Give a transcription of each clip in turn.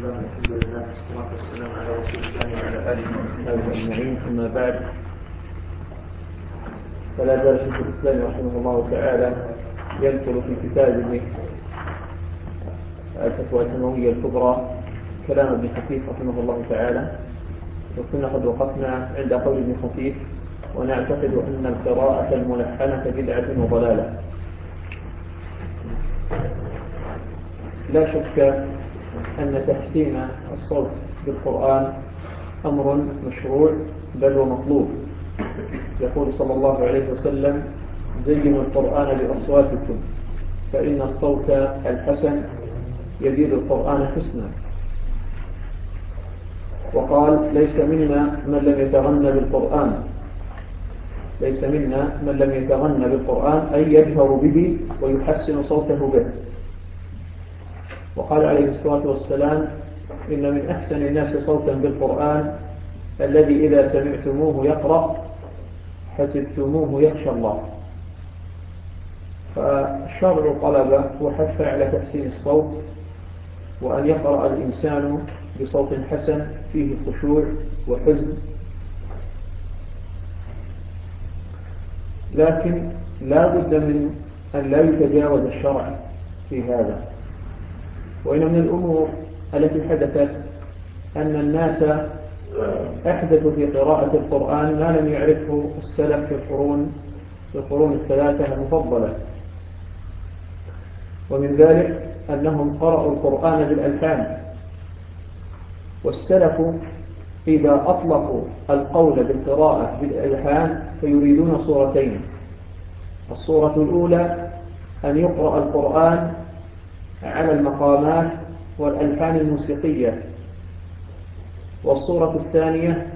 الله الحمد لله والصلاة والسلام على رسول الله وعلى آله وصحبه أجمعين. أما بعد، فلا زال شيخ الإسلام رحمه الله تعالى يذكر في كتابه الفتوى الثانوية الكبرى كلام ابن خفيف رحمه الله تعالى، وكنا قد وقفنا عند قول ابن خفيف: ونعتقد أن القراءة الملحنة بدعة وضلالة. لا شك أن تحسين الصوت بالقرآن أمر مشروع بل ومطلوب. يقول صلى الله عليه وسلم: زينوا القرآن بأصواتكم فإن الصوت الحسن يزيد القرآن حسنا. وقال: ليس منا من لم يتغنى بالقرآن، ليس منا من لم يتغنى بالقرآن أي يجهر به ويحسن صوته به. وقال عليه الصلاة والسلام: إن من أحسن الناس صوتا بالقرآن الذي إذا سمعتموه يقرأ حسبتموه يخشى الله. فالشرع طلب وحث على تحسين الصوت، وأن يقرأ الإنسان بصوت حسن فيه خشوع وحزن، لكن لا بد من أن لا يتجاوز الشرع في هذا. وإن من الأمور التي حدثت أن الناس أحدثوا في قراءة القرآن ما لم يعرفه السلف في القرون الثلاثة المفضلة، ومن ذلك أنهم قرأوا القرآن بالألحان. والسلف إذا أطلقوا القول بالقراءة بالألحان فيريدون صورتين: الصورة الأولى أن يقرأ القرآن على المقامات والألحان الموسيقية، والصورة الثانية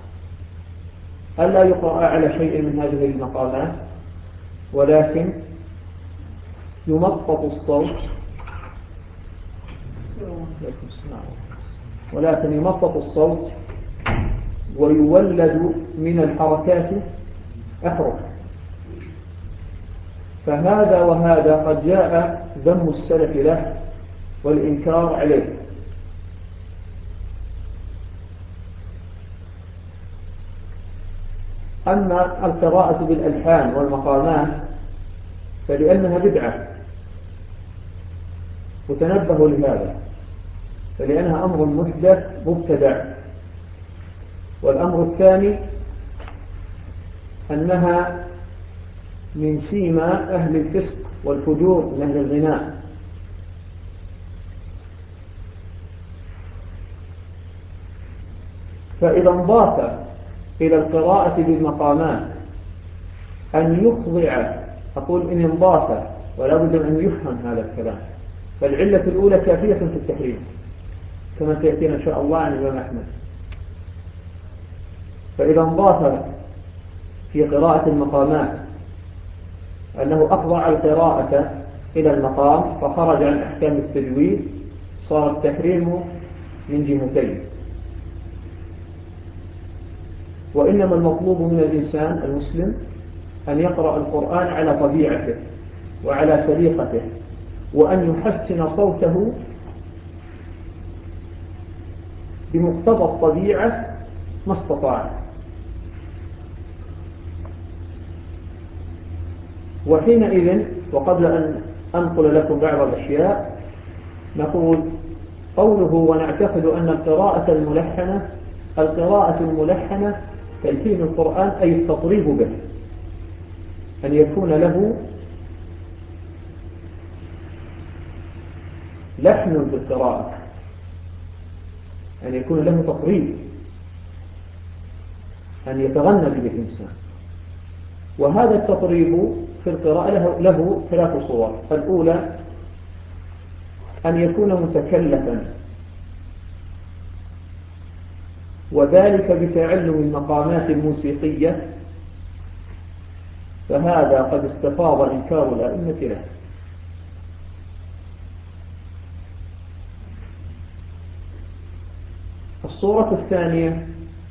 ألا يقرأ على شيء من هذه المقامات، ولكن يمطط الصوت ويولد من الحركات أحرف. فهذا وهذا قد جاء ذم السلف له والإنكار عليه. أما القراءة بالألحان والمقامات فلأنها بدعة، وتنبهوا لهذا، فلأنها أمر محدث مبتدع. والأمر الثاني أنها من سيما أهل الفسق والفجور من أهل الغناء. فإذا انضاف إلى القراءة بالمقامات أن يخضع، أقول إن انضاف ولا بد أن يفهم هذا الكلام، فالعلة الأولى كافية في التحريم كما سيأتينا إن شاء الله عن الإمام أحمد. فإذا انضاف في قراءة المقامات أنه أخضع القراءة إلى المقام فخرج عن أحكام التجويد، صار التحريم من جهتين. وإنما المطلوب من الإنسان المسلم أن يقرأ القرآن على طبيعته وعلى سليقته، وأن يحسن صوته بمقتضى الطبيعة ما استطاع. وحينئذ، وقبل أن أنقل لكم بعض الأشياء، نقول: قوله ونعتقد أن القراءة الملحنة تلحين القرآن أي التطريب به، أن يكون له لحن في القراءة، أن يكون له تطريب، أن يتغنى به الإنسان. وهذا التطريب في القراءة له ثلاث صور: الأولى أن يكون متكلفا، وذلك بتعلم المقامات الموسيقية، فهذا قد استفاض إنكار الأئمة له. الصورة الثانية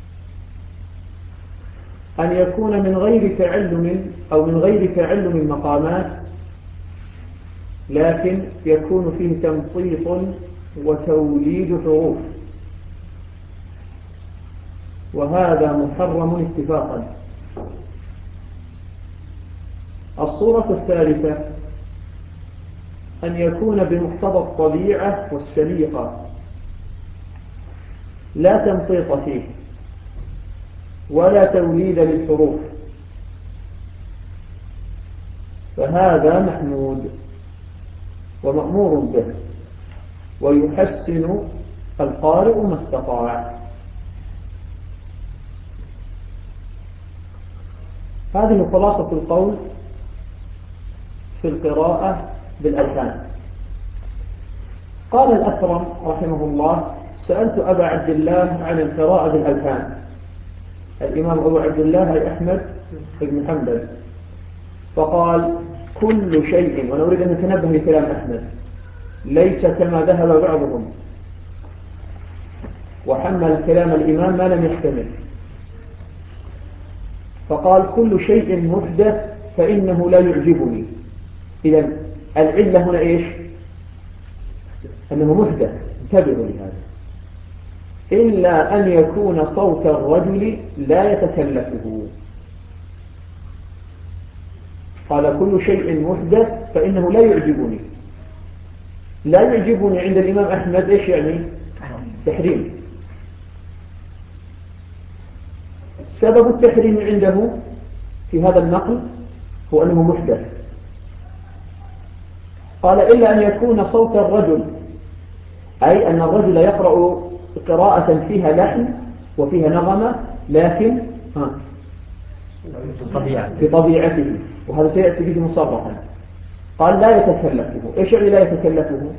أن يكون من غير تعلم أو من غير تعلم المقامات، لكن يكون فيه تمطيط وتوليد حروف، وهذا محرم اتفاقا. الصورة الثالثة أن يكون بمقتضى الطبيعة والسليقة، لا تنطيط فيه ولا توليد للحروف، فهذا محمود ومأمور به، ويحسن القارئ ما استطاع. هذه خلاصة القول في القراءة بالألحان. قال الأكرم رحمه الله: سألت أبا عبد الله عن القراءة بالألحان. الإمام أبو عبد الله أحمد بن حنبل، فقال: كل شيء، وأنا أريد أن نتنبه لكلام أحمد، ليس كما ذهب بعضهم وحمل كلام الإمام ما لم يحتمل، فقال: كل شيء محدث فإنه لا يعجبني. إذن العلة هنا إيش؟ أنه محدث، انتبهوا لهذا، إلا أن يكون صوت الرجل لا يتكلفه. قال: كل شيء محدث فإنه لا يعجبني. لا يعجبني عند الإمام أحمد إيش يعني؟ تحريم. سبب التحريم عنده في هذا النقل هو أنه محدث. قال: إلا أن يكون صوت الرجل، أي أن الرجل يقرأ قراءة فيها لحن وفيها نغمة، لكن في طبيعته، وهذا سيأتي به مصرحا. قال: لا يتكلفه. إيش يعني لا يتكلفه؟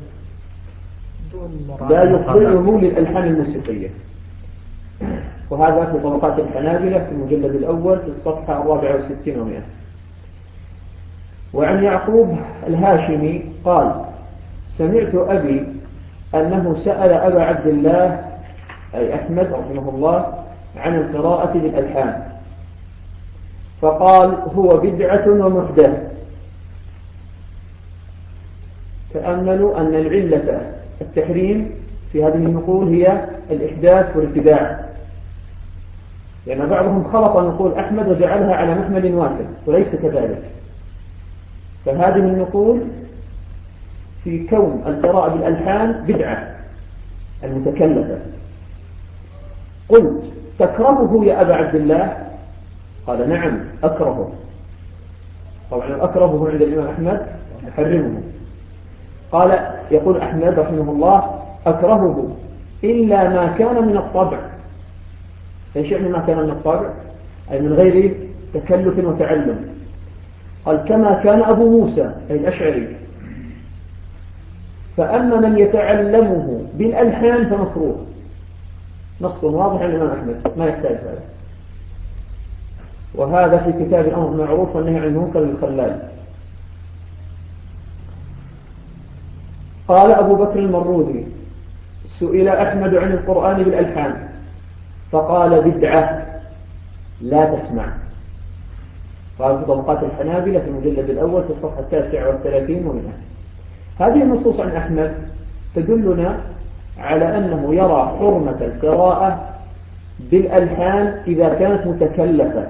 لا يخضعه للألحان الموسيقية. وهذا في طبقات الحنابلة في المجلد الأول في الصفحة 64 و100. وعن يعقوب الهاشمي قال: سمعت أبي أنه سأل أبا عبد الله أي أحمد رحمه الله عن القراءة بالألحان، فقال: هو بدعة ومحدث. تأملوا أن العلة التحريم في هذه النقول هي الإحداث والابتداع، لأن بعضهم خلط نقول أحمد وجعلها على محمل واحد، وليس كذلك. فهذه النقول في كون القراءة بالألحان بدعة المتكلفة. قلت: تكرهه يا أبا عبد الله؟ قال: نعم أكرهه. طبعا أكرهه عند الإمام أحمد يحرمه. قال: يقول أحمد رحمه الله: أكرهه إلا ما كان من الطبع. ايش يعني ما كان من الطبع؟ أي من غير تكلف وتعلم. قال: كما كان أبو موسى أي الأشعري. فأما من يتعلمه بالألحان فمكروه. نص واضح عن الإمام أحمد، ما يحتاج هذا. وهذا في كتاب الأمر بالمعروف والنهي عن المنكر للخلال. قال أبو بكر المروذي: سئل أحمد عن القرآن بالألحان فقال: بدعة لا تسمع. قال في طبقات الحنابلة في المجلد الأول في الصفحة 39 و100. هذه النصوص عن أحمد تدلنا على أنه يرى حرمة القراءة بالألحان إذا كانت متكلفة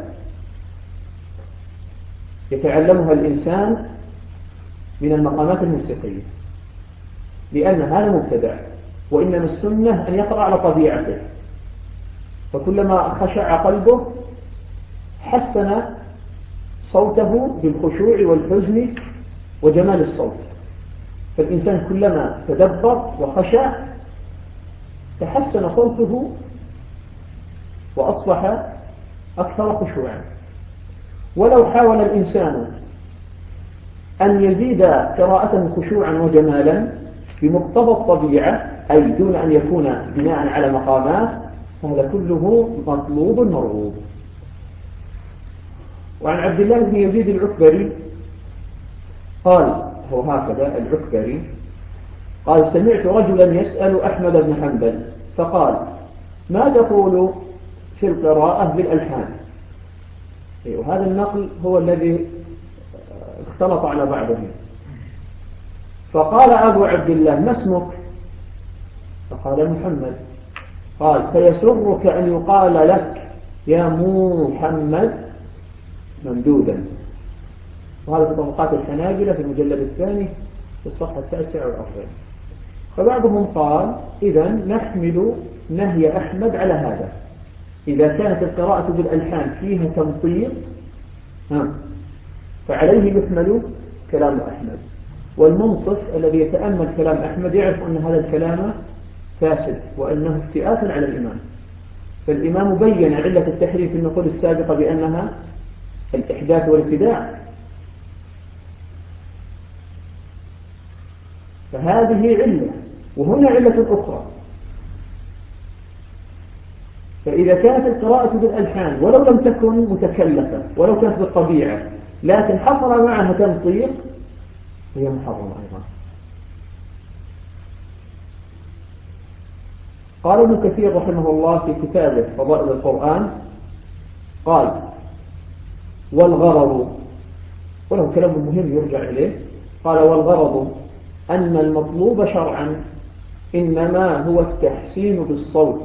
يتعلمها الإنسان من المقامات الموسيقية، لأن هذا مبتدع، وإنما السنة أن يقرأ على طبيعته، فكلما خشع قلبه حسن صوته بالخشوع والحزن وجمال الصوت. فالإنسان كلما تدبر وخشع تحسن صوته وأصبح أكثر خشوعا. ولو حاول الإنسان أن يزيد قراءته خشوعا وجمالا بمقتضى الطبيعة، أي دون أن يكون بناء على مقامات، فهذا كله مطلوب مرغوب. وعن عبد الله بن يزيد العكبري قال: هو هكذا العكبري قال: سمعت رجلا يسأل أحمد بن حنبل فقال: ما تقول في القراءة بالألحان؟ وهذا النقل هو الذي اختلط على بعضهم. فقال أبو عبد الله: ما اسمك؟ فقال محمد. قال فيسرك أن يقال لك يا محمد ممدودا. وهذا في طبقات الحنابلة في المجلد الثاني في الصفحة 49. فبعضهم قال إذا نحمل نهي أحمد على هذا، إذا كانت القراءة بالألحان فيها تمطيط فعليه يحمل كلام أحمد. والمنصف الذي يتأمل كلام أحمد يعرف أن هذا الكلام فاسد وأنه افتئات على الإمام. فالإمام بين علة التحريم في النقول السابقة بأنها الإحداث والابتداع، فهذه علة، وهنا علة أخرى. فإذا كانت القراءة بالألحان ولو لم تكن متكلفة ولو كانت بالطبيعة لكن حصل معها تمطيط هي محرمة أيضا. قال ابن كثير رحمه الله في كتابه فضائل القرآن قال والغرض، وله كلام مهم يرجع إليه، قال والغرض أن المطلوب شرعا إنما هو التحسين بالصوت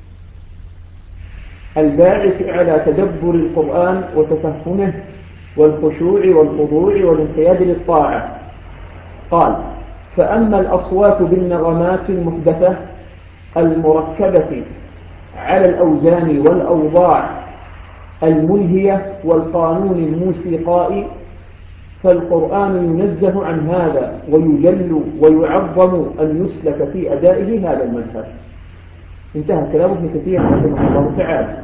الباعث على تدبر القرآن وتفهمه والخشوع والخضوع والانقياد للطاعة. قال فأما الأصوات بالنغمات المحدثة المركبة على الأوزان والأوضاع الملهية والقانون الموسيقائي فالقرآن ينزه عن هذا ويجل ويعظم أن يسلك في أدائه هذا المنهج. انتهى كلام ابن كثير رحمه الله تعالى.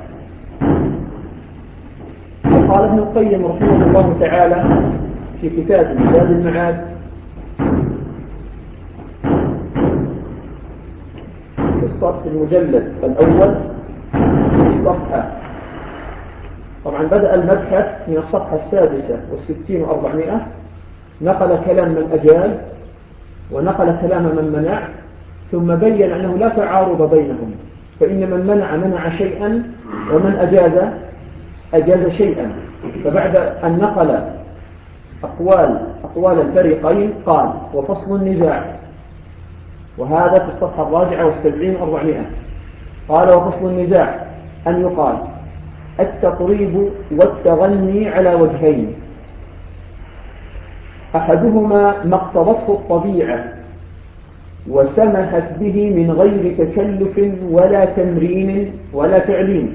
وقال ابن القيم رحمه الله تعالى في كتاب زاد المعاد في الصف المجلد الأول الصفحة، طبعا بدأ المبحث من الصفحة 66 و400، نقل كلام من أجاز ونقل كلام من منع، ثم بين أنه لا تعارض بينهم، فإن من منع شيئا ومن أجاز شيئا. فبعد أن نقل أقوال الفريقين قال وفصل النزاع، وهذا في الصفحة 74 و400. قال وفصل النزاع أن يقال التقريب والتغني على وجهين، أحدهما ما اقتضته الطبيعة وسمحت به من غير تكلف ولا تمرين ولا تعليم،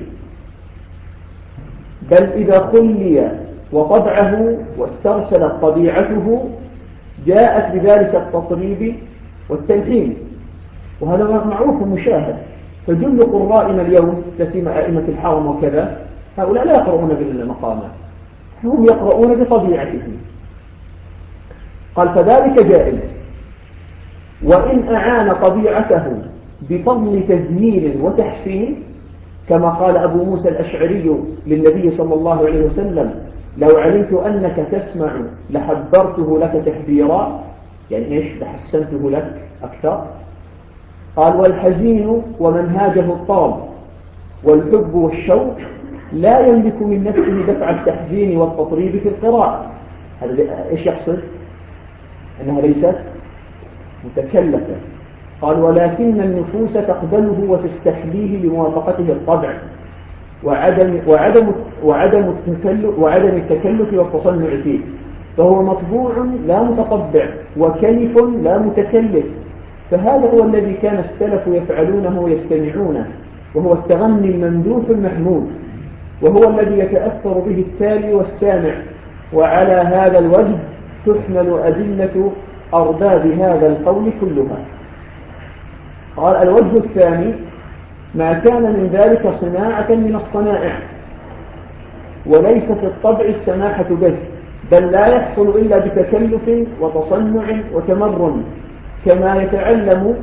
بل إذا خلي وطبعه واسترسلت طبيعته جاءت بذلك التطريب والتلحين، وهذا معروف ومشاهد. فجل قرائنا اليوم تسمى أئمة الحرم وكذا هؤلاء لا يقرؤون بالمقامات، هم يقرؤون بطبيعتهم. قال فذلك جائز، وإن أعان طبيعته بفضل تزيين وتحسين كما قال أبو موسى الأشعري للنبي صلى الله عليه وسلم لو علمت أنك تسمع لحبرته لك تحبيرا، يعني إيش لحسنته لك أكثر. قال والحزين ومنهاجه الطرب والحب والشوق لا يملك من نفسه دفع التحزين والتطريب في القراءة. هذا إيش يحصل؟ أنها ليست متكلفة. قال ولكن النفوس تقبله وتستحليه لموافقته الطبع وعدم التكلف والتصنع فيه، فهو مطبوع لا متطبع وكلف لا متكلف. فهذا هو الذي كان السلف يفعلونه ويستمعونه، وهو التغني الممدوح المحمود، وهو الذي يتأثر به التالي والسامع. وعلى هذا الوجه تحمل أدلة أرباب هذا القول كلها. قال الوجه الثاني ما كان من ذلك صناعة من الصنائع، وليس في الطبع السماحة به، بل لا يحصل إلا بتكلف وتصنع وتمرن، كما يتعلم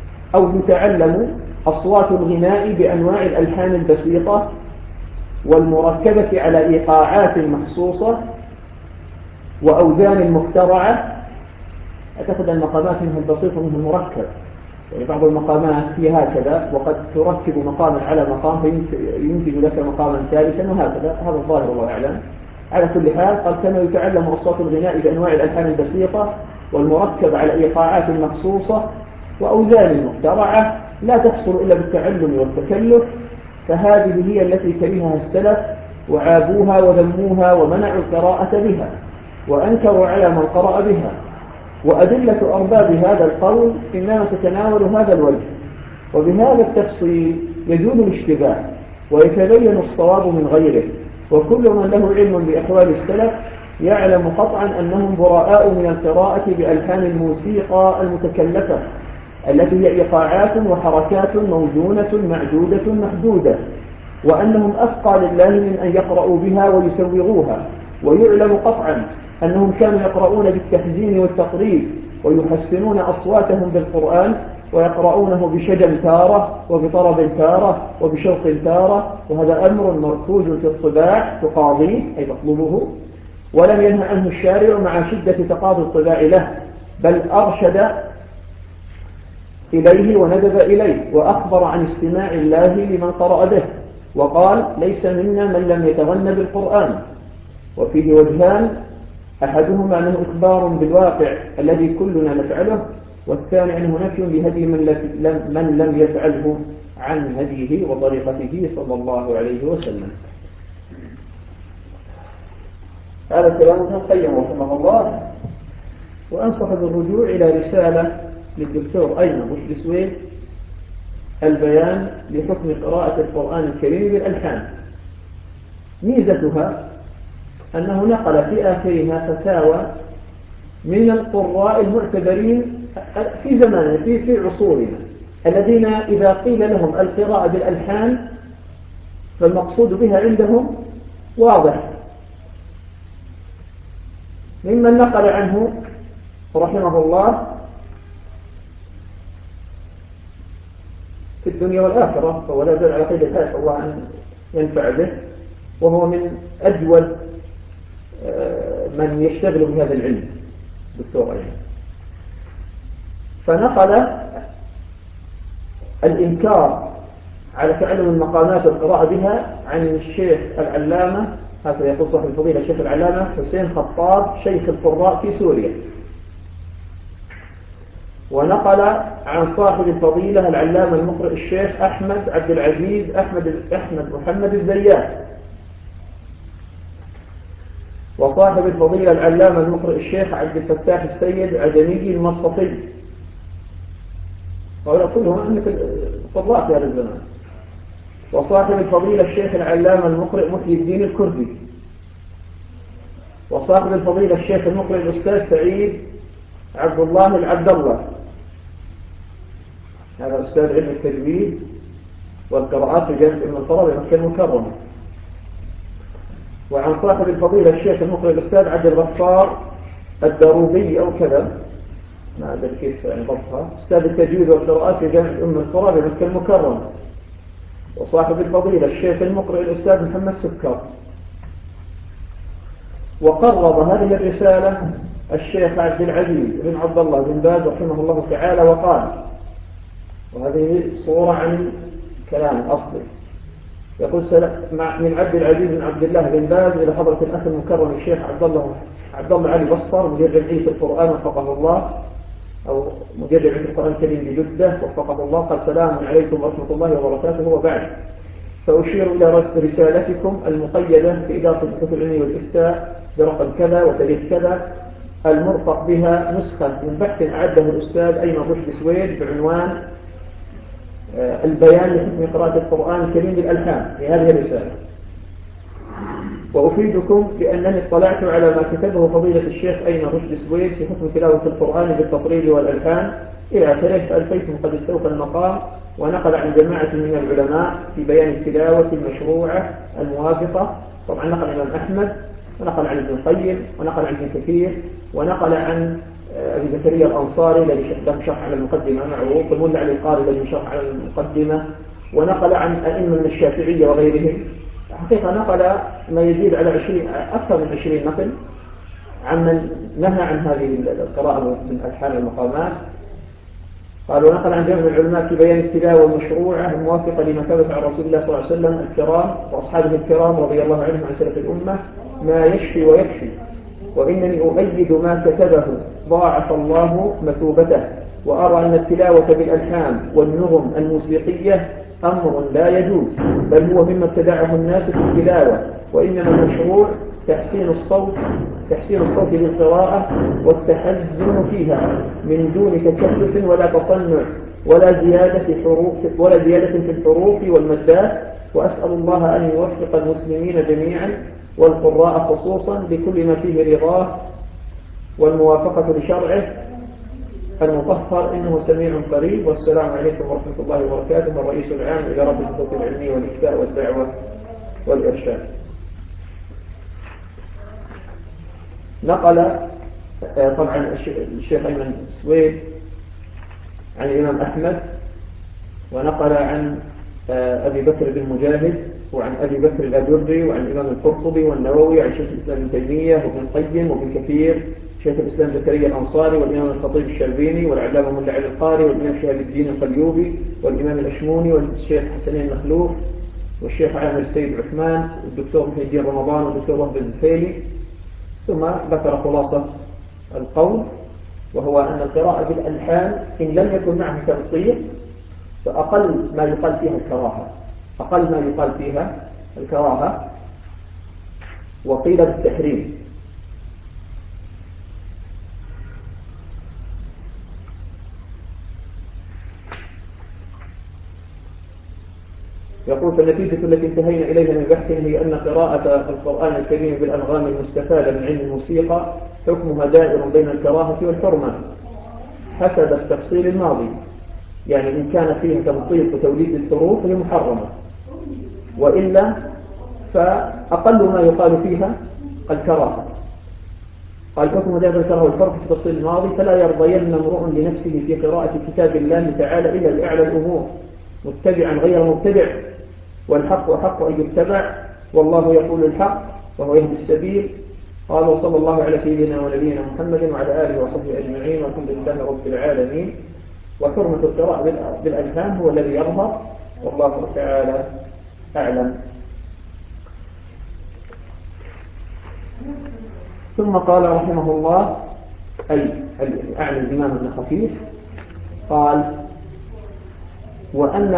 أصوات الغناء بأنواع الألحان البسيطة والمركبة على إيقاعات مخصوصة وأوزان مخترعة. أعتقد أن المقامات منها البسيط ومنها المركب، يعني بعض المقامات هي هكذا وقد تركب مقاما على مقام فينتج لك مقاما ثالثا وهكذا، هذا الظاهر والله أعلم. على كل حال قال كما يتعلم أصوات الغناء بأنواع الألحان البسيطة والمركب على إيقاعات مخصوصة وأوزان مخترعة لا تحصل إلا بالتعلم والتكلف، فهذه هي التي كرهها السلف وعابوها وذموها ومنعوا القراءة بها وأنكروا على من قرأ بها. وأدلة أرباب هذا القول إنما تتناول هذا الوجه، وبهذا التفصيل يزول الاشتباه ويتبين الصواب من غيره. وكل من له علم بأحوال السلف يعلم قطعا أنهم براء من القراءة بألحان الموسيقى المتكلفة التي هي إيقاعات وحركات موزونة معدودة محدودة، وأنهم أفقى لله من أن يقرأوا بها ويسوغوها. ويعلم قطعا أنهم كانوا يقرؤون بالتحزين والتقريب ويحسنون أصواتهم بالقرآن، ويقرؤونه بشجن تارة وبطرب تارة وبشوق تارة، وهذا أمر مركوز في الطباع تقاضيه أي تطلبه، ولم ينهى عنه الشارع مع شدة تقاضي الطباع له، بل أرشد إليه وندب إليه، وأخبر عن استماع الله لمن قرأ به، وقال: ليس منا من لم يتغنى بالقرآن. وفيه وجهان: أحدهما أنه إخبار بالواقع الذي كلنا نفعله، والثاني أنه نفي بهدي من لم يفعله عن هديه وطريقته صلى الله عليه وسلم. هذا كلام ابن القيم رحمه الله. وأنصح بالرجوع إلى رسالة للدكتور أيمن رشد سويد، البيان لحكم قراءة القرآن الكريم بالألحان. ميزتها أنه نقل في آخرها فتاوى من القراء المعتبرين في زماننا في عصورنا، الذين إذا قيل لهم القراءة بالألحان فالمقصود بها عندهم واضح. ممن نقل عنه رحمه الله في الدنيا والآخرة، فهو لا يدل على قيد الحال، الله أن ينفع به، وهو من أجود من يشتغل بهذا العلم دكتور أيمن. فنقل الإنكار على تعلم المقامات والقراءة بها عن الشيخ العلامة، هذا يقول صاحب الفضيلة الشيخ العلامة حسين خطاب شيخ القراء في سوريا. ونقل عن صاحب الفضيلة العلامة المقرئ الشيخ أحمد عبد العزيز أحمد محمد الزيات. وصاحب الفضيلة العلامة المقرئ الشيخ عبد الفتاح السيد عدني المصطفي، وهؤلاء كلهم عندك القراء في هذا الزمان. وصاحب الفضيلة الشيخ العلامة المقرئ محي الدين الكردي. وصاحب الفضيلة الشيخ المقرئ الأستاذ سعيد عبد الله العبد الله، هذا أستاذ علم التجويد والقراءات في جامعة أم القرى بمكة المكرمة. وعن صاحب الفضيلة الشيخ المقرئ الأستاذ عبد الغفار الدروبي أو كذا، ما أدري كيف يعني ضبطها، أستاذ التجويد والقراءات في جامعة أم القرى بمكة المكرمة. وصاحب الفضيلة الشيخ المقرئ الأستاذ محمد سكر. وقرب هذه الرسالة الشيخ عبد العزيز بن عبد الله بن باز رحمه الله تعالى وقال، وهذه صورة عن كلام الأصلي، يقول من عبد العزيز بن عبد الله بن باز إلى حضرة الأخ المكرم الشيخ عبد الله علي بصر مدير جمعية القرآن وفقه الله، أو مدير جمعية القرآن الكريم بجدة وفقه الله، قال: سلام عليكم ورحمة الله وبركاته. وبعد، فأشير إلى رسالتكم المقيدة في إدارة البحوث العلمية والإفتاء برقم كذا وتاريخ كذا، المرفق بها نسخة من بحث أعده الأستاذ أيمن رشد سويد بعنوان البيان لحكم قراءة القرآن الكريم بالألحان في هذه الرسالة. وأفيدكم بأنني اطلعت على ما كتبه فضيلة الشيخ أيمن رشد سويد في حكم تلاوة القرآن بالتطريب والألحان إلى آخره، فألفيتم قد استوفى المقام. ونقل عن جماعة من العلماء في بيان التلاوة المشروعة الموافقة، طبعا نقل عن الإمام أحمد، ونقل عن ابن القيم، ونقل عن ابن كثير، ونقل عن أبي زكريا الأنصاري الذي له شرح على المقدمة معروف، والملا علي القاري الذي شرح على المقدمة، ونقل عن أئمة من الشافعية وغيرهم. حقيقة نقل ما يزيد على أكثر من 20 نقل عمن نهى عن هذه القراءة من ألحان المقامات. قال: ونقل عن جمع العلماء في بيان التلاوة المشروعة الموافقة لما ثبت عن رسول الله صلى الله عليه وسلم الكرام وأصحابه الكرام رضي الله عنهم عن سلف الأمة ما يشفي ويكفي، وإنني أؤيد ما كتبه ضاعف الله مثوبته، وأرى أن التلاوة بالألحان والنغم الموسيقية أمر لا يجوز، بل هو مما ابتدعه الناس في التلاوة، وإنما المشروع تحسين الصوت بالقراءة والتحزن فيها من دون تكلف ولا تصنع ولا زيادة في الحروف والمدات. وأسأل الله أن يوفق المسلمين جميعا والقراء خصوصا لكل ما فيه رضاه والموافقة لشرعه المطهر، إنه سميع قريب. والسلام عليكم ورحمة الله وبركاته. الرئيس العام لإدارة الخطوط العلمية والإفتاء والدعوة والإرشاد. نقل طبعا الشيخ أيمن سويد عن الإمام أحمد، ونقل عن أبي بكر بن مجاهد وعن أبي بكر الأجري وعن الإمام القرطبي والنووي عن شيخ الإسلام ابن تيمية وابن القيم وابن كثير، شيخ الإسلام زكريا الأنصاري والإمام الخطيب الشربيني والعلامة ملا علي القاري والإمام شهاب الدين القليوبي والإمام الأشموني والشيخ حسنين المخلوف والشيخ عامر السيد عثمان والدكتور محي الدين رمضان والدكتور وهب الزفيلي. ثم ذكر خلاصة القول، وهو أن القراءة بالألحان إن لم يكن معه تبصير فأقل ما يقال فيها الكراهة، وقيل بالتحريم. يقول: فالنتيجة التي انتهينا إليها من بحث هي أن قراءة القرآن الكريم بالأنغام المستفادة من علم الموسيقى حكمها دائر بين الكراهة والحرمة حسب التفصيل الماضي، يعني إن كان فيها تبطيط وتوليد الحروف هي محرمة، وإلا فأقل ما يقال فيها الكراهة. قال: حكم دائر الكراهة والحرمة في التفصيل الماضي، فلا يرضين امرؤ لنفسه في قراءة كتاب الله تعالى إلا بأعلى الأمور متبعا غير مبتدع، والحق أحق أن يتبع، والله يقول الحق وهو يهدي السبيل. قال: وصلى الله على سيدنا ونبينا محمد وعلى آله وصحبه أجمعين، والحمد لله رب العالمين. وحرمة القراءة بالألحان هو الذي يظهر، والله تعالى أعلم. ثم قال رحمه الله، أي أعني الإمام ابن خفيف، قال: وأن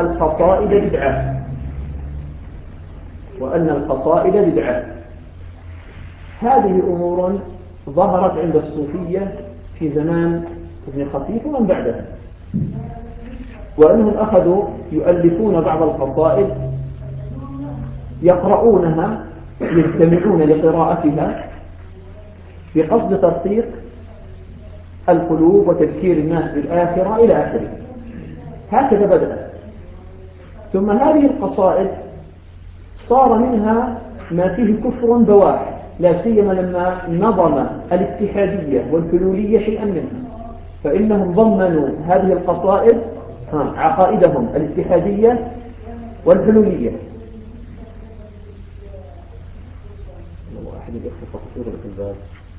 القصائد بدعة. هذه أمور ظهرت عند الصوفية في زمان ابن خفيف ومن بعده، وأنهم أخذوا يؤلفون بعض القصائد يقرؤونها يستمعون لقراءتها بقصد ترقيق القلوب وتذكير الناس بالآخرة إلى آخره. هكذا بدأت. ثم هذه القصائد صار منها ما فيه كفر بواح، لا سيما لما نظم الاتحادية والحلولية شيئا منها، فإنهم ضمنوا هذه القصائد عقائدهم الاتحادية والحلولية. واحد يخفف خطورة في الباب.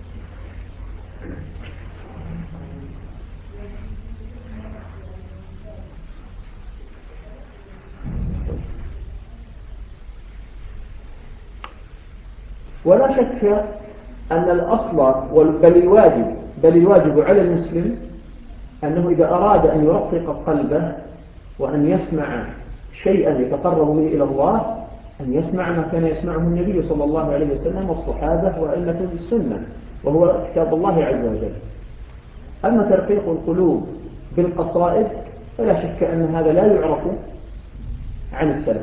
ولا شك أن الأصل بل الواجب على المسلم أنه إذا أراد أن يرقق قلبه وأن يسمع شيئا يتقرب به إلى الله، أن يسمع ما كان يسمعه النبي صلى الله عليه وسلم والصحابة وأئمة السنة، وهو كتاب الله عز وجل. أما ترقيق القلوب بالقصائد فلا شك أن هذا لا يعرف عن السلف.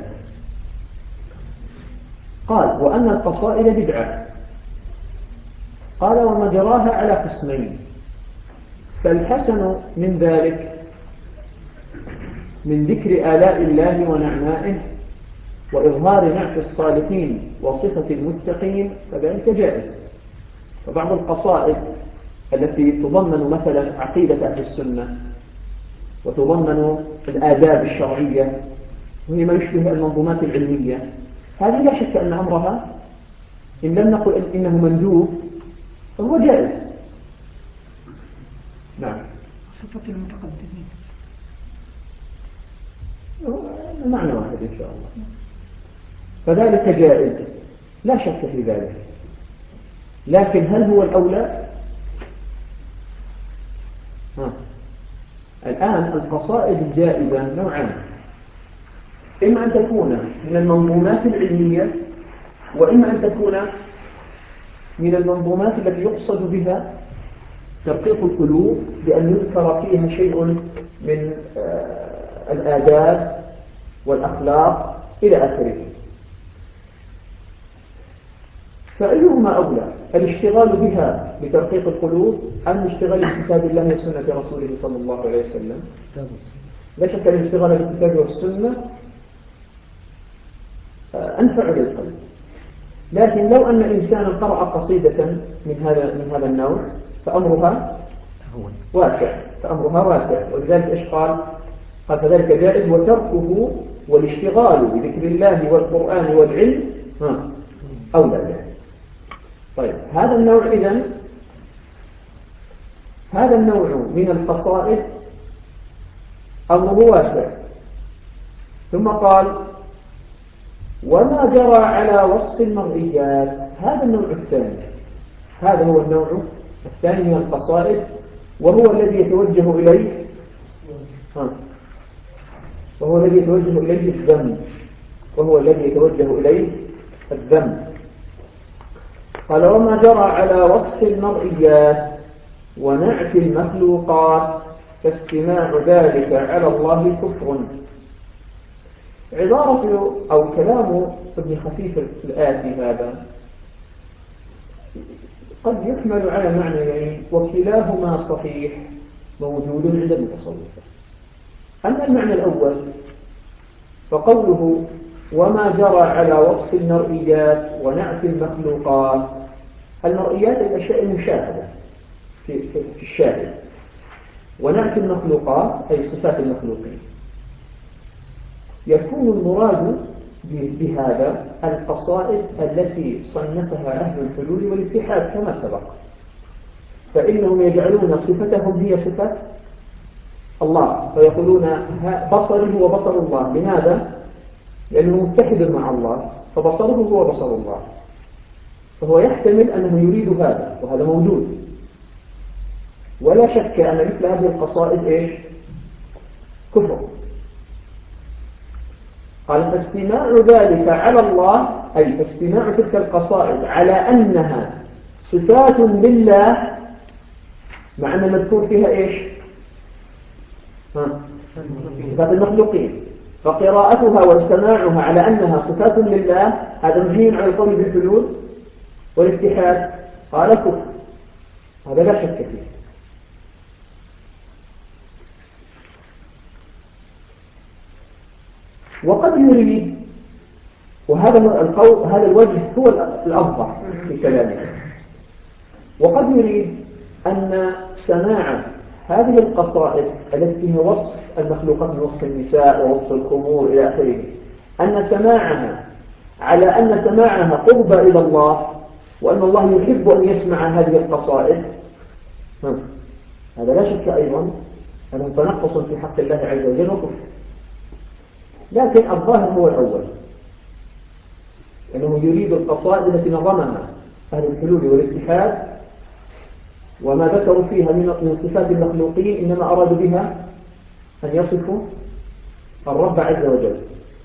قال: وأن القصائد بدعة. قال: ومجراها على قسمين، فالحسن من ذلك من ذكر آلاء الله ونعمائه وإظهار نعت الصالحين وصفة المتقين، فذلك جائز. فبعض القصائد التي تضمن مثلا عقيدة أهل السنة وتضمن الآداب الشرعية وهي ما يشبه المنظومات العلمية، هذه لا شك أن أمرها إن لم نقل إنه مندوب فهو جائز. نعم. صفة المتقدمين معنى واحد إن شاء الله، فذلك جائز لا شك في ذلك. لكن هل هو الأولى؟ الآن القصائد الجائزة نوعان، إما أن تكون من المنظومات العلمية، وإما أن تكون من المنظومات التي يقصد بها ترقيق القلوب بأن يذكر فيها شيء من الآداب والأخلاق إلى آخره. فأيهما أولى، الاشتغال بها لترقيق القلوب أم الاشتغال بكتاب الله وسنة رسوله صلى الله عليه وسلم؟ لا شك أن الاشتغال بالكتاب والسنة أنفع للقلب، لكن لو أن إنسانا قرأ قصيدة من هذا النوع فأمرها واسع، ولذلك إيش قال فذلك جائز، وتركه والاشتغال بذكر الله والقرآن والعلم أولى به. طيب هذا النوع من القصائد أمره واسع. ثم قال وما جرى على وصف المرئيات، هذا النوع الثاني، هذا هو النوع الثاني من القصائد، وهو الذي يتوجه إليه الذم. قال وما جرى على وصف المرئيات ونعت المخلوقات فاستماع ذلك على الله كفر. عبارة أو كلام ابن خفيف الآتي هذا قد يحمل على معنيين، وكلاهما صحيح موجود عند المتصوفة. أما المعنى الأول فقوله وما جرى على وصف المرئيات ونعت المخلوقات، المرئيات الأشياء المشاهدة في الشاهد، ونعت المخلوقات أي صفات المخلوقين. يكون المراد بهذا القصائد التي صنفها أهل الحلول والاتحاد كما سبق، فإنهم يجعلون صفتهم هي صفة الله، فيقولون بصره هو بصر الله. لماذا؟ لأنه متحد مع الله، فبصره هو بصر الله، فهو يحتمل أنه يريد هذا، وهذا موجود. ولا شك أن مثل هذه القصائد إيش؟ كفر. قال فاستماع ذلك على الله، أي فاستماع تلك القصائد على أنها صفات لله، مع أن المذكور فيها إيش؟ صفات المخلوقين، فقراءتها واستماعها على أنها صفات لله هذا مبني على القول بالحلول والاتحاد، قال كفر، هذا لا شك فيه. وقد يريد، وهذا القول هذا الوجه هو الأفضل في كلامه، وقد يريد أن سماع هذه القصائد التي هي وصف المخلوقات من وصف النساء ووصف الخمور إلى آخره، أن سماعها على أن سماعها قرب إلى الله، وأن الله يحب أن يسمع هذه القصائد، هذا لا شك أيضا أنه تنقص في حق الله عز وجل وكفر. لكن الظاهر هو الأول، أنه يريد القصائد التي نظمها أهل الحلول والاتحاد وما ذكروا فيها من صفات المخلوقين، إنما أرادوا بها أن يصفوا الرب عز وجل.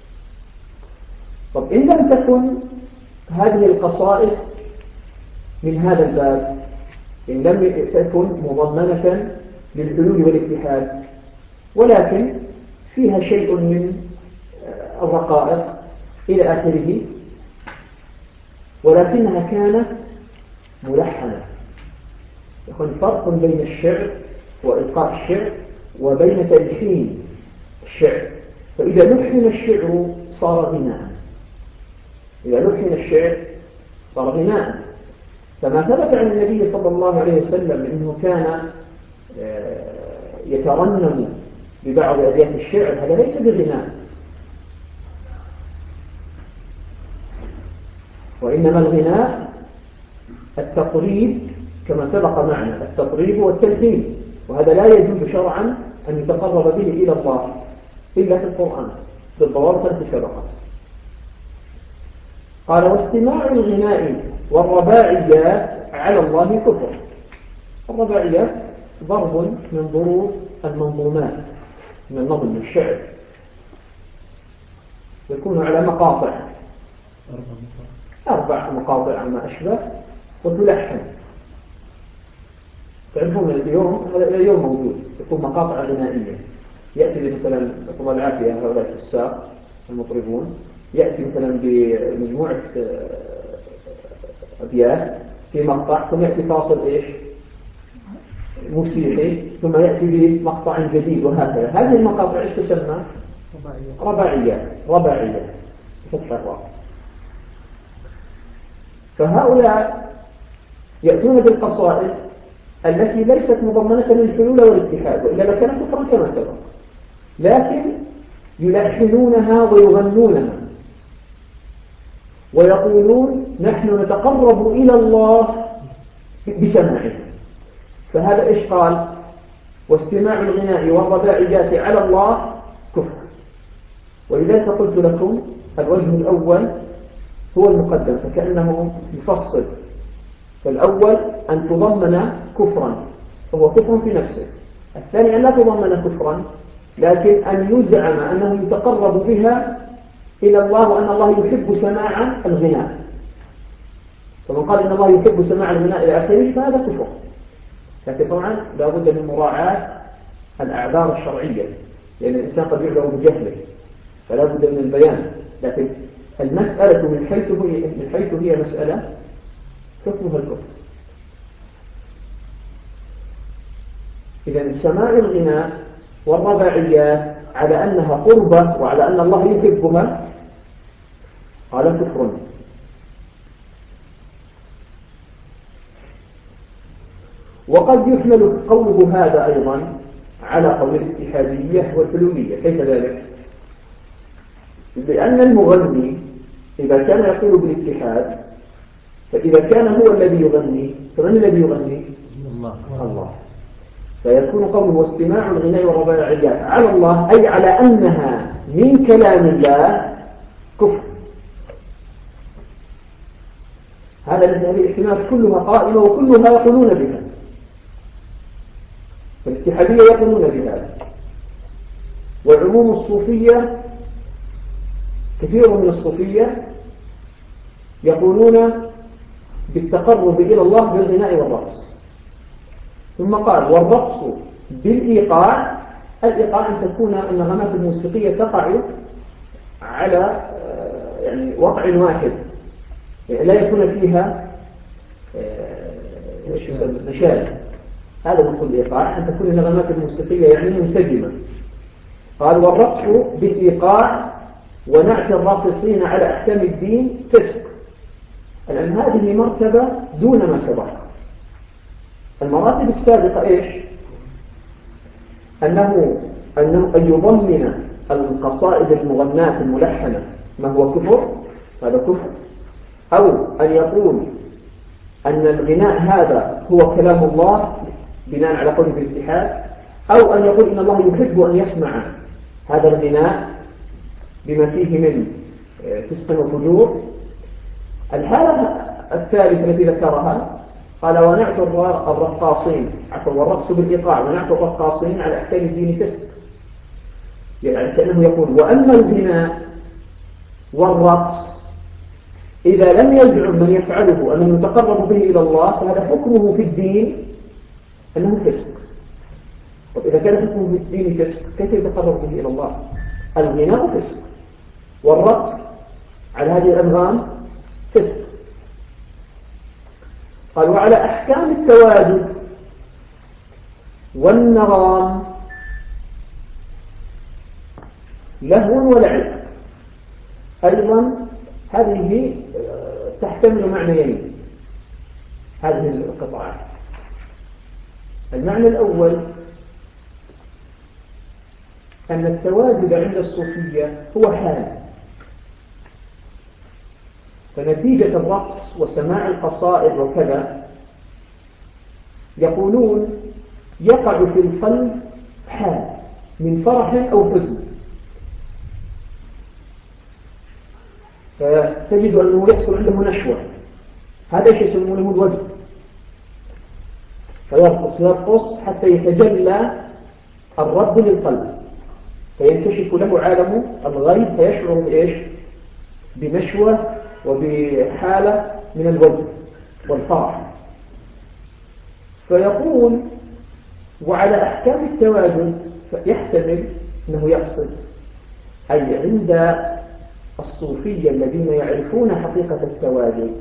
طب إن لم تكن هذه القصائد من هذا الباب، إن لم تكن مضمنة للحلول والاتحاد، ولكن فيها شيء من الرقائق إلى آخره، ولكنها كانت ملحنة، يكون فرق بين الشعر وإلقاء الشعر وبين تلحين الشعر. فإذا لحن الشعر صار غناء، إذا لحن الشعر صار غناء. فما ثبت عن النبي صلى الله عليه وسلم أنه كان يترنم ببعض أبيات الشعر، هذا ليس بغناء، وإنما الغناء التقريب كما سبق معنا، التقريب والتلحين، وهذا لا يجوز شرعا أن يتقرب به إلى الله إلا في القرآن بالضوابط التي سبقت. قال واستماع الغناء والرباعيات على الله كفر. الرباعيات ضرب من ضروب المنظومات من النظم من الشعر يكون على مقاطع 4 مقاطع عما أشبه وتلحن. تعرفون اليوم هذا اليوم موجود يكون مقاطع غنائية. يأتي مثلا الله العافية هؤلاء الساق المطربون يأتي مثلا بمجموعة أبيات في مقطع ثم يأتي فاصل إيش موسيقي ثم يأتي بمقطع جديد وهكذا. هذه المقاطع إيش تسمى؟ رباعية فتح الراء. فهؤلاء يأتون بالقصائد التي ليست مضمنة للحلول والاتحاد وإلا لكانت كفرا كما سبق، لكن يلحنونها ويغنونها ويقولون نحن نتقرب إلى الله بسماعه. فهذا إيش قال؟ واستماع الغناء والرباعيات على الله كفر. ولذلك قلت لكم الوجه الأول هو المقدم فكأنه يفصل. فالأول أن تضمن كفرا فهو كفر في نفسه. الثاني أن لا تضمن كفرا لكن أن يزعم أنه يتقرب بها إلى الله وأن الله يحب سماع الغناء. فمن قال إن الله يحب سماع الغناء إلى آخره فهذا كفر. لكن طبعا لا بد من مراعاة الأعذار الشرعية لأن الإنسان قد يعذر بجهله فلا بد من البيان. لكن المسألة من حيث هي مسألة حكمها الكفر. إذا سماع الغناء والرباعيات على أنها قربة وعلى أن الله يحبها قال كفر. وقد يحمل قوله هذا أيضا على قول الاتحادية والحلولية. كيف ذلك؟ لأن المغني إذا كان يقول بالاتحاد فإذا كان هو الذي يغني فمن الذي يغني؟ الله. فيكون قوله واستماع الغناء والرباعيات على الله أي على أنها من كلام الله كفر. هذه الاحتمالات كلها قائمة وكلها يقولون بها. فالاتحادية يقولون بهذا وعموم الصوفية كثير من الصوفية يقولون بالتقرب إلى الله بالغناء والرقص. ثم قال والرقص بالإيقاع. الإيقاع أن تكون النغمات الموسيقية تقع على يعني وضع واحد يعني لا يكون فيها نشاز. هذا مقصود الإيقاع أن تكون النغمات الموسيقية يعني منسجمة. قال والرقص بالإيقاع ونعت الراقصين على أحكام الدين فسق. لأن هذه مرتبة دون ما سبق. المراتب السابقة إيش؟ أنه أن يضمن القصائد المغناة الملحنة ما هو كفر هذا كفر، أو أن يقول أن الغناء هذا هو كلام الله بناء على قوله بالاتحاد، أو أن يقول إن الله يحب أن يسمع هذا الغناء بما فيه من فسق وفجور. الحالة الثالثة التي ذكرها قال ونعت الرقاصين والرقص بالإيقاع ونعت الرقاصين على أحكام الدين فسق. يعني كأنه يقول وأما الغناء والرقص إذا لم يزعم من يفعله أنه يتقرب به إلى الله فهذا حكمه في الدين أنه فسق. طب إذا كان حكمه في الدين فسق كيف يتقرب به إلى الله؟ الغناء فسق والرقص على هذه الأنغام فسق. قال وعلى أحكام التواجد والنغام لهو ولعب. أيضا هذه تحتمل معنيين هذه القطعات. المعنى الأول أن التواجد عند الصوفية هو حال، فنتيجة الرقص وسماع القصائد وكذا يقولون يقع في القلب حال من فرح أو حزن، فتجد أنه يحصل عنده نشوة. هذا الشيء يسمونه الوجد. فيرقص حتى يتجلى الرد للقلب، فينكشف له عالم الغيب فيشعر بإيش؟ بنشوة وبحالة من الوجد والفرح. فيقول وعلى أحكام التواجد يحتمل أنه يقصد أي عند الصوفية الذين يعرفون حقيقة التواجد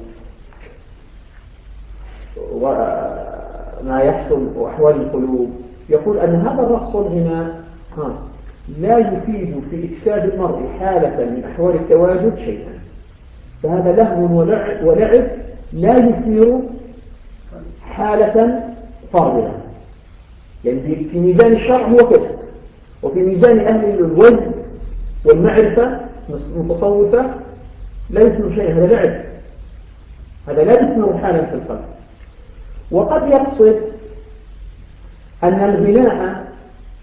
وما يحصل وأحوال القلوب، يقول أن هذا الرقص والغناء لا يفيد في إفساد المرء حالة من أحوال التواجد شيئا، فهذا لهو ولعب لا يثير حالة فاضلة. يعني في ميزان الشرع هو فسق، وفي ميزان أهل الوجد والمعرفة المتصوفة لا يثمر شيئا، هذا لعب، هذا لا يثمر حالا في القلب. وقد يقصد أن الغناء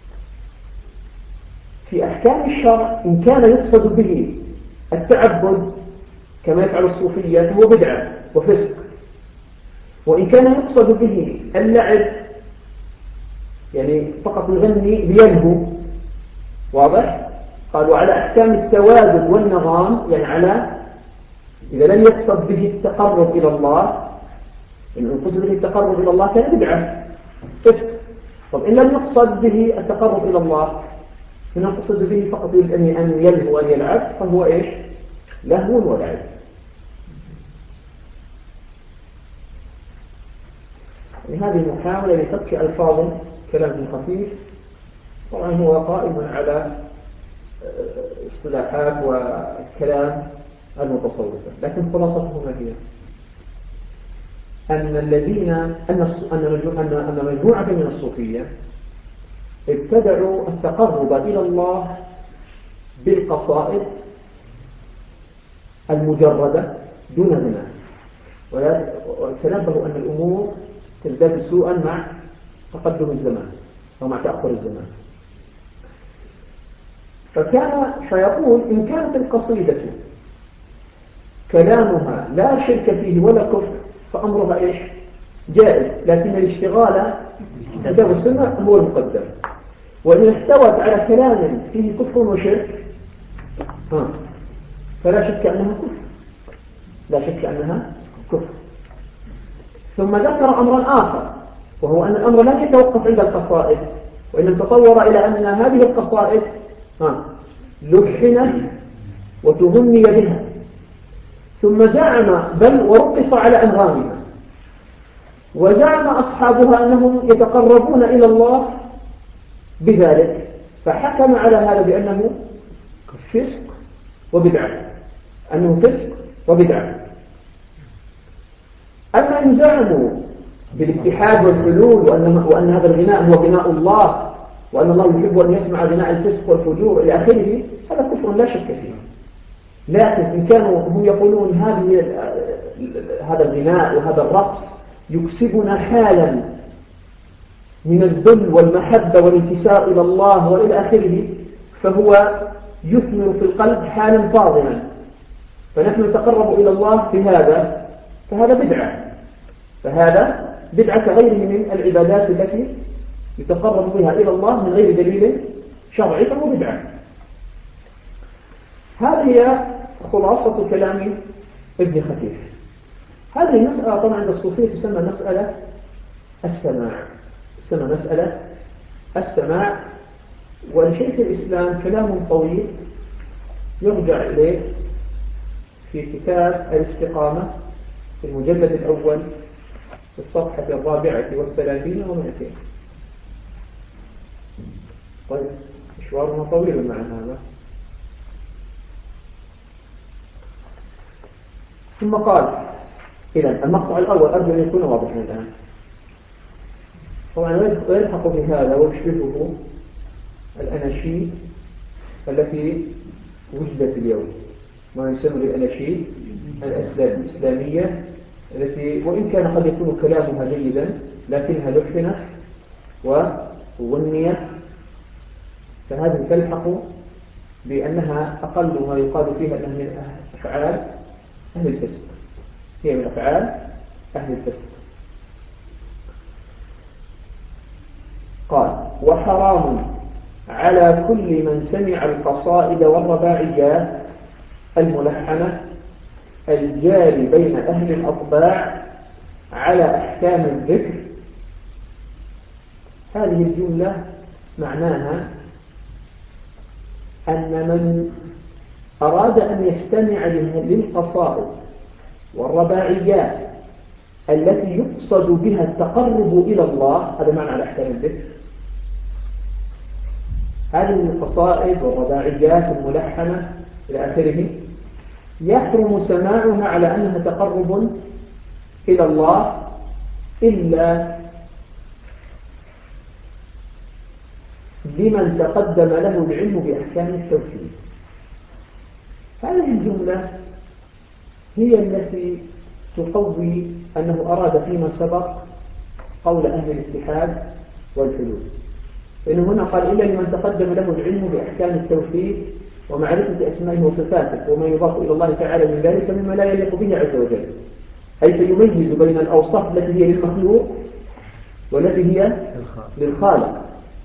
في أحكام الشرع إن كان يقصد به التعبد كما يفعل الصوفية فهو بدعة وفسق، وإن كان يقصد به اللعب يعني فقط يغني ليلهو، واضح؟ قالوا على أحكام التواجد والنغام، يعني على إذا لم يقصد به التقرب إلى الله، إن قصد به التقرب إلى الله كان بدعة فسق. طب إن لم يقصد به التقرب إلى الله، إن يقصد به فقط أن يلهو وأن يلعب، فهو إيش؟ لهو ولعب. يعني هذه محاولة لفك ألفاظ كلام خفيف، طبعا هو قائم على اصطلاحات وكلام المتصوفة، لكن خلاصته ما هي؟ أن مجموعة من الصوفية ابتدعوا التقرب إلى الله بالقصائد المجردة دون غناء، وتنبهوا أن الأمور تزداد سوءا مع تقدم الزمان أو مع تأخر الزمان. فيقول إن كانت القصيدة كلامها لا شرك فيه ولا كفر فأمرها إيش؟ جائز، لكن الاشتغال كتاب السنة هو المقدم. وإن احتوت على كلام فيه كفر وشرك فلا شك أنها كفر، لا شك أنها كفر. ثم ذكر أمرا آخر، وهو أن الأمر لا يتوقف عند القصائد، وإن تطور إلى أن هذه القصائد لحنت وتغني بها، ثم زعم بل ورقص على أنغامها، وزعم أصحابها أنهم يتقربون إلى الله بذلك، فحكم على هذا بأنه فسق وبدعة، أنه فسق وبدعة. أما إن زعموا بالاتحاد والحلول وأن هذا الغناء هو غناء الله، وأن الله يحب أن يسمع غناء الفسق والفجور إلى آخره، هذا كفر لا شك فيه. لكن إن كانوا هم يقولون هذا الغناء وهذا الرقص يكسبنا حالا من الذل والمحبة والانكسار إلى الله وإلى آخره، فهو يثمر في القلب حالا فاضلا، فنحن نتقرب إلى الله بهذا، فهذا بدعة، فهذا بدعة كغيره من العبادات التي يتقرب بها إلى الله من غير دليل شرعي، فهو بدعة. هذه خلاصة كلام ابن خفيف. هذه المسألة طبعا عند الصوفية تسمى مسألة السماع، تسمى مسألة السماع. ولشيخ الإسلام كلام طويل يرجع إليه في كتاب الاستقامة في المجلد الأول في الصفحة 34 و200. طيب مشوارنا طويل مع هذا. ثم قال إذن المقطع الأول أرجو أن يكون واضحا الآن. طبعا ويلحق في هذا ويشبهه الأناشيد التي وجدت اليوم، ما يسمى بالأناشيد الإسلامية، التي وإن كان قد يكون كلامها جيدا لكنها لحنت وغنيت، فهذه تلحق بأنها أقل ما يقال فيها أنها من أفعال أهل الفسق، هي من أفعال أهل الفسق. قال وحرام على كل من سمع القصائد والرباعيات الملحنة الجاري بين أهل الأطباع على أحكام الذكر. هذه الجملة معناها أن من أراد أن يستمع للقصائد والرباعيات التي يقصد بها التقرب إلى الله، هذا معنى على أحكام الذكر، هذه القصائد والرباعيات الملحنة إلى آخره يحرم سماعها على أنها تقرب إلى الله إلا لمن تقدم له العلم بأحكام التوحيد. هذه الجملة هي التي تقوي أنه أراد فيما سبق قول أهل الاتحاد والحلول، لأنه هنا قال إلا لمن تقدم له العلم بأحكام التوحيد ومعرفة أسمائه وصفاته وما يضاف إلى الله تعالى من ذلك مما لا يليق به عز وجل، أي فيميز بين الأوصاف التي هي للمخلوق والتي هي للخالق.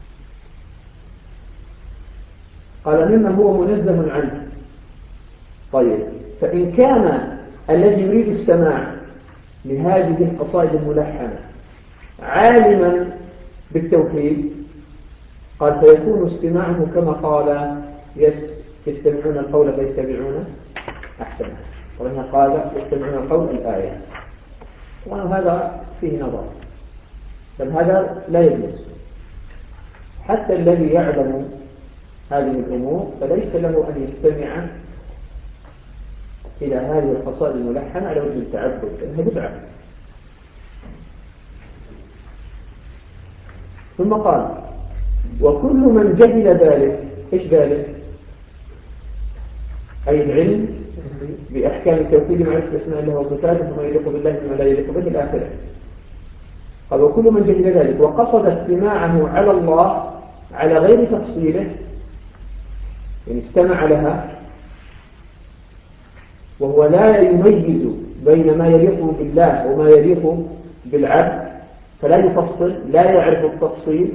قال مما هو منزه عنه. طيب، فإن كان الذي يريد السماع لهذه القصائد الملحنة عالما بالتوحيد، قال فيكون استماعه كما قال يستمعون القول فيتبعون أحسنه، وهنا قال يستمعون القول الآية، وهذا فيه نظر، بل هذا لا يجوز. حتى الذي يعلم هذه الأمور فليس له أن يستمع إلى هذه القصائد الملحنة على وجه التعبد، لأنها بدعة. ثم قال وكل من جهل ذلك، إيش ذلك؟ أي العلم بأحكام التوحيد معرفة أسماء الله وصفاته وما يليق بالله وما لا يليق به الآخرة. قال وكل من جهل ذلك وقصد استماعه على الله على غير تفصيله، يعني استمع لها وهو لا يميز بين ما يليق بالله وما يليق بالعبد، فلا يفصل، لا يعرف التفصيل،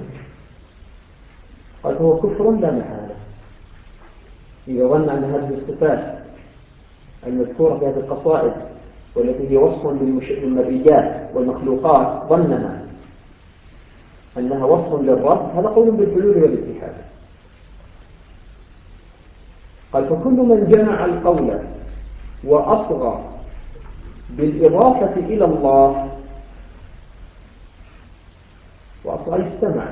قال هو كفر لا محالة إذا ظن أن هذه الصفات المذكورة في هذه القصائد والتي هي وصف للمرئيات والمخلوقات ظنها أنها وصف للرب، هذا قول بالحلول والاتحاد. قال فكل من جمع القول وأصغى بالإضافة إلى الله، وأصغى استمع،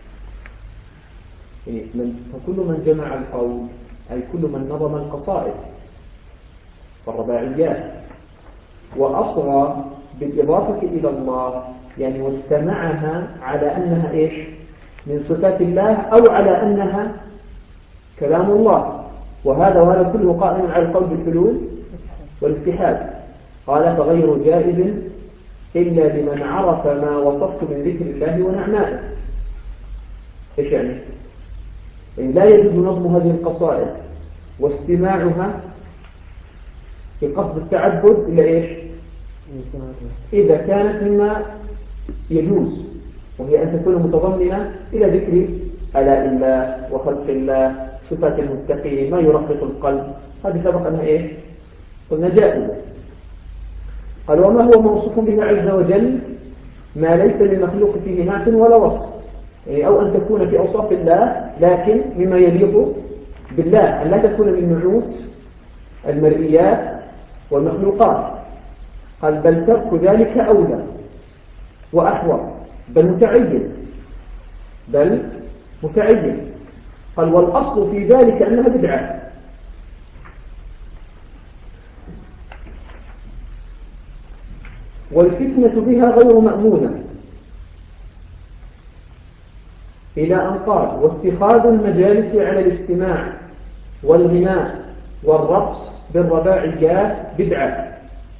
فكل من جمع القول أي كل من نظم القصائد والرباعيات وأصغى بالإضافة إلى الله، يعني واستمعها على أنها إيش؟ من صفات الله أو على أنها كلام الله، وهذا كله قائم على القول بالحلول والاتحاد. قال فغير جائز إلا لمن عرف ما وصفت من ذكر الله ونعمائه. إيش يعني؟ لا يجوز نظم هذه القصائد واستماعها بقصد التعبد إلا إيش؟ إذا كانت مما يجوز، وهي أن تكون متضمنة إلى ذكر آلاء الله وخلق الله، صفات المتقين، ما يرقق القلب، هذه سبق أنها إيش؟ قلنا جائزة. قال وما هو موصوف به عز وجل ما ليس للمخلوق فيه نعت ولا وصف، يعني أو أن تكون في أوصاف الله لكن مما يليق بالله، أن لا تكون من نعوت المرئيات والمخلوقات. قال بل ترك ذلك أولى وأحوط، بل متعين. قال والأصل في ذلك أنها بدعة، والفتنة بها غير مأمونة، إلى أن قال واتخاذ المجالس على الاستماع والغناء والرقص بالرباعيات بدعة.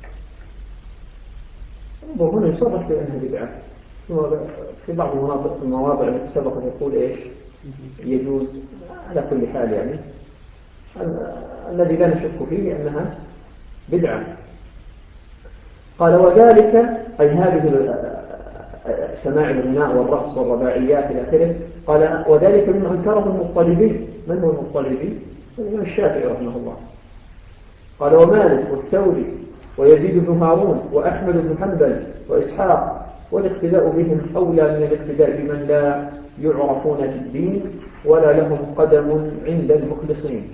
وهنا يصرح بأنها بدعة في بعض المواضع التي سبق يقول إيش يجوز. على كل حال يعني الذي لا نشك فيه أنها بدعة. قال وذلك أي هذه سماع الغناء والرقص والرباعيات إلى آخره قال وذلك مما أنكره المطلبي. من هو المطلبي؟ الإمام الشافعي رحمه الله. قال ومالك والثوري ويزيد بن هارون وأحمد بن حنبل وإسحاق، والاقتداء بهم أولى من الاقتداء بمن لا يعرفون في الدين ولا لهم قدم عند المخلصين.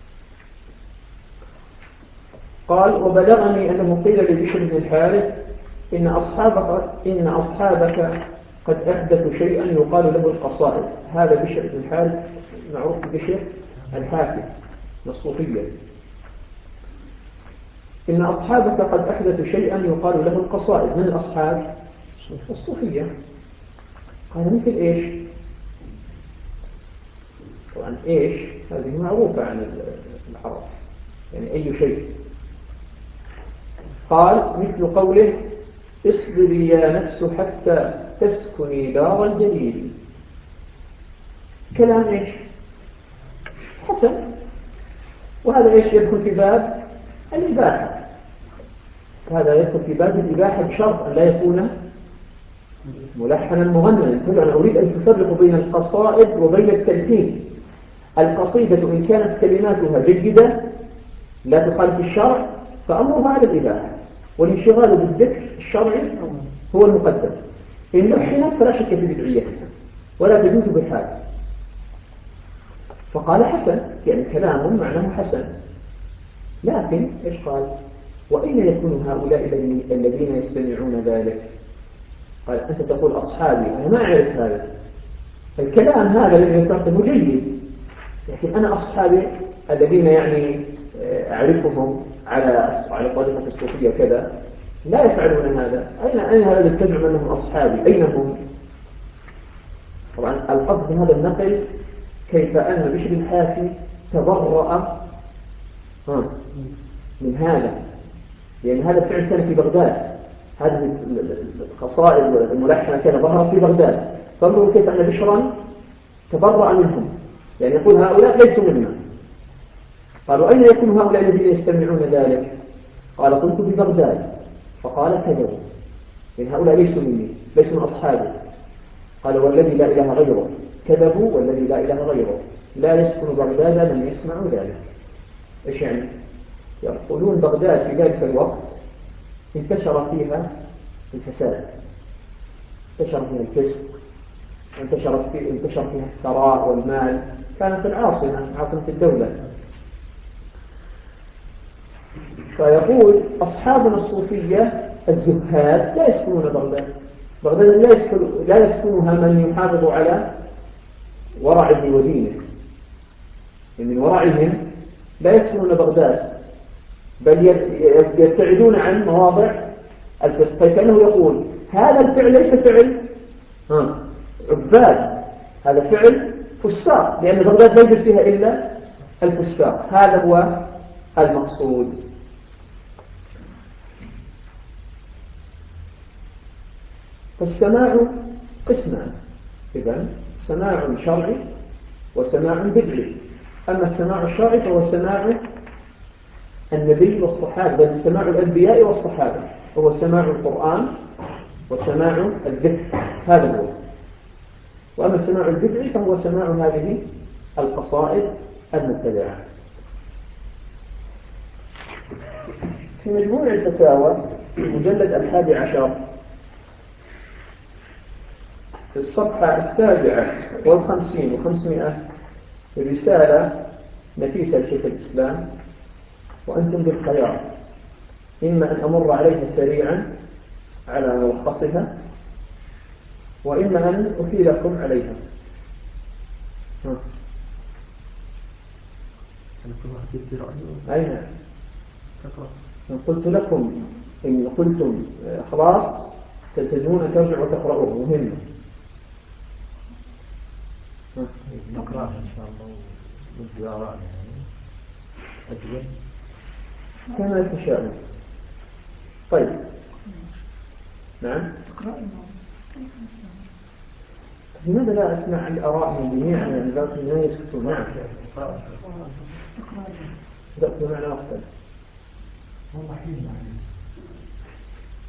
قال وبلغني أنه قيل لبشر بن الحارث إن أصحابك قد أحدثوا شيئا يقال له القصائد. هذا بشر بن الحارث معروف بشر الحافظ الصوفية. إن أصحابك قد أحدثوا شيئا يقال له القصائد. من الأصحاب؟ الصوفية. قال مثل إيش؟ طبعا إيش هذه معروفة عن العرب، يعني أي شيء. قال مثل قوله اصبري يا نفس حتى تسكني دار الجليل. كلام إيش؟ حسن. وهذا إيش يدخل في باب الإباحة. هذا يدخل في باب الإباحة بشرط أن لا يكون ملحنا مغنى. أنا أريد أن تفرق بين القصائد وبين التلحين. القصيدة إن كانت كلماتها جيدة لا تخالف الشرع فأمرها على الإباحة، والانشغال بالذكر الشرعي هو المقدم. إن لحنت فلا شك في بدعيتها ولا تجوز بحال. فقال حسن، يعني كلام معناه حسن. لكن إيش قال؟ وأين يكون هؤلاء الذين يستمعون ذلك؟ قال أنت تقول أصحابي، أنا ما أعرف هذا الكلام. هذا الذي ذكرته جيد، لكن أنا أصحابي الذين يعني أعرفهم على طريقة الصوفية كذا لا يفعلون هذا. أين هذا تزعم أنهم أصحابي؟ أين هم؟ طبعا القصد من هذا النقل كيف أن بشر الحافي تبرأ من هذا، لأن هذا الفعل كان في بغداد. هذه القصائد والملحنة كان ظهرت في بغداد. فانظروا كيف أن بشرا تبرأ منهم، يعني يقول هؤلاء ليسوا منا. قالوا أين يكون هؤلاء الذين يستمعون ذلك؟ قال قلت ببغداد. فقال كذبوا، لأن هؤلاء ليسوا مني، ليسوا من أصحابي. قال والذي لا إله غيره. كذبوا والذي لا إله غيره. لا يسكن بغداد من يسمع ذلك. إيش يعني؟ يقولون بغداد في ذلك الوقت انتشر فيها الفساد، انتشر فيها الفسق، انتشر فيها الثراء والمال. كانت العاصمة، عاصمة الدولة. فيقول أصحابنا الصوفية الزهاد لا يسكنون بغداد. بغداد لا يسكنها من يحافظ على ورعه ودينه. من ورعهم لا يسكنون بغداد، بل يبتعدون عن مواضع الفسق. فكأنه يقول هذا الفعل ليس فعل عباد، هذا فعل فساق، لأن بغداد لا يوجد فيها إلا الفساق. هذا هو المقصود. فالسماع قسمان، إذن سماع شرعي وسماع بدعي. أما السماع الشرعي فهو سماع النبي والصحابة، بل سماع الأنبياء والصحابة، هو سماع القرآن وسماع الذكر، هذا هو. وأما السماع البدعي فهو سماع هذه القصائد المبتدعة. في مجموع الفتاوى في مجلد 11 في الصفحة 57 و500 رسالة نفيسة لشيخ الإسلام، وأنتم بالخيار، إما أن أمر عليها سريعا على ملخصها، وإما أن أثيركم عليها. أين؟ قلت لكم إن قلتم خلاص تلتزمون أن ترجعوا وتقرأوه، مهم. نقرأ إن شاء الله والزيارة أجل كما تشاءون. طيب نعم. لماذا لا أسمع الآراء من جميع يعني ذلك لا يسكتون؟ نعم تأخذوا معنا وقتا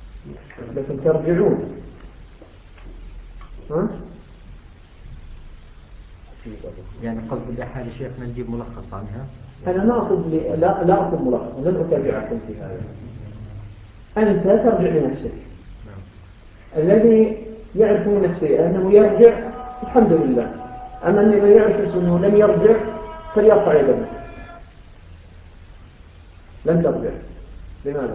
لكن ترجعون. يعني قصد الأحاد شيخنا نجيب ملخص عنها. أنا ما أقصد لا أقصد ملخص، لن أتابعكم في هذا. أنت ترجع لنفسك. الذي يعرف من نفسه أنه يرجع الحمد لله، أما الذي يعرف أنه لم يرجع فليرفع يده. لن ترجع. لماذا؟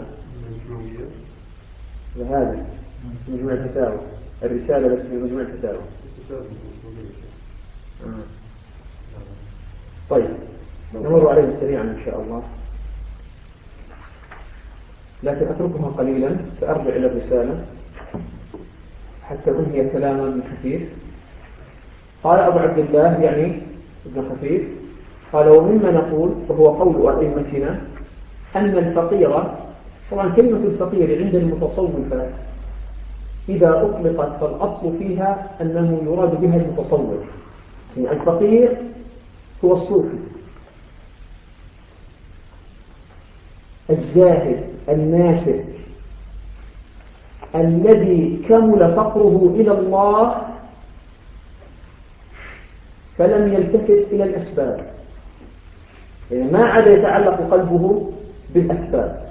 لهذا مجموع الفتاوى، الرسالة بس في مجموع الفتاوى. طيب نمر عليه سريعا إن شاء الله، لكن أتركها قليلا سأرجع إلى الرسالة حتى أنهي كلاما ابن خفيف. قال أبو عبد الله يعني ابن خفيف قال ومما نقول وهو قول أئمتنا أن الفقير، طبعا كلمة الفقير عند المتصوفة إذا أطلقت فالأصل فيها أنه يراد بها المتصوف، يعني الفقير هو الصوفي الزاهد الناشئ الذي كمل فقره إلى الله فلم يلتفت إلى الأسباب، يعني ما عاد يتعلق قلبه بالأسباب.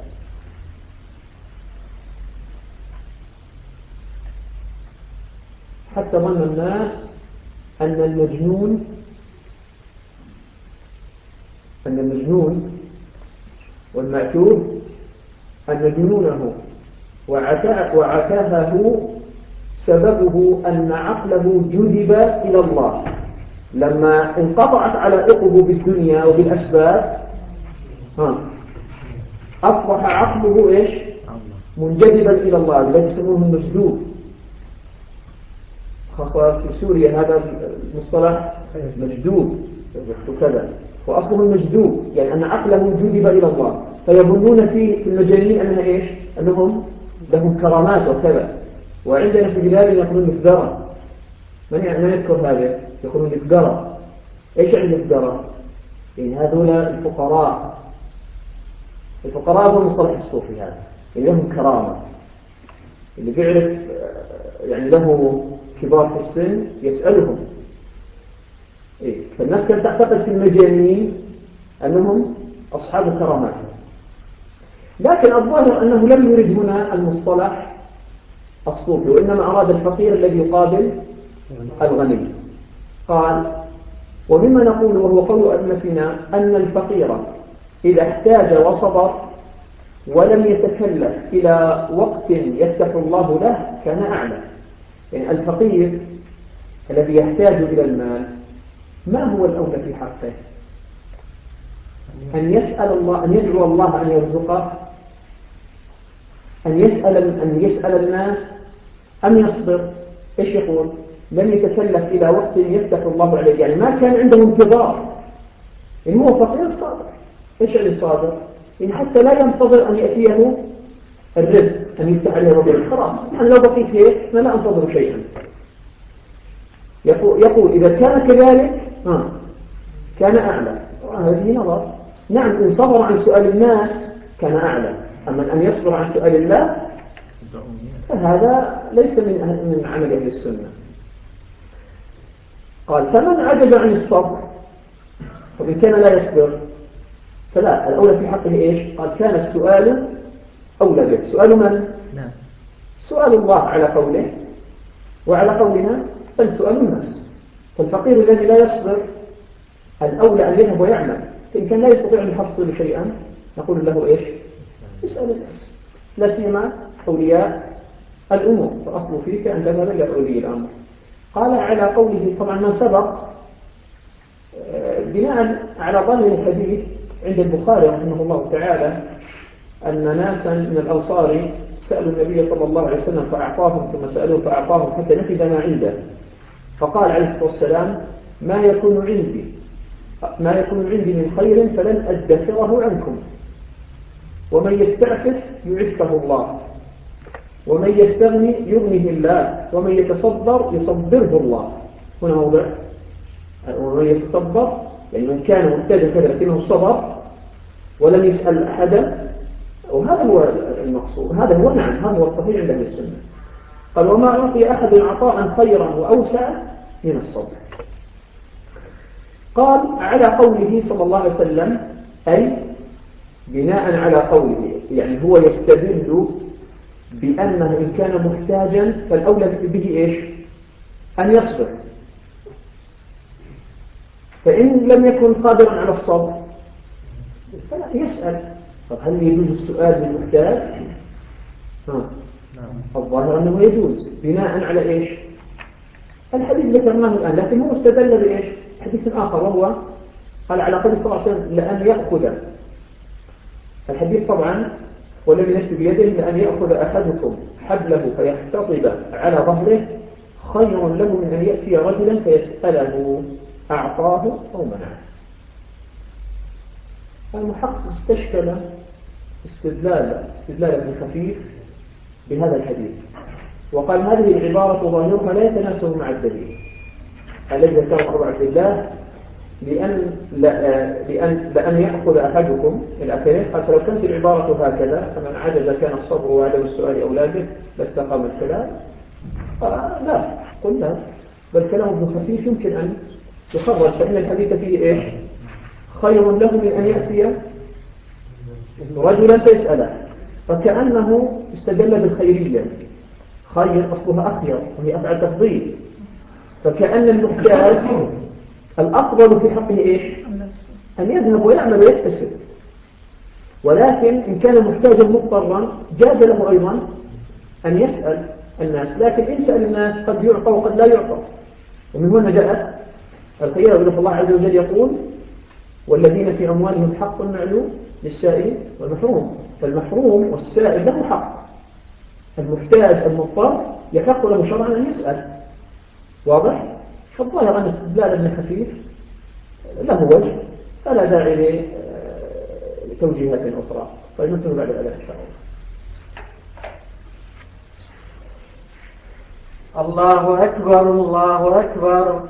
حتى ظن الناس أن المجنون والمعتوه أن جنونه وعتاهه سببه أن عقله جذب إلى الله، لما انقطعت علائقه بالدنيا وبالأسباب أصبح عقله إيش؟ منجذبا إلى الله، الذي يسمونه المسجود. خاصة في سوريا هذا المصطلح مجدوب وكذا، وأصله المجدوب يعني أن عقله جذب إلى الله، فيظنون في المجانين أنها إيش؟ أنهم لهم كرامات وكذا. وعندنا في بلادنا يقولون مفدرة. من يذكر هذا؟ يقولون مفدرة. إيش يعني مفدرة؟ يعني هذول الفقراء هو المصطلح الصوفي هذا، يعني لهم كرامة، اللي بيعرف يعني له كبار في السن يسألهم. فالناس كانت تعتقد في المجانين أنهم أصحاب كرامات، لكن الظاهر أنه لم يرد هنا المصطلح الصوفي، وإنما أراد الفقير الذي يقابل الغني. قال ومما نقول وهو قول أئمتنا أن الفقير إذا احتاج وصبر ولم يتكلف إلى وقت يفتح الله له كان أعلى. يعني الفقير الذي يحتاج إلى المال ما هو الأولى في حقه؟ أن يسأل الله، أن يدعو الله أن يرزقه، أن يسأل الناس، أم يصبر؟ إيش يقول؟ لم يتكلف إلى وقت يفتح الله عليه، يعني ما كان عنده انتظار. إن هو فقير صابر. إيش يعني صابر؟ إن حتى لا ينتظر أن يأتيه الرزق، أن يفتح عليه ربه، خلاص أنا لو بقيت هيك أنا لا أنتظر شيئا. يقول إذا كان كذلك كان أعلى. هذه نظر. نعم إن صبر عن سؤال الناس كان أعلى، أما أن يصبر عن سؤال الله فهذا ليس من عمل أهل السنة. قال فمن عجز عن الصبر وإن كان لا يصبر فلا، الأولى في حقه إيش؟ قال كان السؤال أولى به. سؤال من؟ سؤال الله على قوله وعلى قولنا، بل سؤال الناس. فالفقير الذي لا يصبر الأولى أن يذهب ويعمل، فإن كان لا يستطيع أن يحصل شيئا نقول له إيش؟ اسأل الناس، لا سيما أولياء الأمور، فأصل فيك أن تذهب إلى أولي الأمر. قال على قوله طبعا من سبق بناء على ظاهر الحديث عند البخاري رحمه الله تعالى أن ناسا من الأنصار سألوا النبي صلى الله عليه وسلم فأعطاهم، ثم سألوه فأعطاهم حتى نفذ ما عنده، فقال عليه الصلاة والسلام ما يكون عندي من خير فلن أدخره عنكم، ومن يستعفف يعفه الله، ومن يستغني يغنيه الله، ومن يتصبر يصبره الله. هنا موضع ومن يتصبر يعني من كان محتاجا كذا لكنه صبر ولم يسأل أحدا، وهذا هو المقصود، هذا هو نعم هذا هو الصحيح عند أهل السنة. قال وما أعطي أحد عطاء خيرا وأوسع من الصبر. قال على قوله صلى الله عليه وسلم، أي بناء على قوله، يعني هو يستدل بأنه إن كان محتاجا فالأولى به إيش؟ أن يصبر، فإن لم يكن قادرا على الصبر فلا يسأل. طب هل يجوز السؤال للمحتاج؟ الظاهر أنه يجوز بناء على إيش؟ الحديث ذكرناه الآن، لكن هو استدل بإيش؟ حديث آخر، وهو قال على قول صلى الله عليه وسلم لأن يأخذ الحديث طبعا والذي نفسه بيده، لأن يأخذ أحدكم حبله فيحتطب على ظهره خير له من أن يأتي رجلا فيسأله أعطاه أو منعه. المحقق استشكل استدلال ابن خفيف بهذا الحديث، وقال هذه العبارة ظاهرها لا يتناسب مع الدليل الذي ذكره أبو عبد الله، لأن يأخذ أحدكم إلى آخره. قال فلو كانت العبارة هكذا فمن عجز كان الصبر وعدم السؤال أولاده لاستقام الكلام. لا، قلنا بل كلام ابن خفيف يمكن أن يخرج، فإن الحديث فيه إيش؟ خير له من أن يأتي رجلا فيسأله، فكأنه استدل بالخيرية. خير أصلها أخير وهي أفعل تفضيل، فكأن المحتاج الأفضل في حقه إيش؟ أن يذهب ويعمل ويكتسب، ولكن إن كان محتاجا مضطرا جاز له أيضا أن يسأل الناس، لكن إن سأل الناس قد يعطى وقد لا يعطى. ومن هنا جاءت الخيار، ولله الله عز وجل يقول والذين في أموالهم حق معلوم للسائل والمحروم، فالمحروم والسائل له حق. المحتاج المضطر يحق له شرعا أن يسأل. واضح؟ فالظاهر أن استدلال ابن خفيف له وجه، فلا داعي لتوجيهات أخرى. طيب ننتهي بعد الأذان إن شاء الله. الله أكبر الله أكبر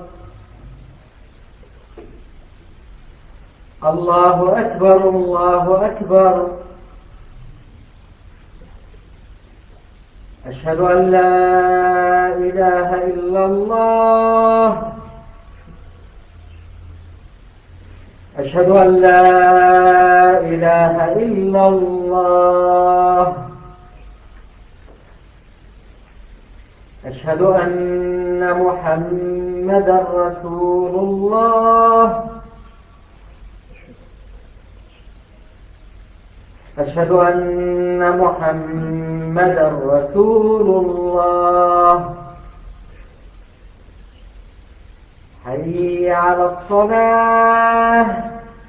الله أكبر الله أكبر. أشهد أن لا إله إلا الله. أشهد أن لا إله إلا الله. أشهد أن محمدا رسول الله. أشهد أن محمدا رسول الله. حي على الصلاة.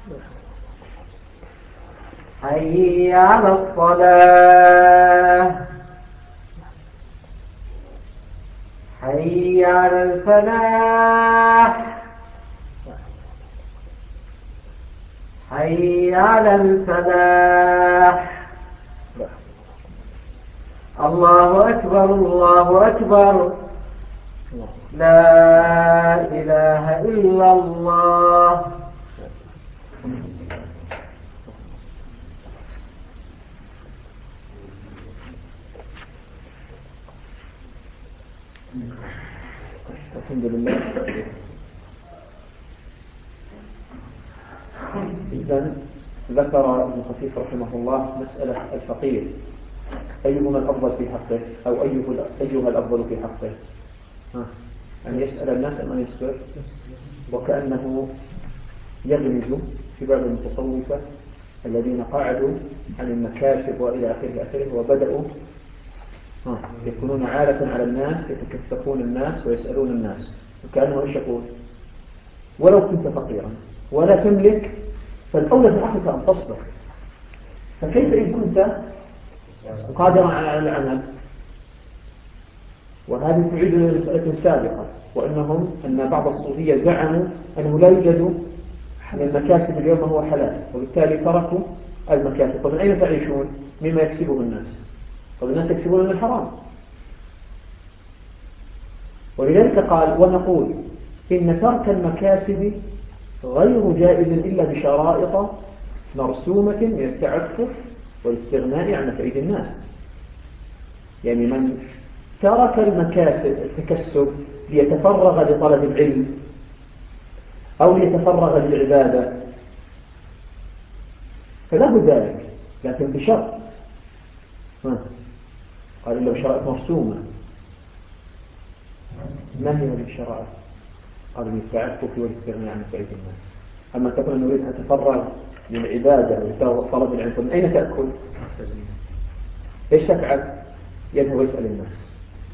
حي على الصلاة. حي على الفلاح. حي على الفلاح. الله أكبر الله أكبر. لا إله إلا الله. الحمد لله. إذن ذكر ابن خفيف رحمه الله مسألة الفقير أيهما الأفضل في حقه، أو أيها الأفضل في حقه، أن يسأل الناس أم أن يصبر؟ وكأنه يغمز في بعض المتصوفة الذين قاعدوا عن المكاسب وإلى آخره وبدأوا يكونون عالة على الناس، يتكففون الناس ويسألون الناس، وكأنه إيش يقول؟ ولو كنت فقيرا ولا تملك فالأولى بحقك أن تصبر، فكيف إن كنت قادرا على العمل؟ وهذه تعيدنا لمسألة سابقة، أن بعض الصوفية زعموا أنه لا يوجد من المكاسب اليوم هو حلال، وبالتالي تركوا المكاسب. طب من أين تعيشون؟ مما يكسبه الناس. طب الناس يكسبون من الحرام. ولذلك قال ونقول إن ترك المكاسب غير جائز إلا بشرائط مرسومة من التعفف والاستغناء عن نفعيد الناس. يعني من ترك المكاسب التكسب ليتفرغ لطلب العلم أو ليتفرغ للعبادة فله ذلك، لكن بشرط. قال إلا بشرائط مرسومة. ما هي هذه الشرائط؟ قال للتعفف والاستغناء عن فائدة الناس. أما تقول نريد أن تتفرغ للعبادة وطلب العلم، من أين تأكل؟ إيش تفعل؟ يذهب ويسأل الناس،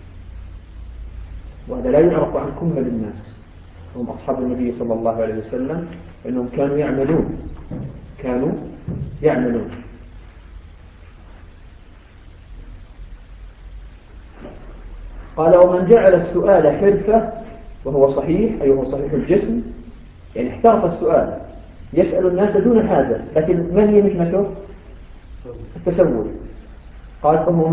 وهذا لا يعرف عن كمل الناس. هم أصحاب النبي صلى الله عليه وسلم أنهم كانوا يعملون. قال ومن جعل السؤال حرفة وهو صحيح، أي هو صحيح الجسم، يعني احترف السؤال يسأل الناس دون حاجة، لكن من هي مهنته؟ التسول. قال فهو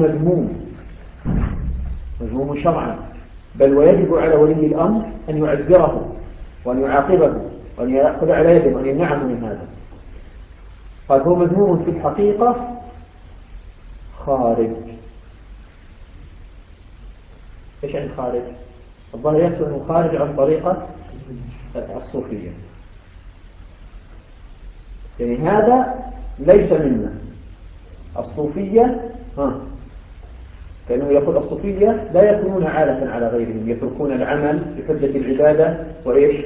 مذموم شرعا، بل ويجب على ولي الأمر أن يعذره وأن يعاقبه وأن يأخذ على يده وأن يمنعه من هذا. قال هو مذموم في الحقيقة خارج. إيش يعني خارج؟ الظاهر يقصد أنه خارج عن طريقة الصوفية، يعني هذا ليس منا. الصوفية كأنه يقول الصوفية لا يكونون عالة على غيرهم، يتركون العمل بحجة العبادة وإيش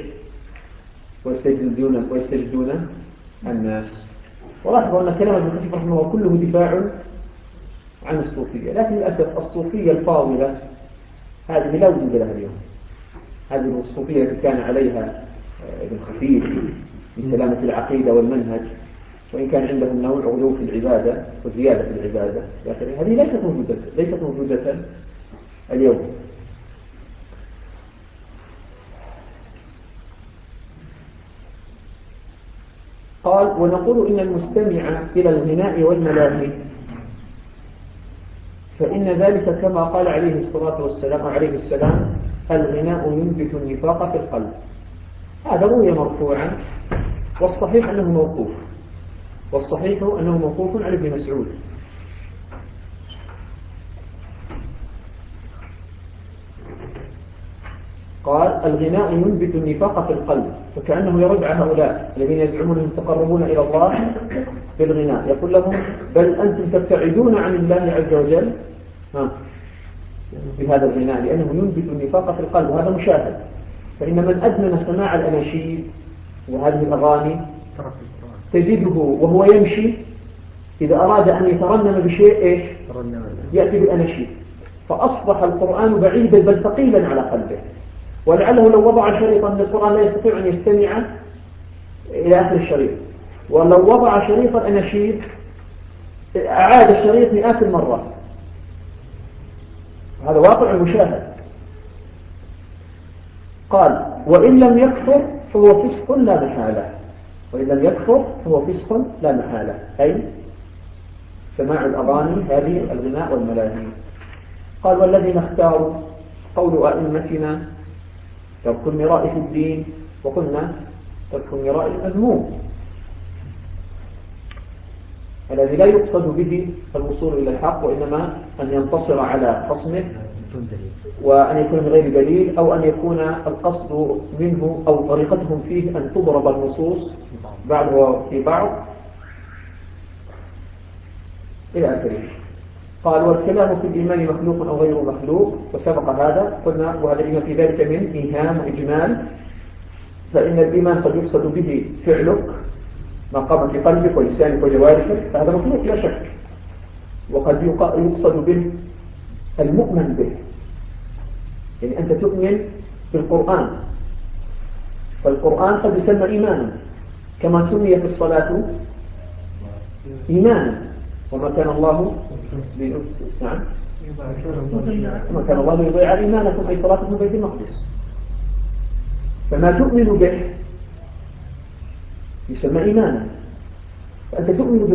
ويستجدون الناس. ولاحظوا أن كلام ابن خفيف رحمه الله كله دفاع عن الصوفية، لكن للأسف الصوفية الفاضلة هذه لا وجود لها اليوم. هذه الصوفية التي كان عليها ابن خفيف من سلامة العقيدة والمنهج، وإن كان عندهم نوع غلو في العبادة وزيادة في العبادة، لكن هذه ليست موجودة اليوم. قال ونقول إن المستمع إلى الغناء والملاهي فإن ذلك كما قال عليه الصلاة والسلام الغناء ينبت النفاق في القلب. هذا روي مرفوعا، والصحيح أنه موقوف على ابن مسعود. قال الغناء ينبت النفاق في القلب، فكأنه يرد على هؤلاء الذين يزعمون أنهم يتقربون إلى الله بالغناء، يقول لهم بل أنتم تبتعدون عن الله عز وجل بهذا الغناء، لأنه ينبت النفاق في القلب، وهذا مشاهد. فإن من أدمن سماع الأناشيد وهذه الأغاني تجده وهو يمشي إذا أراد أن يترنم بشيء يأتي بالأناشيد، فأصبح القرآن بعيدا بل ثقيلا على قلبه. ولعله لو وضع شريطا من القرآن لا يستطيع أن يستمع إلى آخر الشريط، ولو وضع شريطا أناشيد أعاد الشريط مئات المرات. هذا واقع مشاهد. قال وإن لم يكفر فهو فسق لا محالة، أي سماع الأغاني هذه الغناء والملاهي. قال والذين اختاروا قول أئمتنا ترك المراء في الدين، وقلنا ترك المراء المذموم الذي لا يقصد به الوصول إلى الحق، وإنما أن ينتصر على خصمه، وأن يكون من غير دليل، أو أن يكون القصد منه أو طريقتهم فيه أن تضرب النصوص بعضها في بعض إلى آخره. قال والكلام في الإيمان مخلوق أو غير مخلوق، وسبق هذا قلنا، وهذا الإيمان في ذلك من إيهام وإجمال، فإن الإيمان قد يقصد به فعلك ما قام في قلبك ولسانك وجوارحك، فهذا مخلوق لا شك، وقد يقصد به المؤمن به، يعني أنت تؤمن بالقرآن، فالقرآن قد يسمى إيمانا كما سميت الصلاة إيمانا، وما كان الله ليضيع إيمانكم أي صلاتكم بيت المقدس. فما تؤمن به يسمى إيمانا، فأنت تؤمن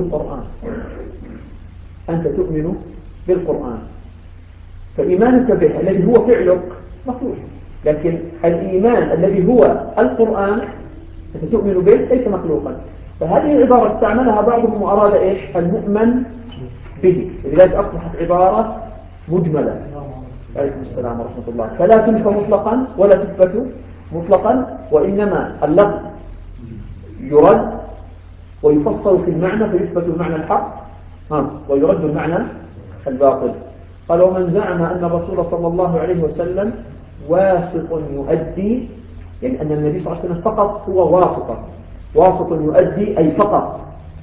بالقرآن، فإيمانك به الذي هو فعلك مخلوق، لكن الإيمان الذي هو القرآن أنت تؤمن به ليس مخلوقا. فهذه العبارة استعملها بعضهم وأراد إيش؟ المؤمن به، لذلك أصبحت عبارة مجملة. عليكم السلام ورحمة الله. فلا تنفى مطلقا ولا تثبت مطلقا، وإنما اللفظ يرد ويفصل في المعنى فيثبت المعنى الحق ويرد المعنى الباطل. قال ومن زعم أن الرسول صلى الله عليه وسلم واسط يؤدي، يعني أن النبي صلى الله عليه وسلم فقط هو واسط يؤدي أي فقط،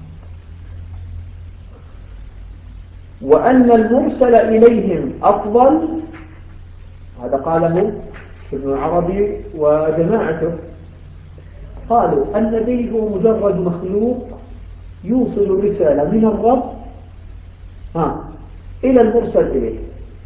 وأن المرسل إليهم أفضل، هذا قاله ابن عربي وجماعته، قالوا النبي هو مجرد مخلوق يوصل الرسالة من الرب إلى المرسل إليه،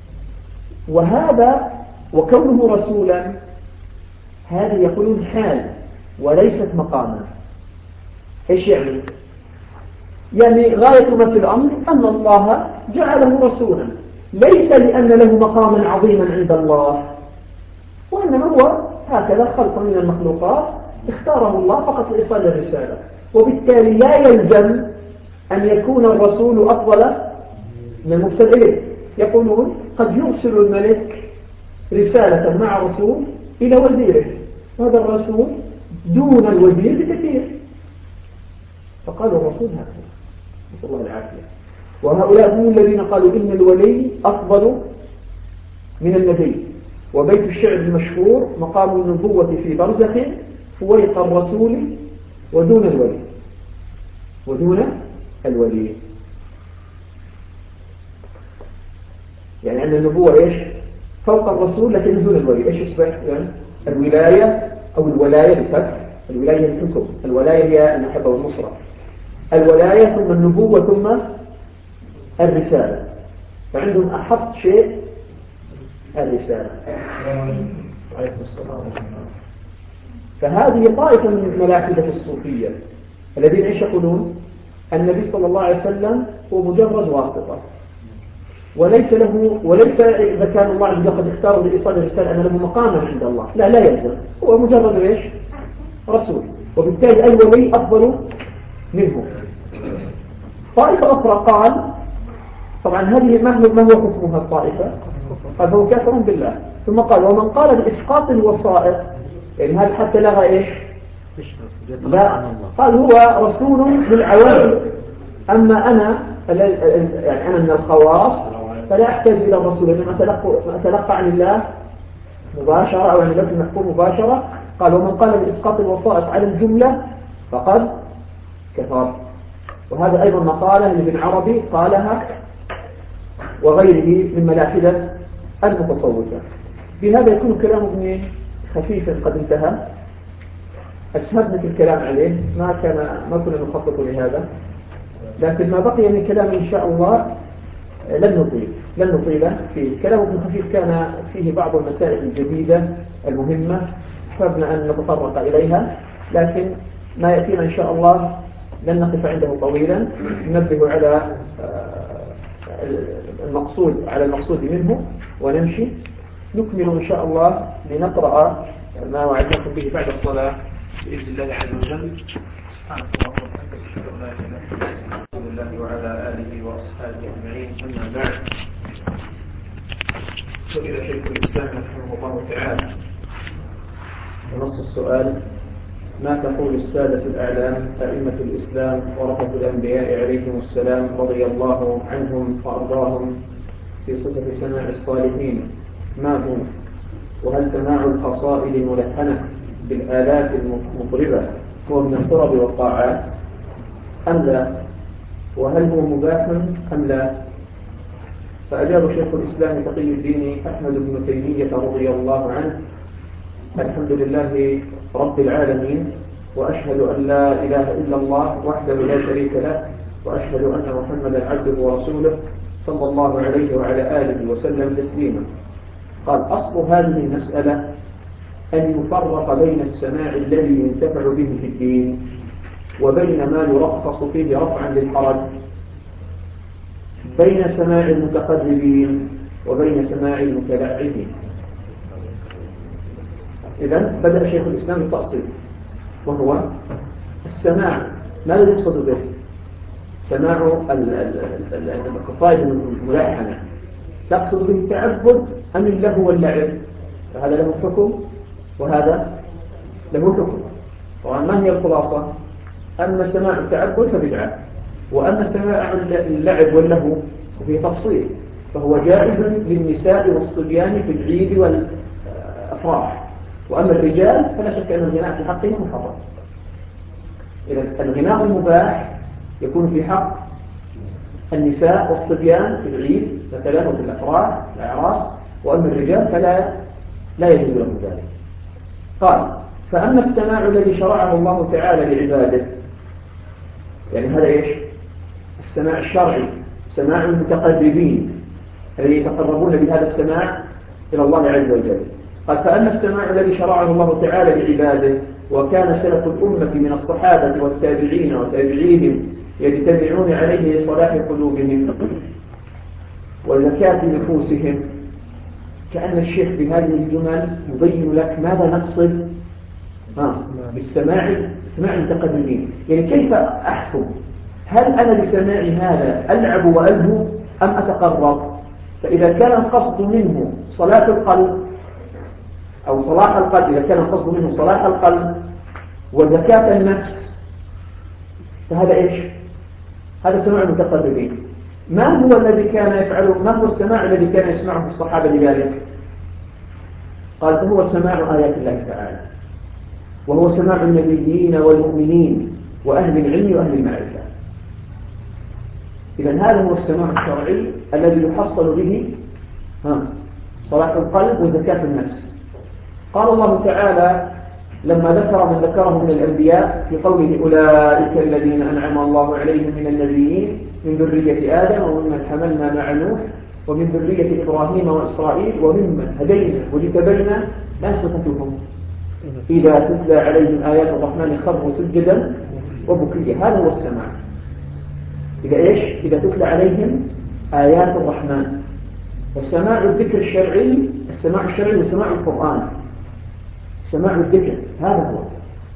وهذا وكونه رسولا هذا يقولون حال وليست مقاما. إيش يعني؟ يعني غاية ما في الأمر أن الله جعله رسولا، ليس لأن له مقاما عظيما عند الله، وإنما هو هكذا خلق من المخلوقات اختاره الله فقط لإيصال الرسالة، وبالتالي لا يلزم أن يكون الرسول أفضل من المرسل إليه. يقولون قد يرسل الملك رسالة مع رسول إلى وزيره، وهذا الرسول دون الوزير بكثير، فقالوا الرسول هكذا، نسأل الله العافية. وهؤلاء هم الذين قالوا إن الولي أفضل من النبي، وبيت الشعر المشهور مقام النبوة في برزخ فويق الرسول ودون الولي. يعني أن النبوة إيش؟ فوق الرسول لكن دون الولي. إيش يصبح؟ يعني الولاية أو الولاية بالفتح، الولاية الحكم، الولاية هي المحبة والنصرة، الولاية ثم النبوة ثم الرسالة، فعندهم أحط شيء الرسالة. عليكم السلام. فهذه طائفة من ملاحدة الصوفية الذين ايش يقولون؟ النبي صلى الله عليه وسلم هو مجرد واسطة، وليس إذا كان الله عز وجل قد اختاره لإيصال الرسالة أن له مقاما عند الله، لا يلزم، هو مجرد ايش؟ رسول، وبالتالي أي ولي أفضل منه. طائفة أخرى قال، طبعا هذه ما هو حكمها الطائفة؟ قال هو كافر بالله. ثم قال ومن قال بإسقاط الوسائط، يعني هذا حتى لغى إيش؟ لا، قال هو رسول للعوام، أما أنا يعني أنا من الخواص فلا أحتاج إلى الرسول، إنما أتلقى عن الله مباشرة أو عن الله المحكوم مباشرة. قال ومن قال بإسقاط الوسائط على الجملة فقد كفر. وهذا أيضا مقالة لابن عربي قالها وغيره من ملاحدة المتصوفة. بهذا يكون كلام ابن خفيف قد انتهى، أشهدنا في الكلام عليه، ما كنا نخطط لهذا، لكن ما بقي من كلام إن شاء الله لن نطيل فيه. كلام ابن خفيف كان فيه بعض المسائل الجديدة المهمة حاببنا أن نتطرق إليها، لكن ما يأتينا إن شاء الله لن نقف عنده طويلا، ننبه على المقصود منه ونمشي. نكمل إن شاء الله لنقرأ ما وعدناكم به بعد الصلاة بإذن الله عز وجل. سبحانك اللهم وبحمدك أشهد أن لا إله إلا أنت وعلى آله وأصحابه أجمعين. أما بعد، سئل شيخ الإسلام رحمه الله تعالى ونص السؤال: ما تقول السادة الأعلام أئمة الإسلام ورثة الأنبياء عليهم السلام رضي الله عنهم وأرضاهم في صفة سماع الصالحين؟ ما هو؟ وهل سماع القصائد الملحنة بالآلات المطربة هو من القرب والطاعات أم لا؟ وهل هو مباح أم لا؟ فأجاب شيخ الإسلام تقي الدين أحمد بن تيمية رضي الله عنه: الحمد لله رب العالمين، وأشهد أن لا إله إلا الله وحده لا شريك له، وأشهد أن محمدا عبده ورسوله صلى الله عليه وعلى آله وسلم تسليما. قال: أصل هذه المسألة أن يفرق بين السماع الذي ينتفع به في الدين وبين ما يرخص فيه رفعا للحرج، بين سماع المتقربين وبين سماع المتلعبين. إذن بدأ شيخ الإسلام التأصيل، وهو السماع. ماذا يقصد به؟ سماع القصائد الملحنة تقصد به التعبد أم اللهو واللعب؟ فهذا له حكم وهذا له حكم. طبعا ما هي الخلاصة؟ أما سماع التعبد فبدعة، وأما سماع اللعب واللهو فيه تفصيل، فهو جائز للنساء والصبيان في العيد والأفراح، وأما الرجال فلا شك أن الغناء في حقهم محرم. إذا الغناء المباح يكون في حق النساء والصبيان في العيد مثلا وفي الأفراح الأعراس، وأما الرجال فلا يجوز لهم ذلك. قال: فأما السماع الذي شرعه الله تعالى لعباده، يعني هذا إيش؟ السماع الشرعي، سماع المتقربين الذي يتقربون بهذا السماع إلى الله عز وجل. قال: فأما السماع الذي شرعه الله تعالى لعباده، وكان سلف الأمة من الصحابة والتابعين وتابعيهم يجتمعون عليه لصلاح قلوبهم وزكاة نفوسهم. كأن الشيخ بهذه الجمل يبين لك ماذا نقصد بالسماع المتقدمين. يعني كيف أحكم؟ هل أنا بسماع هذا ألعب وألهو أم أتقرب؟ فإذا كان القصد منه صلاح القلب أو صلاح القلب، إذا كان القصد منه صلاح القلب وزكاة النفس، فهذا إيش؟ هذا سماع المتقربين. ما هو الذي كان يفعله؟ ما هو السماع الذي كان يسمعه الصحابة لذلك؟ قال: هو سماع آيات الله تعالى، وهو سماع النبيين والمؤمنين وأهل العلم وأهل المعرفة. إذن هذا هو السماع الشرعي الذي يحصل به صلاح القلب وزكاة النفس. قال الله تعالى لما ذكر من ذكره من الأنبياء في قوله: أولئك الذين أنعم الله عليهم من النبيين من ذرية آدم وممن حملنا مع نوح ومن ذرية إبراهيم وإسرائيل وممن هدينا واجتبينا لا صفتهم إذا تتلى عليهم آيات الرحمن خروا سجدا وبكيا. هذا هو السماع. إذا إيش؟ إذا تتلى عليهم آيات الرحمن. والسماع الذكر الشرعي، السماع الشرعي وسماع القرآن، سماع الذكر هذا هو.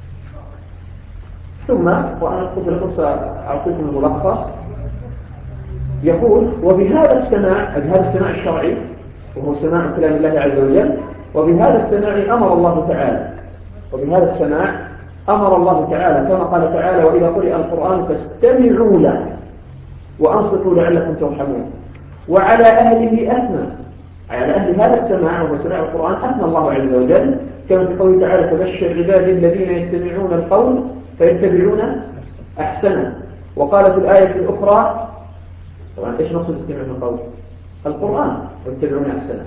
ثم وأنا قلت لكم سأعطيكم الملخص. يقول: وبهذا السماع، بهذا السماع الشرعي وهو سماع كلام الله عز وجل، وبهذا السماع أمر الله تعالى، وبهذا السماع أمر الله تعالى كما قال تعالى: وإذا قرئ القرآن فاستمعوا له وأنصتوا لعلكم ترحمون. وعلى أهله أثنى، على أهل هذا السماع وهو سماع القرآن أثنى الله عز وجل كما في قوله تعالى: فبشر عبادي الذين يستمعون القول فيتبعون أحسنه. وقال في الآية الأخرى، طبعا إيش نقصد يستمعون القول؟ القرآن ويتبعون أحسنه.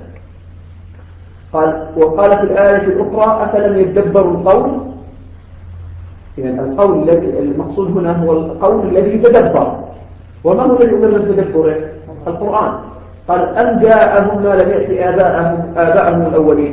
وقال في الآية الأخرى: أفلم يتدبروا القول؟ إذن القول المقصود هنا هو القول الذي يتدبر. وما هو الذي أمر بالتدبر؟ القرآن. قال: أم جاءهم ما لم يأتي آباءهم الأولين.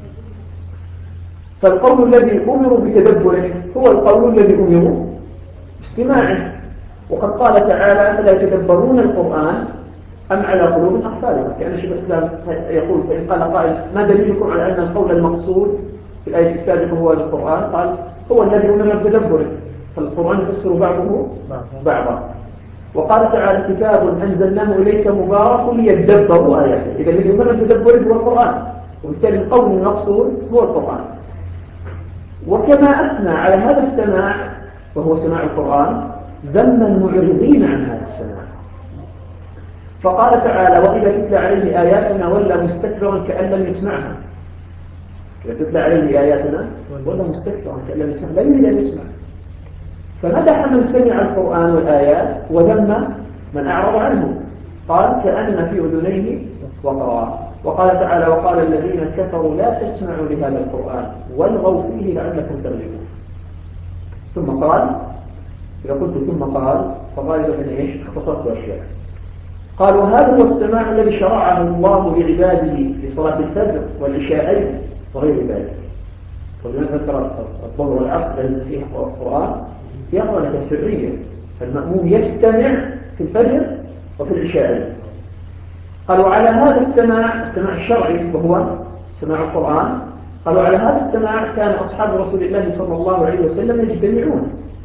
فالقول الذي أمروا بتدبره هو القول الذي أمروا باستماعه. وقد قال تعالى: أفلا يتدبرون القرآن أم على قلوب أقفالها. كأن شيخ الإسلام يقول: فإن قال قائل: ما دليلكم على أن القول المقصود في الآية السابقة هو القرآن؟ قال: هو الذي أمر بتدبره. فالقرآن يفسر بعضه بعضا. وقال تعالى: كتاب أنزلناه إليك مبارك ليدبروا آياته. إذا الذي أمر بتدبره هو القرآن، وبالتالي القول المقصود هو القرآن. وكما أثنى على هذا السماع وهو سماع القرآن، ذم المعرضين عن هذا السماع. فقال تعالى: وإذا تتلى عليه آياتنا ولى مستكبرا كأن لم يسمعها. إذا تتلى عليه آياتنا ولى مستكبرا كأن لم يسمعها، لا يريد أن يسمع. فمدح من سمع القرآن والآيات وذم من أعرض عنه. قال: كأن في أذنيه وقرا. وقال تعالى: وقال الذين كفروا لا تسمعوا لهذا القرآن والغوا فيه لعلكم تغلبون. ثم قال، إذا قلت ثم قال فغالبا من إيش؟ اختصرت أشياء. قال: وهذا هو السماع الذي شرعه الله لعباده لصلاة الفجر والعشاءين وغير ذلك. ولما ذكر الظهر والعصر الذي فيه القرآن يقرأ لك سريا، فالمأموم يستمع في الفجر وفي العشاءين. قالوا: على هذا السماع الشرعي وهو سماع القرآن، قالوا: على هذا السماع كان أصحاب رسول الله صلى الله عليه وسلم يجتمعون.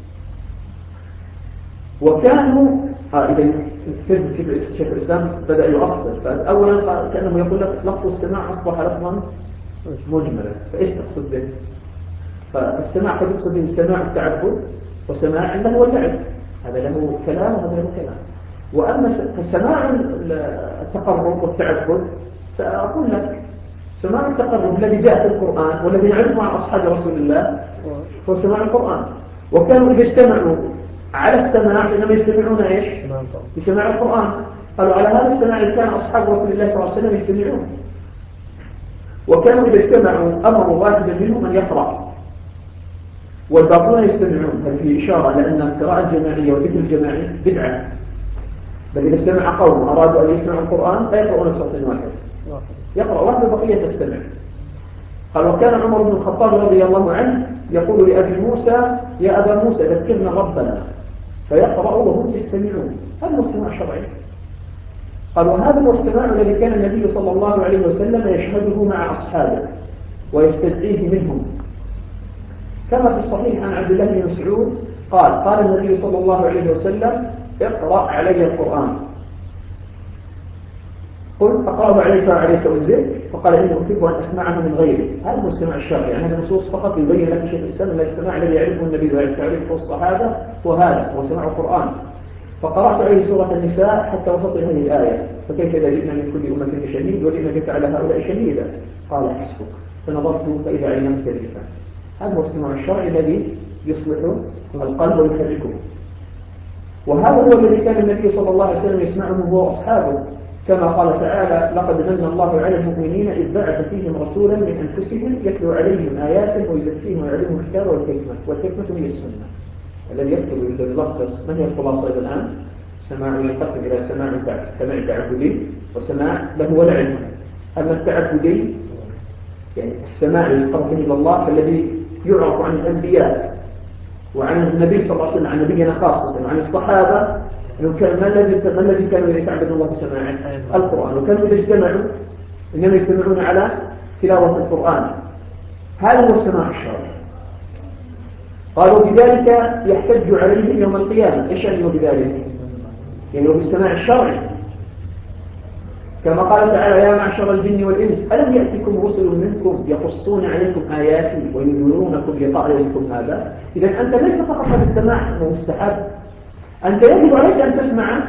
وكانوا إذا شيخ الإسلام بدأ يؤصل. فأولا كأنه يقول لك لفظ السماع أصبح لفظا مجملا. فإيش تقصد به؟ فالسماع قد يقصد به سماع التعبد وسماع اللهو واللعب، هذا له كلام وهذا له كلام. وأما سماع التقرب والتعبد سأقول لك سماع التقرب الذي جاء في القرآن والذي نعرفه عن أصحاب رسول الله هو سماع القرآن. وكانوا إذا اجتمعوا على السماع إنما يجتمعون إيش؟ بسماع القرآن. قالوا على هذا السماع كان أصحاب رسول الله صلى الله عليه وسلم يجتمعون. وكانوا إذا اجتمعوا أمروا واحدا منهم أن يقرأ والباقون يستمعون. هذه فيه إشارة لأن القراءة الجماعية والذكر الجماعي بدعة، بل إذا استمع قوم أرادوا أن يسمعوا القرآن لا يقرؤون بصوت واحد، يقرأ واحد والبقية تستمع. قال وكان عمر بن الخطاب رضي الله عنه يقول لأبي موسى يا أبا موسى ذكرنا ربنا، فيقرأ وهم يستمعون. هذا هو السماع الشرعي. قال وهذا هو السماع الذي كان النبي صلى الله عليه وسلم يشهده مع أصحابه ويستدعيه منهم، كما في الصحيح عن عبد الله بن مسعود قال النبي صلى الله عليه وسلم اقرأ علي القرآن، قل أقرأه عليك وعليك أنزل، فقال إني أحب أن أسمعه من غيري. هذا هو السماع الشرعي، يعني هذا نصوص فقط يبين لك شيخ الإسلام أن الاستماع الذي يعرفه النبي ويعرفه الصحابة وهذا هو سماع القرآن. فقرأت عليه سورة النساء حتى وصلت هذه الآية فكيف إذا جئنا من كل أمة بشهيد وجئنا بك على هؤلاء شهيدا، قال حسبك، فنظرت فإذا عينا مكترفة. هذا هو السماع الشرعي الذي يصلح القلب ويحركه. وهذا هو الذي كان النبي صلى الله عليه وسلم يسمعه هو وأصحابه، كما قال تعالى لقد من الله على المؤمنين إذ بعث فيهم رسولا من أنفسهم يتلو عليهم آياته ويزكيهم ويعلمهم الكتاب والحكمة هي السنة. الذي يكتب يلخص ما هي الخلاصة إلى الآن؟ سماع ينقسم إلى سماع تعبدي وسماع له والعلم. أما التعبدي يعني السماع يتقرب إلى الله الذي يعرف عن الأنبياء وعن النبي صلى الله عليه وسلم، عن نبينا خاصة وعن الصحابة، ما الذي كانوا يتعبدون الله بسماعه؟ القرآن. وكانوا إذا اجتمعوا إنما يجتمعون على تلاوة القرآن. هذا هو السماع الشرعي. قالوا بذلك يحتج عليهم يوم القيامة. إيش يعني بذلك؟ يعني بالسماع الشرعي، كما قال تعالى يا معشر الجن والإنس ألم يأتكم رسل منكم يقصون عليكم آياتي وينذرونكم لقاء يومكم هذا. إذا أنت ليس فقط هذا السماع مستحب، أنت يجب عليك أن تسمع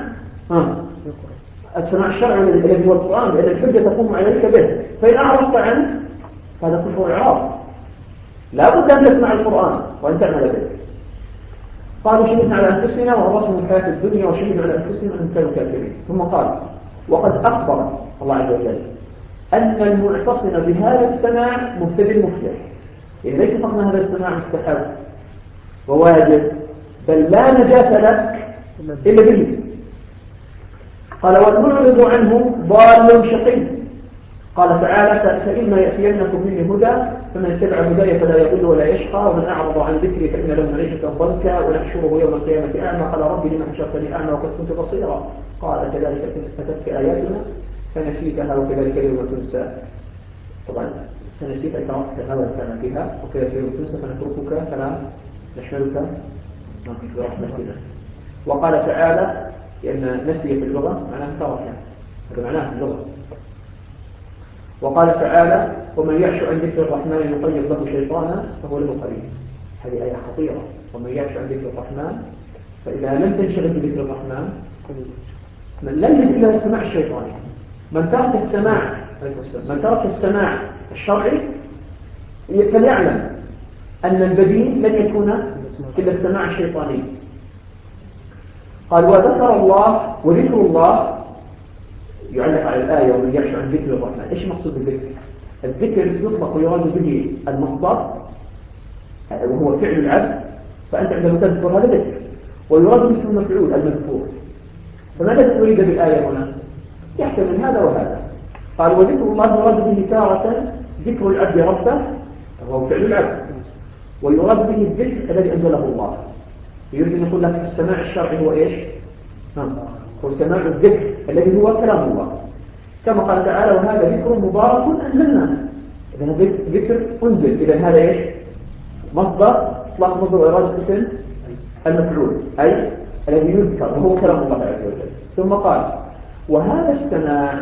السماع الشرعي الذي هو القرآن، لأن الحجة تقوم عليك به. فإن أعرضت عنه هذا كفر إعراض، لا بد أن تسمع القرآن وأن تعمل به. قالوا شهدنا على أنفسنا وعرفنا الحياة الدنيا وشهدنا على أنفسنا أنهم كانوا كافرين. ثم قال وقد أخبر الله عز وجل أن المعتصم بهذا السماع مبتدئ مفلح. يعني ليس فقط هذا السماع مستحب وواجب، بل لا نجاة لك إلا به. قال والمعرض عنه ضال شقي. قال تعالى فإما يأتينكم مني هدى فمن اتبع هداي فلا يضل ولا يشقى ومن أعرض عن ذكري فإن له معيشة ضنكا ونحشره يوم القيامة أعمى قال ربي لما حشرتني أعمى وقد كنت بصيرا قال كذلك أتتك آياتنا فنسيتها وكذلك اليوم تنسى. طبعا فنسيت أي تركتها وكان فيها وكذلك اليوم تنسى فنتركك فلا نحملك برحمتنا. وقال تعالى لأن نسي في اللغة معناه ترك، هذا معناه في اللغة. وقال تعالى ومن يعش عن ذكر الرحمن يقيض له شيطانا فهو له قريب. هذه آية خطيرة. ومن يعش عن ذكر الرحمن، فإذا لم تنشغل بذكر الرحمن لن يجد إلا السماع الشيطاني. من ترك السماع الشرعي فليعلم أن البديل لن يكون إلا السماع الشيطاني. قال وذكر الله وذكر الله يعلق على الآية ومن يعش عن ذكر الرحمن. إيش مقصود بالذكر؟ الذكر يطلق ويراد به المصدر وهو فعل العبد، فأنت عندما تذكر هذا ذكر، ويراد اسم المفعول المذكور. فماذا تريد بالآية هنا؟ يحتمل هذا وهذا. قال وذكر الله يراد به تارة ذكر العبد ربه وهو فعل العبد، ويراد به الذكر الذي أنزله الله. يريد أن يقول لك السماع الشرعي هو إيش؟ هو سماع الذكر الذي هو كلام الله، كما قال تعالى وهذا ذكر مبارك أنزلناه. إذا ذكر أنزل، إذا هذا إيش؟ مصدر إطلاق مصدر إرادة اسم المفعول أي الذي يذكر وهو كلام الله عز وجل. ثم قال وهذا السماع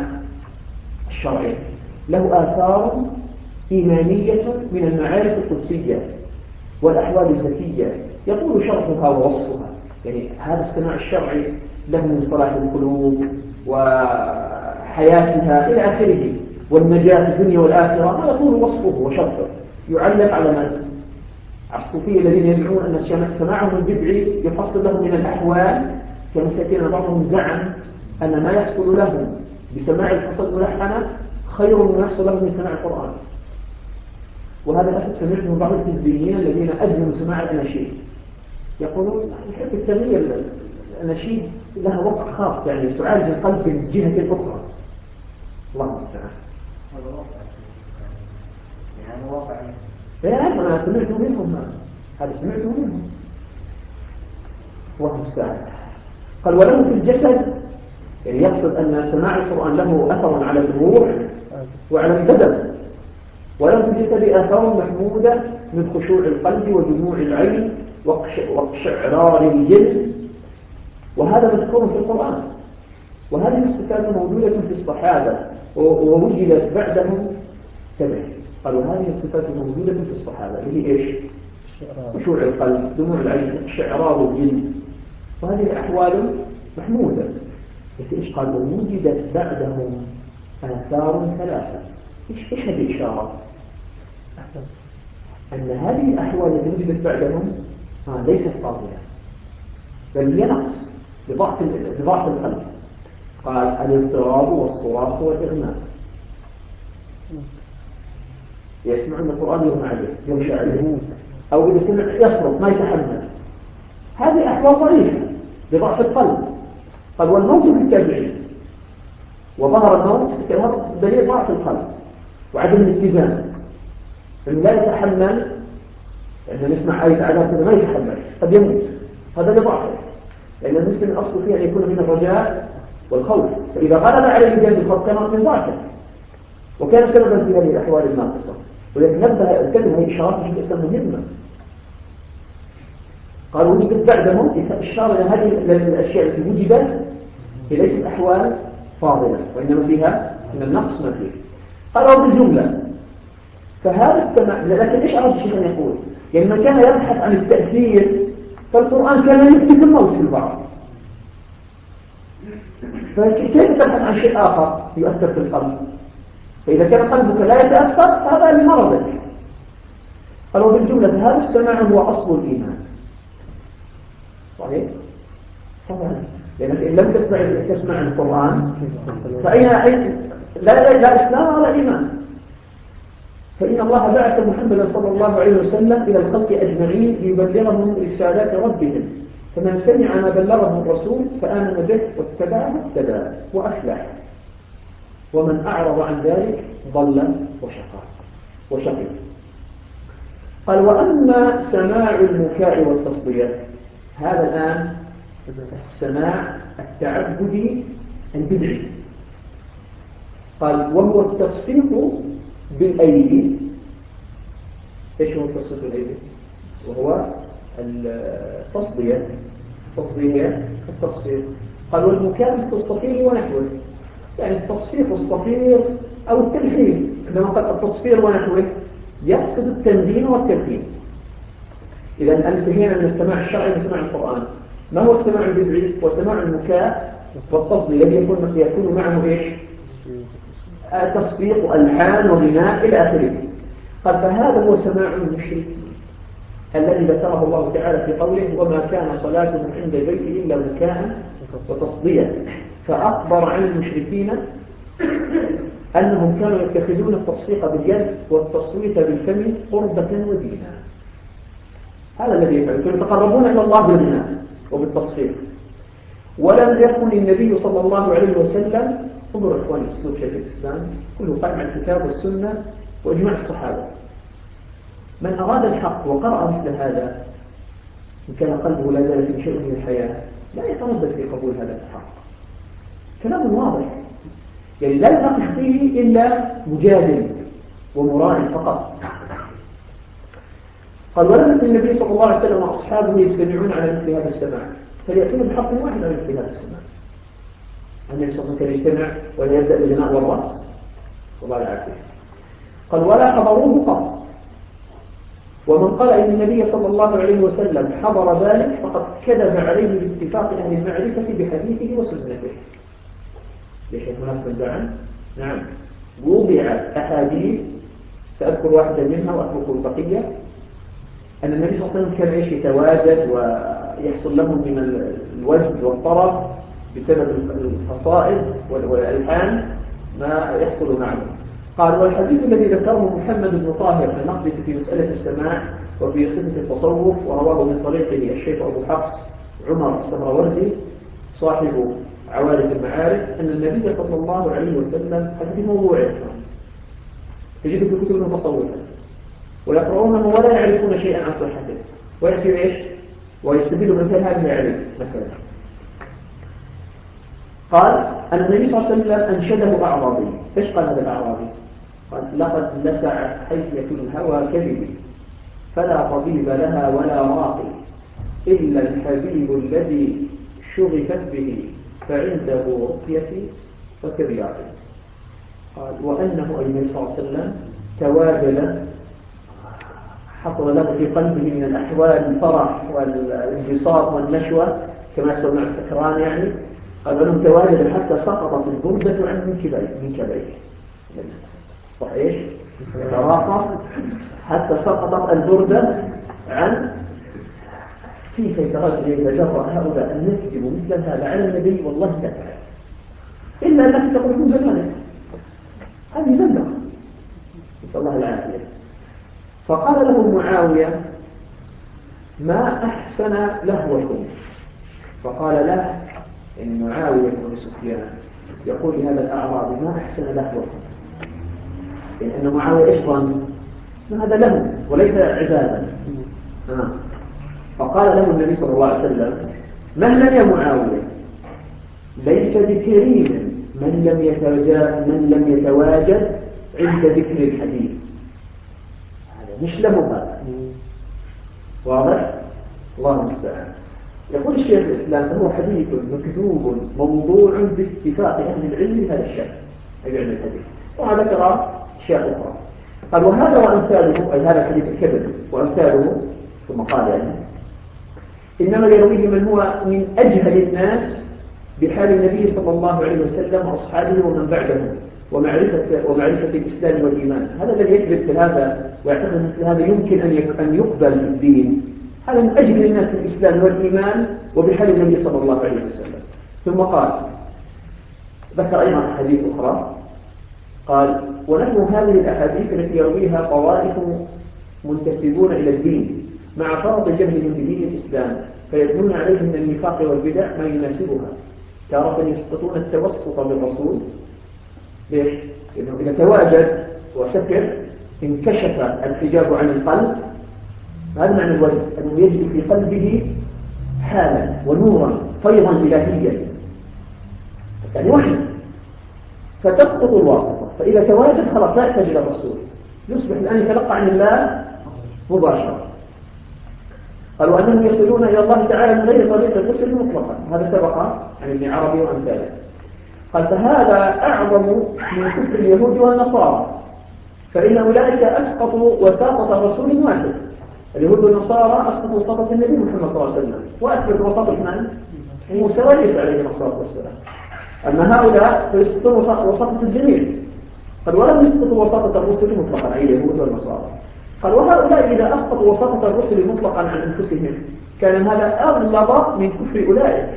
الشرعي له آثار إيمانية من المعارف القدسية والأحوال الذكية يطول شرحها ووصفها. يعني هذا السماع الشرعي له من صلاح القلوب وحياتها إلى آخره، والنجاة في الدنيا والآخرة، هذا يطول وصفه وشرحه. يعلق على من؟ الصوفية الذين يزعمون أن سماعهم البدعي يحصل لهم من الأحوال، كمساكين بعضهم زعم أن ما يحصل لهم بسماع القصص الملحنة خير من يحصل لهم من سماع القرآن. وهذا الأسد سمعته من بعض الحزبيين الذين أدمنوا سماع الأناشيد، يقولون نحب التغيير، الأناشيد لها وقع خاص، يعني تعالج القلب من جهة أخرى. الله المستعان. يعني واقع. أنا سمعته منهم، هذا سمعته منهم. الله المستعان. قال وله في الجسد، يعني يقصد أن سماع القرآن له أثر على الروح وعلى البدن، وله في الجسد آثار محمودة من خشوع القلب ودموع العين وقشعرار الجلد، وهذا مذكور في القرآن. وهذه الصفات موجودة في الصحابة ووجدت بعدهم تبع. قالوا هذه الصفات موجودة في الصحابة، اللي هي إيش؟ خشوع القلب، دموع العين، قشعرار الجلد، وهذه الأحوال محمودة. لكن إيش قال؟ ووجدت بعدهم آثار ثلاثة. إيش هذه الإشارة؟ أن هذه الأحوال التي وجدت بعدهم ليست فاضلة، بل هي نقص لضعف القلب. قال الاضطراب والصراخ والإغماء، يسمعون القرآن يغمى عليه، يغشى عليه، أو إذا سمع يصرخ ما يتحمل. هذه أحوال ضعيفة لضعف القلب. قال والموت بالتبعيد، وظهر الموت هذا دليل ضعف القلب وعدم الاتزان، أنه لا يتحمل، لأنه يسمع آية عذاب كذا ما يتحمل قد يموت، هذا لضعفه. لأن المسلم الأصل فيه أن يكون من الرجاء والخوف، فإذا غلب عليه جانب الخوف كان من ضعفه وكان سببا في هذه الأحوال الناقصة. ولكن نبه الكلمة هي إشارات في الإسلام مهمة. قالوا وجدت بعدهم إشارة إلى هذه الأشياء التي وجدت هي ليست أحوال فاضلة، وإنما فيها من النقص ما فيه. قالوا بالجملة فهذا السماع. لكن إيش أراد الشيخ أن يقول؟ يعني من كان يبحث عن التأثير فالقرآن كان يثبت الموت في البعض، فكيف تبحث عن شيء آخر يؤثر في القلب؟ فإذا كان قلبك لا يتأثر فهذا لمرضك. قالوا بالجملة هذا السماع هو أصل الإيمان. صحيح؟ طبعا، لأنك إن لم تسمع القرآن فأين لا إسلام ولا إيمان. فإن الله بعث محمدا صلى الله عليه وسلم إلى الخلق أجمعين ليبلغهم رسالات ربهم، فمن سمع ما بلغه الرسول فآمن به واتبعه اهتدى وأفلح، ومن أعرض عن ذلك ضل وشقي. قال وأما سماع المكاء والتصدية، هذا الآن السماع التعبدي البدعي. قال وهو التصفيق بالأيدي. إيش هو التصفيق بالأيدي؟ وهو التصدية. التصفيق. قال والمكاء التصفير ونحوه، يعني التصفيق الصفير أو التلحين. عندما قال التصفير ونحوه يقصد التنزين والتلحين. إذا انتهينا من السماع الشرعي وسماع القرآن. ما هو السماع البدعي؟ وسماع المكاء والتصدي الذي يكون معه إيش؟ تصفيق ألحان وغناء إلى آخره. قال فهذا هو سماع المشركين الذي ذكره الله تعالى في قوله وما كان صلاتهم عند البيت إلا مكاء وتصديا. فأخبر عن المشركين أنهم كانوا يتخذون التصفيق باليد والتصويت بالفم قربة ودينا. هذا الذي يفعل، كانوا يتقربون إلى الله بالغناء وبالتصفيق. ولم يكن النبي صلى الله عليه وسلم، انظروا إخواني أسلوب شيخ الإسلام كله قائم على الكتاب والسنة وإجماع الصحابة. من أراد الحق وقرأ مثل هذا إن كان قلبه لا زال في شيء من الحياة لا يتردد في قبول هذا الحق. كلام واضح، يعني لا يناقش فيه إلا مجادل ومراعي فقط. قال ولم يكن النبي صلى الله عليه وسلم وأصحابه يستمعون على مثل هذا السماع، فليأتون بحق واحد على مثل هذا السماع. النبي صلى الله عليه وسلم كان يستمع ولا يبدأ بالغناء والرقص، والله العافية. قال ولا حضروه قط، ومن قال إن النبي صلى الله عليه وسلم حضر ذلك فقد كذب عليه باتفاق أهل المعرفة بحديثه وسنته. ليش هناك مدعا؟ نعم، وضعت أحاديث سأذكر واحدة منها وأترك البقية، أن النبي صلى الله عليه وسلم كان يتواجد ويحصل له من الوجد والطرب بسبب الفصائل والألحان ما يحصل معه. قال: والحديث الذي ذكره محمد بن طاهر في المقدس في مسألة السماع وفي صفة التصوف ورواه من طريقه الشيخ أبو حفص عمر السهروردي صاحب عوارض المعارف أن النبي صلى الله عليه وسلم حديث موضوع تجد في كتب المتصوفة ويقرؤونه ولا يعرفون شيئا عن صحته، ويأتي إيش؟ ويستدل مثل هذه العلم مثلا. قال أن النبي صلى الله عليه وسلم أنشده أعرابي. إيش قال هذا الأعرابي؟ قال: لقد لسع حيث الهوى كذبي فلا طبيب لها ولا راقي إلا الحبيب الذي شغفت به فعنده رقيتي وكرياتي. قال: وأنه أي النبي صلى الله عليه وسلم تواجد، حصل له في قلبه من الأحوال الفرح والانبساط والنشوة كما يسمى السكران يعني. قال: أنه تواجد حتى سقطت البردة عن من كبيه. صحيح؟ تراقص حتى سقطت البردة عن. كيف يتجرأ هؤلاء أن يكذبوا مثل هذا على النبي؟ والله لا تعلم إلا أنك تقول من زمانك هذه زندقة، نسأل الله العافية. فقال له معاوية: ما أحسن لهوكم. فقال له إن معاوية بن سفيان يقول لهذا الأعرابي: ما أحسن لهوكم، لأن معاوية إيش ظن؟ هذا له وليس عبادا. فقال له النبي صلى الله عليه وسلم: مهلا يا معاوية، ليس بكريم من لم يتواجد عند ذكر الحديث. هذا مش له هذا. واضح؟ الله المستعان. يقول الشيخ الإسلام: هو حديث مكذوب موضوع باتفاق أهل العلم بهذا الشأن، أي علم الحديث. وهذا ذكر أشياء أخرى. قال: وهذا وأمثاله، أي هذا الحديث الكذب وأمثاله، ثم قال يعني: إنما يرويه من هو من أجهل الناس بحال النبي صلى الله عليه وسلم وأصحابه ومن بعده ومعرفة الإسلام والإيمان. هذا الذي يكذب في هذا ويعتقد مثل هذا يمكن أن يقبل في الدين، هذا من أجهل الناس في الإسلام والإيمان وبحال النبي صلى الله عليه وسلم. ثم قال، ذكر أيضا أحاديث أخرى، قال: ونحن هذه الأحاديث التي يرويها طوائف منتسبون إلى الدين مع فرط جهلهم بدين الإسلام فيبنون عليه من النفاق والبدع ما يناسبها، تارة يسقطون التوسط بالرسول. ليش؟ لأنه إذا تواجد وسكر انكشف الحجاب عن القلب. هذا معنى الوجه، أنه يجد في قلبه حالا ونورا فيضا إلهيا، يعني وحي، فتسقط الواسطة. فإذا تواجد خلاص لا يحتاج إلى الرسول، يصبح الآن يتلقى عن الله مباشرة. قالوا أنهم يصلون إلى الله تعالى من غير طريق الرسل مطلقا. هذا سبق عن ابن عربي وأمثاله. قال: فهذا أعظم من كفر اليهود والنصارى، فإن أولئك أسقطوا وساطة رسول واحد. اليهود والنصارى أسقطوا وساطة النبي محمد صلى الله عليه وسلم وأثبت وساطة من؟ موسى وعيسى عليه الصلاة والسلام. أما هؤلاء فيسقطون وساطة الجميع. قال: ولم يسقطوا وساطة الرسل مطلقا، أي اليهود والنصارى. قال: وهؤلاء إذا أسقطوا وساطة الرسل مطلقا عن أنفسهم كان هذا أغلظ من كفر أولئك.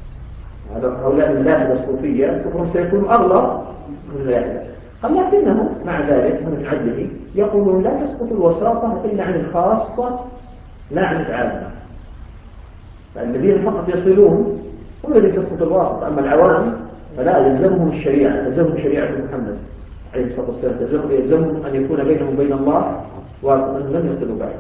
هؤلاء الملاحدة الصوفية كفرهم سيكون أغلظ من الملاحدة. قال: لكنهم مع ذلك من عدله يقولون لا تسقط الوساطة إلا عن الخاصة لا عن العامة. فالذين فقط يصلون هم الذين تسقط الواسطة، أما العوام فلا يلزمهم الشريعة، يلزمهم شريعة محمد عليه الصلاة والسلام، يلزمهم أن يكون بينهم وبين الله واسطة لم يصلوا بعد.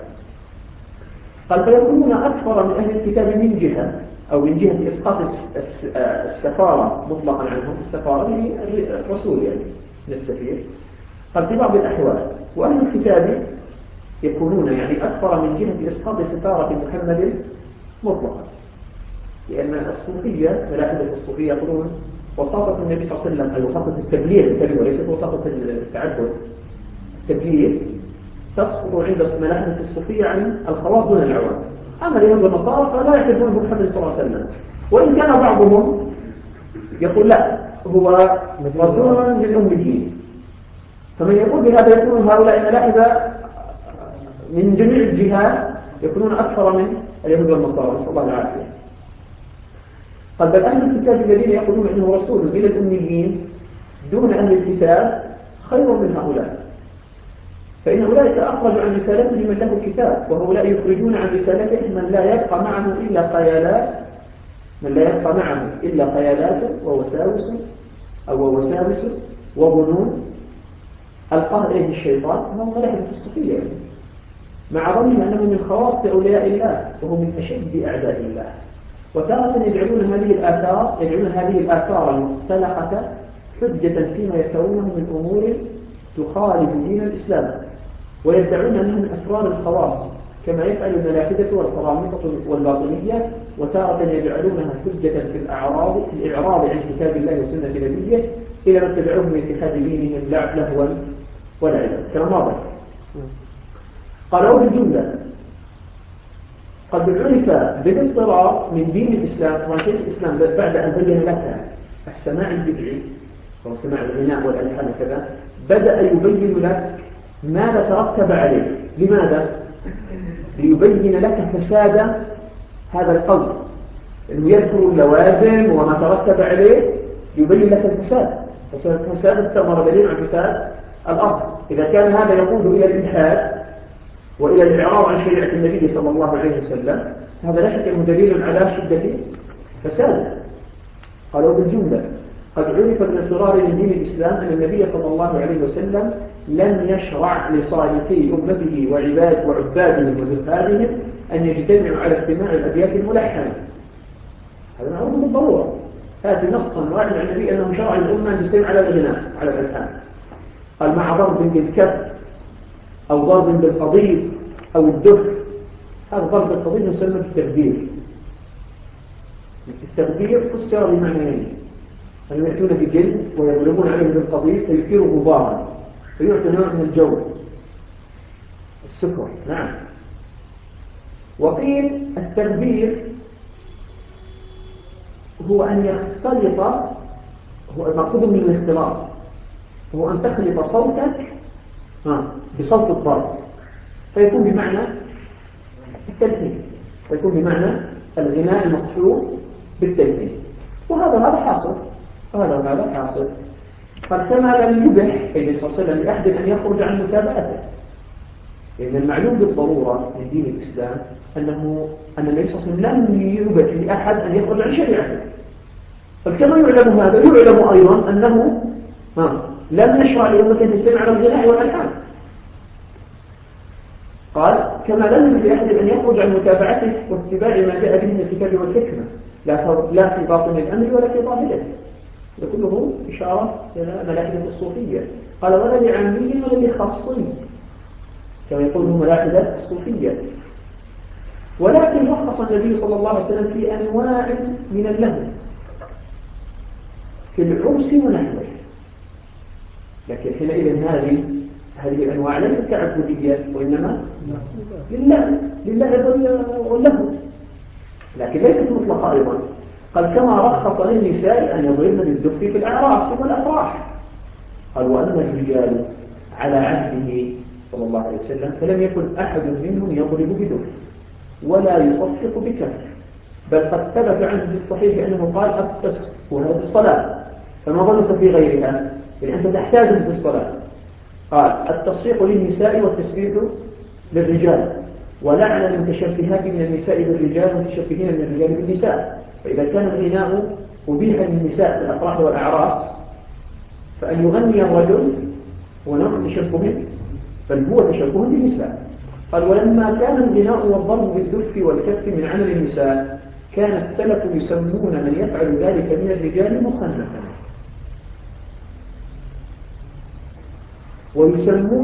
قال: فيكونون أكثر من أهل الكتاب من جهة، أو من جهة إسقاط السفارة مطلقا عنهم، السفارة يعني الرسول يعني من السفير. قال: في بعض الأحوال وأهل الكتاب يكونون يعني أكثر من جهة إسقاط سفارة محمد مطلقا، لأن الصوفية ملاحدة الصوفية يقولون وساطة النبي صلى الله عليه وسلم، أي وساطة التبليغ وليست وساطة التعبد. التبليغ تسقط عند ملاحدة الصوفية عن الخواص دون العوام. أما اليهود والنصارى فلا يحبون محمد صلى الله عليه وسلم، وإن كان بعضهم يقول لا هو رسول للأميين. فمن يقول بهذا يكون هؤلاء ملاحدة من جميع الجهات يكونون أكثر من اليهود والنصارى، نسأل الله العافية. قد بل أهل الكتاب الذين يقولون إنه رسول إلى الأميين دون أهل الكتاب خير من هؤلاء، فإن أولئك أخرجوا عن رسالته من له الكتاب، وهؤلاء يخرجون عن رسالته من لا يبقى معه إلا خيالات ووساوس وظنون ألقاها إليه الشيطان، وهم ملاحدة الصوفية مع ظنهم أنهم من خواص أولياء الله وهم من أشد أعداء الله. وتارة يجعلون هذه الآثار المختلقة حجة فيما يفترونه من أمور تخالف دين الإسلام، ويدعون أنها من أسرار الخواص كما يفعل الملاحدة والقرامطة والباطنية. وتارة يجعلونها حجة في الإعراض عن كتاب الله وسنة نبيه إلى ما اتبعوه من اتخاذ دينهم لهوا ولعبا. كلام واضح. قالوا بالجملة قد عرف بالاضطرار من دين الإسلام وشيء الإسلام بعد أن بين لك السماع البدعي وسماع الغناء والألحان كذا، بدأ يبين لك ماذا ترتب عليه. لماذا؟ ليبين لك فساد هذا القول، إنه يذكر اللوازم وما ترتب عليه، يبين لك فساد الثمرة دليل عن فساد الأصل. إذا كان هذا يقود إلى الإلحاد وإلى الإعراض عن شريعة النبي صلى الله عليه وسلم، هذا لا شك أنه دليل على شدة فساده. قالوا بالجملة قد عرف من أسرار من دين الإسلام أن النبي صلى الله عليه وسلم لم يشرع لصالحي أمته وعبادهم وزهادهم أن يجتمعوا على استماع الأبيات الملحنة. هذا معروف بالضرورة. هذا نصا واحد عن النبي أنه شرع الأمة أن تستمع على الغناء على الألحان. قال مع ضرب بالكف أو ضرب بالقضيب أو الدف. هذا ضرب بالقضيب يسمى التكبير. التكبير فسر بمعنيين: أن يأتون بجلد ويضربون عليه بالقضيب فيثير غبارا فيعطي نوع من الجو السكر. نعم. وقيل التكبير هو أن يختلط، هو المقصود من الاختلاط هو أن تخلط صوتك بصوت الضرب فيكون بمعنى التلحين، فيكون بمعنى الغناء المصحوب بالتلحين. وهذا حاصل. قد كما لم يبح النبي صلى الله عليه وسلم لأحد أن يخرج عن متابعته، لأن المعلوم بالضرورة من دين الإسلام أن النبي صلى الله عليه وسلم لم يبح لأحد أن يخرج عن شريعته. فكما يعلم هذا يعلم أيضا أنه لم يشرع لأمة أن تستمع على الغناء والألحان. قال كما لم يبح لأحد أن يخرج عن متابعته واتباع ما جاء به من الكتاب والحكمة لا في باطن الأمر ولا في ظاهره. كله إشارة إلى ملاحدة الصوفية. قال ولا لعامي ولا لخاصي كما يقوله ملاحدة الصوفية. ولكن رخص النبي صلى الله عليه وسلم في أنواع من اللهو في العرس ونحوه، لكن حينئذ هذه الأنواع ليست تعبدية وإنما لله واللهو، لكن ليست مطلقة أيضا. قال كما رخص للنساء أن يضربن بالدف في الأعراس والأفراح. قال وأما الرجال على عهده صلى الله عليه وسلم فلم يكن أحد منهم يضرب بدف ولا يصفق بكف، بل قد ثبت عنه بالصحيح أنه قال التصفيق وهذه الصلاة، فما ظنك في غيرها؟ يعني أنت تحتاجه في الصلاة. قال التصفيق للنساء والتسبيح للرجال، ولعن المتشبهات من النساء بالرجال والمتشبهين من الرجال بالنساء. فإذا كان الغناء أبيح للنساء في الأفراح والأعراس فأن يغني الرجل هو نوع تشبه، بل هو تشبه بالنساء. قال ولما كان الغناء والضرب بالدف والكف من عمل النساء كان السلف يسمون من يفعل ذلك من الرجال مخنثا، ويسمون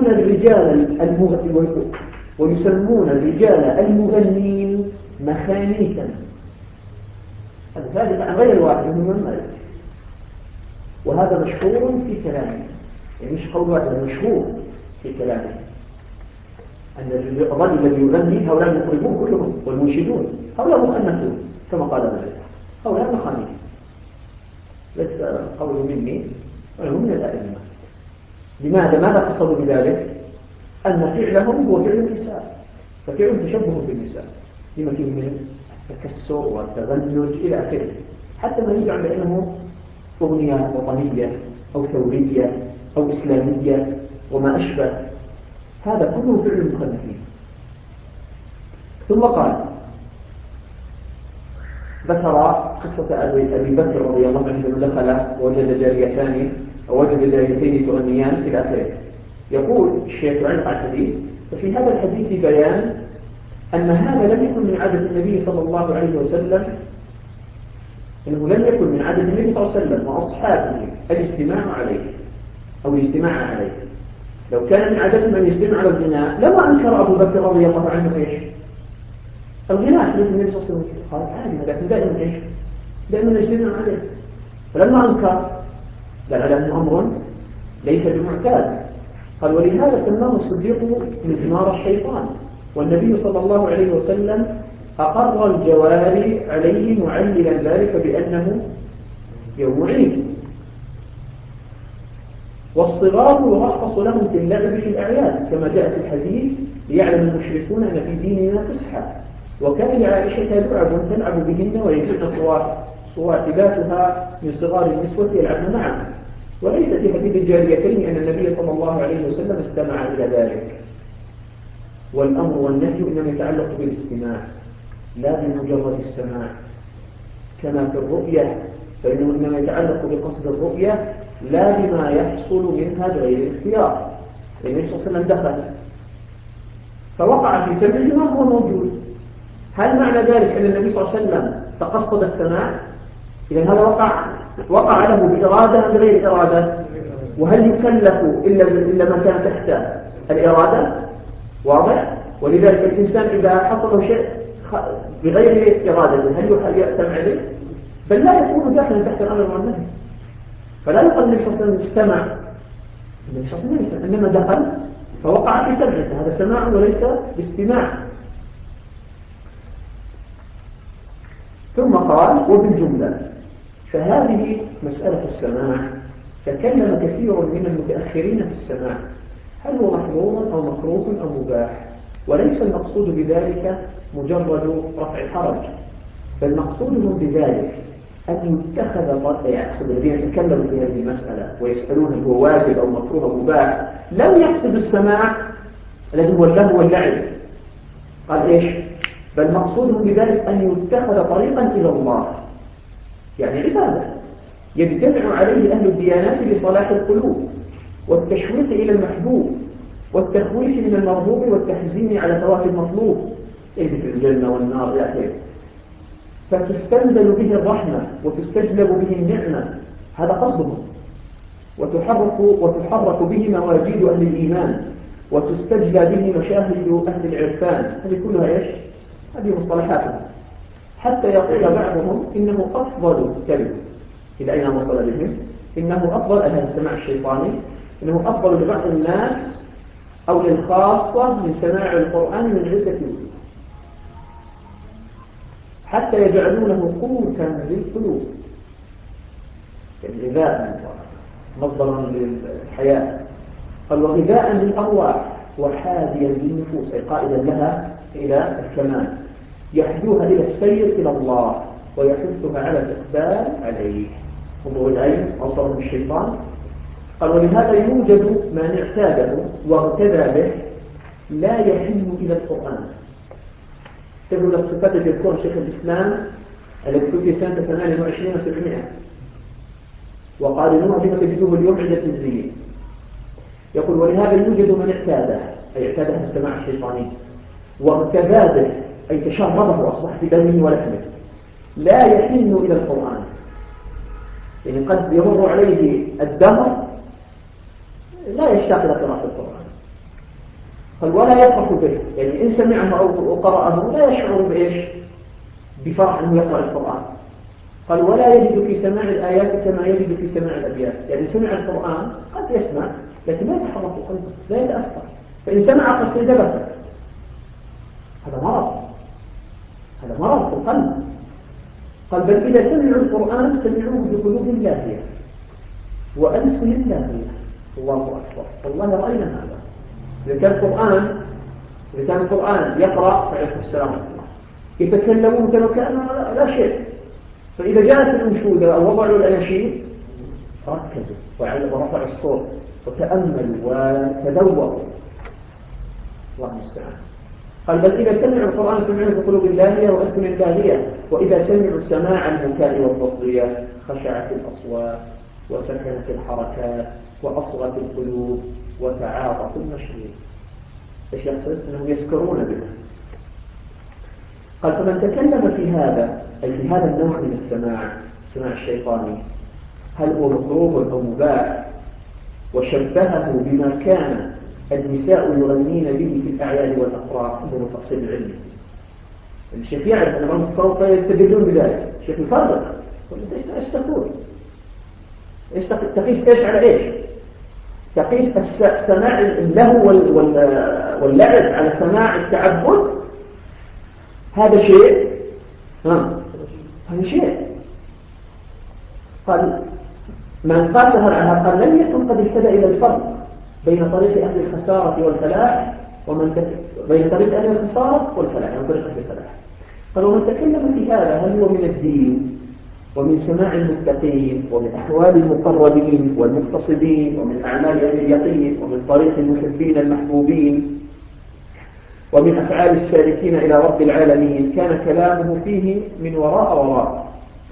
الرجال المغنين مخانيثا. هذا عن غير واحد من مالك، وهذا مشهور في كلامه، يعني مش قول واحد، مشهور في كلامه. أن الرجل الذي يغني هؤلاء المطربون كلهم والمنشدون هؤلاء مخنثون كما قال مالك، هؤلاء مخانيث، ليس قول مني وهم من الأئمة. لماذا؟ ماذا قصدوا بذلك؟ أن فعلهم هو فعل النساء، ففعل تشبه بالنساء لما فيه من التكسر والتغنج إلى آخره، حتى ما يزعم بأنه أغنية وطنية أو ثورية أو إسلامية وما أشبه، هذا كله فعل المخنثين. ثم قال ذكر قصة أبي بكر رضي الله عنه لما دخل ووجد جاريتان أو وجد جاريتين تغنيان إلى آخره. يقول الشيخ يعلق على الحديث: ففي هذا الحديث بيان أن هذا لم يكن من عادة النبي صلى الله عليه وسلم، إنه لم يكن من عادة النبي صلى الله عليه وسلم وأصحابه الاجتماع عليه أو الاجتماع عليه. لو كان من عادتهم أن يجتمع على الغناء لما أنكر أبو بكر رضي الله عنه إيش؟ الغناء في النبي صلى الله عليه وسلم قال عادي، لكن دائما إيش؟ دائما نجتمع عليه. فلما أنكر دل على أنه أمر ليس بمعتاد. قال: ولهذا سماه الصديق مزمار الشيطان، والنبي صلى الله عليه وسلم أقر الجواري عليه معللا ذلك بأنه يوم عيد. والصغار يرخص لهم في اللعب في الأعياد كما جاء في الحديث: ليعلم المشركون أن في ديننا فسحة. وكان لعائشة لعب تلعب بهن ويجدن صواحباتها من صغار النسوة يلعبن معها. وليس في حديث الجاريتين أن النبي صلى الله عليه وسلم استمع إلى ذلك. والأمر والنهي إنما يتعلق بالاستماع لا بمجرد السماع، كما في الرؤية فإنه إنما يتعلق بقصد الرؤية لا بما يحصل منها بغير الاختيار. النبي صلى الله عليه وسلم دخل فوقع في سمعه ما هو موجود، هل معنى ذلك أن النبي صلى الله عليه وسلم تقصد السماع؟ إذا هذا وقع له بإرادة أم بغير إرادة؟ وهل يكلف إلا ما كان تحت الإرادة؟ واضح؟ ولذلك الإنسان إذا حصل شيء بغير إرادته هل يأتم عليه؟ بل لا يكون داخلا تحت الأمر والنهي. فلا يقال النبي صلى الله عليه وسلم استمع، النبي صلى الله عليه وسلم إنما دخل فوقع في سمعه، هذا سماع وليس باستماع. ثم قال: وبالجملة فهذه مسألة السماع تكلم كثير من المتأخرين في السماع، هل هو محظور أو مكروه أو مباح، وليس المقصود بذلك مجرد رفع الحرج، بل مقصودهم بذلك أن يتخذ يقصد الذين يتكلموا في هذه المسألة ويسألون هل هو واجب أو مكروه أو مباح لم يقصد السماع الذي هو اللهو واللعب، قال إيش؟ بل مقصودهم بذلك أن يتخذ طريقا إلى الله، يعني عبادة يجتمع عليه أهل الديانات لصلاح القلوب والتشويق إلى المحبوب والتخويف من المرغوب والتحزين على فوات المطلوب، ذكر الجنة والنار إلى آخره، فتستنزل به الرحمة وتستجلب به النعمة، هذا قصدهم، وتحرك به مواجيد أهل الإيمان وتستجلى به مشاهد أهل العرفان، هذه كلها إيش؟ هذه مصطلحاتهم، حتى يقول بعضهم إنه أفضل كلمة إلى أين وصل بهم، إنه أفضل هذا السماع الشيطاني، إنه أفضل لبعض الناس أو للخاصة من سماع القرآن من عدة وجوه، حتى يجعلونه قوتا للقلوب، يعني غذاء مصدرا للحياة، قال وغذاء للأرواح وحاديا للنفوس، أي قائدا لها إلى الكمال، يحدوها إلى السير إلى الله ويحثها على الإقبال عليه. انظروا العين أوصله بالشيطان. قال ولهذا يوجد من اعتاده واغتدى به لا يحن إلى القرآن. تقول الصفات التي يذكرها شيخ الإسلام التي توفي سنة 28 و700 وقارنوها بما تجدوه اليوم عند التزوير. يقول ولهذا يوجد من اعتاده، أي اعتاده السماع الشيطاني، واغتدى به أي تشربه وأصبح في دمه ولحمه، لا يحن إلى القرآن، يعني قد يمر عليه الدهر لا يشتاق إلى قراءة القرآن، قال ولا يفرح به، يعني إن سمعه أو قرأه لا يشعر بإيش؟ بفرح أنه يقرأ القرآن. قال ولا يجد في سماع الآيات كما يجد في سماع الأبيات، يعني سمع القرآن قد يسمع لكن ما يتحرك قلبه، لا يتأثر، فإن سمع قصيدة بكى هذا مرض، هذا مرض في القلب. قال بل إذا سمعوا القرآن سمعوه بقلوب لاهية وألسن لاهية. الله أكبر، والله رأينا هذا. إذا كان القرآن يقرأ فعليكم السلام عليكم يتكلمون كما كان لا شيء، فإذا جاءت الأنشودة أو وضعوا الأناشيد ركزوا ورفعوا الصوت وتأملوا وتذوقوا. الله المستعان. قال بل إذا سمعوا القرآن سمعوه بقلوب لاهية وألسن لاهية، وإذا سمعوا سماع البكاء والتصدية خشعت الأصوات وسكنت الحركات وأصغت القلوب وتعاطف المشهور. ايش يقصد؟ أنهم يسكرون به. قال فمن تكلم في هذا، أي في هذا النوع من السماع الشيطاني، هل هو مكروه أو مباح، وشبهه بما كان النساء يغنين به في الأعياد والأفراح، هذا تفصيل علمي. الشيخ يعرف أن رمز الصوت يستدلون بذلك. الشيخ يفرق، ايش تقول؟ تقيس ايش على ايش؟ تقيس سماع اللهو واللعب على سماع التعبد، هذا شيء، هذا شيء. قال من قاسها عنها قال لم يكن قد اهتدى إلى الفرق بين طريق أهل الخسارة والفلاح بين طريق أهل الخسارة والفلاح، يعني طريق أهل الفلاح. قال ومن تكلم في هذا هل هو من الدين ومن سماع المتقين ومن أحوال المقربين والمقتصدين ومن أعمال أهل اليقين ومن طريق المحبين المحبوبين ومن أفعال السالكين إلى رب العالمين، كان كلامه فيه من وراء.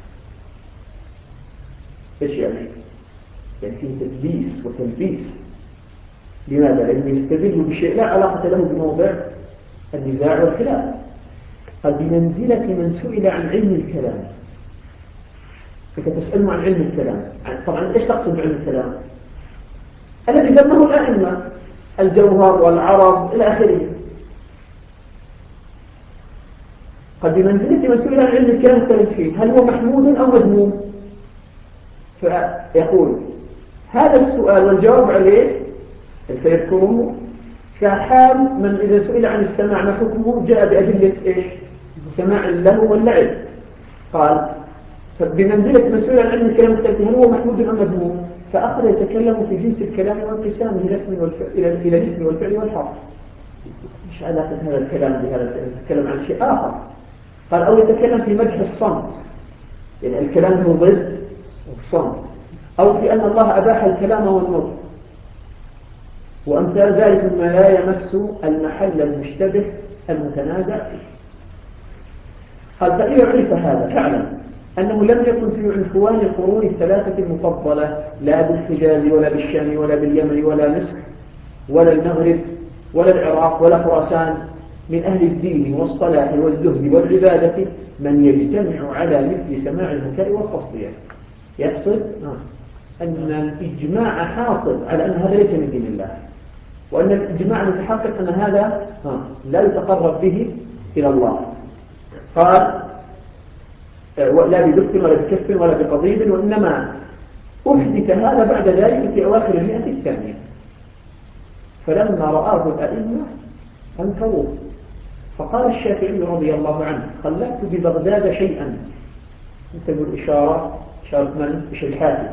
إيش يعني؟ يعني فيه تدليس وتلبيس. لماذا؟ لأنه يستدل بشيء لا علاقة له بموضع النزاع والخلاف. قال بمنزلة من سئل عن علم الكلام. أنت تسأله عن علم الكلام، طبعا إيش تقصد بعلم الكلام؟ الذي ذمه الأئمة، الجوهر والعرب إلى آخره. قد بمنزلة من سئل عن علم الكلام اختلف فيه، هل هو محمود أو مذموم؟ فيقول هذا السؤال والجواب عليه فيذكره كحال من إذا سئل عن السماع ما حكمه جاء بأدلة إيش؟ سماع اللهو واللعب. قال بمنزلة من سئل عن علم الكلام اختلف هل هو محمود أو مذموم، فأخذ يتكلم في جنس الكلام وانقسامه إلى الاسم والفعل والحرف. مش علاقة هذا الكلام بهذا، يتكلم عن شيء آخر. قال أو يتكلم في مدح الصمت، يعني الكلام هو ضد الصمت، أو في أن الله أباح الكلام والنطق، وأمثال ذلك مما لا يمس المحل المشتبه المتنازع فيه. قال فإذا عرف هذا فاعلم أنه لم يكن في عنفوان القرون الثلاثة المفضلة لا بالحجاز ولا بالشام ولا باليمن ولا مصر ولا المغرب ولا العراق ولا خراسان من أهل الدين والصلاح والزهد والعبادة من يجتمع على مثل سماع البكاء والتصدية. يقصد أن الإجماع حاصل على أن هذا ليس من دين الله، وأن الإجماع متحقق أن هذا لا يتقرب به إلى الله. قال لا بدف ولا بكف ولا بقضيب، وإنما أحدث هذا بعد ذلك في أواخر المئة الثانية، فلما رآه الأئمة أنكروه. فقال الشافعي رضي الله عنه خلقت ببغداد شيئا، انتبه الإشارة من؟ إيش الحاكم؟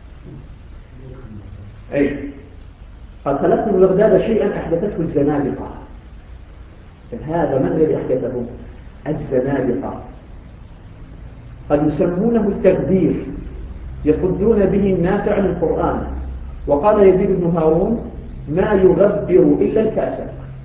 أي قال خلقت ببغداد شيئا أحدثته الزنادقة. هذا من الذي أحدثه؟ الزنادقة. قد يسمونه التكبير، يصدون به الناس عن القرآن. وقال يزيد بن هارون ما يغبر إلا الكاسر.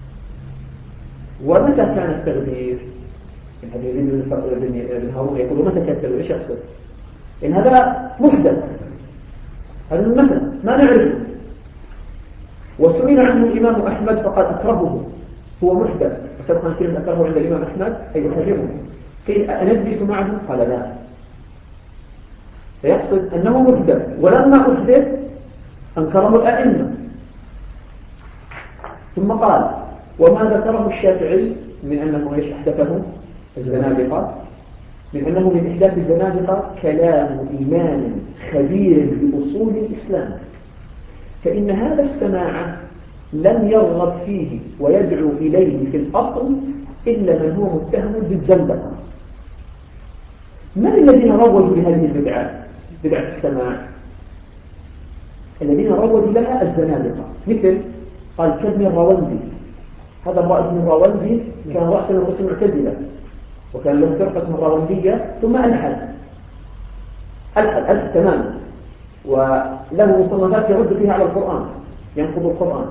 ومتى كان التغبير؟ يزيد بن هارون يقول متى كان التغبير؟ إيش يقصد؟ إن هذا محدث، هذا المثل ما نعرفه. وسئل عنه الإمام أحمد فقال أكرهه، هو محدث. وسبقا كلمة أكرهه عند الإمام أحمد أي يحرمه. قيل أنجلس معه؟ قال لا. فيقصد أنه محدث، ولما أحدث أنكره الأئمة. ثم قال وما ذكره الشافعي من أنه ايش أحدثه الزنادقة، من أنه من إحداث الزنادقة كلام إمام خبير بأصول الإسلام، فإن هذا السماع لم يرغب فيه ويدعو إليه في الأصل إلا من هو متهم بالزندقة. من الذين روجوا لهذه البدعة، بدعة السماع؟ الذين روجوا لها الزنادقة، مثل قال كابن الروندي. هذا ابن الروندي كان رأسا من رؤوس المعتزلة، وكان له فرقة اسمها الروندية، ثم ألحد تماما، وله مصنفات يرد فيها على القرآن، ينقض القرآن.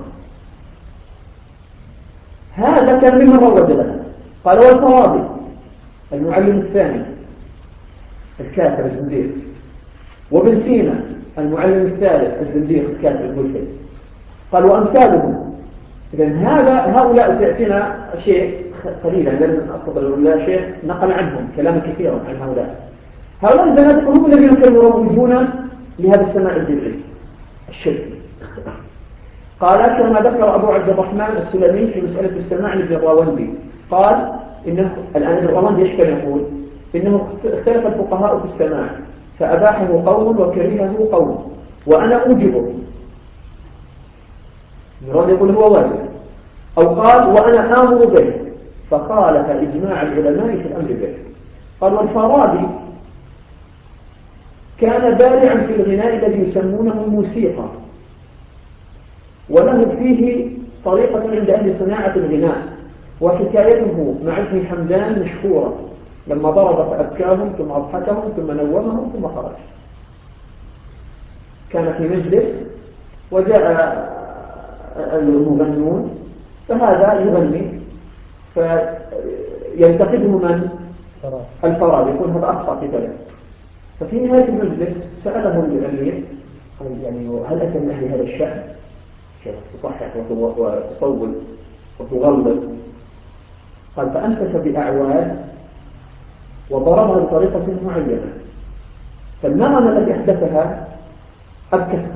هذا كان ممن روج لها. قال والفارابي المعلم الثاني الكافر الزنديق، وابن سينا المعلم الثالث الزنديق الكافر الملحد. قال وأمثالهم. إذن هؤلاء سيأتينا شيء قليلا لن أستطيع ولا شيء نقل عنهم كلام كثيرا عن هؤلاء الزنادقة هم الذين كانوا يروجون لهذا السماع البدعي الشركي. قال كما ذكر أبو عبد الرحمن السلمي في مسألة السماع لابن الراوندي، قال إنه الآن ابن الراوندي يشكل يقول إنه اختلف الفقهاء في السماع فأباحه قوم وكرهه قوم وأنا أوجبه. ابن يقول هو واجب، أو قال وأنا آمر به فخالف إجماع العلماء في الأمر به. قال والفارابي كان بارعا في الغناء الذي يسمونه الموسيقى، وله فيه طريقة عند أهل صناعة الغناء، وحكايته مع ابن حمدان مشهورة لما ضرب فأبكاهم ثم أضحكهم ثم نومهم ثم خرج. كان في مجلس وجاء المغنون، فهذا يغني فينتقده من؟ الفارابي، يقول هذا أخطأ في كذا. ففي نهاية المجلس سأله الأمير يعني هل أنت من أهل هذا الشأن؟ تصحح وتصول وتغلط. قال فأمسك بأعواد وضربها بطريقة معينة، فالنغمة التي أحدثها أبكتها،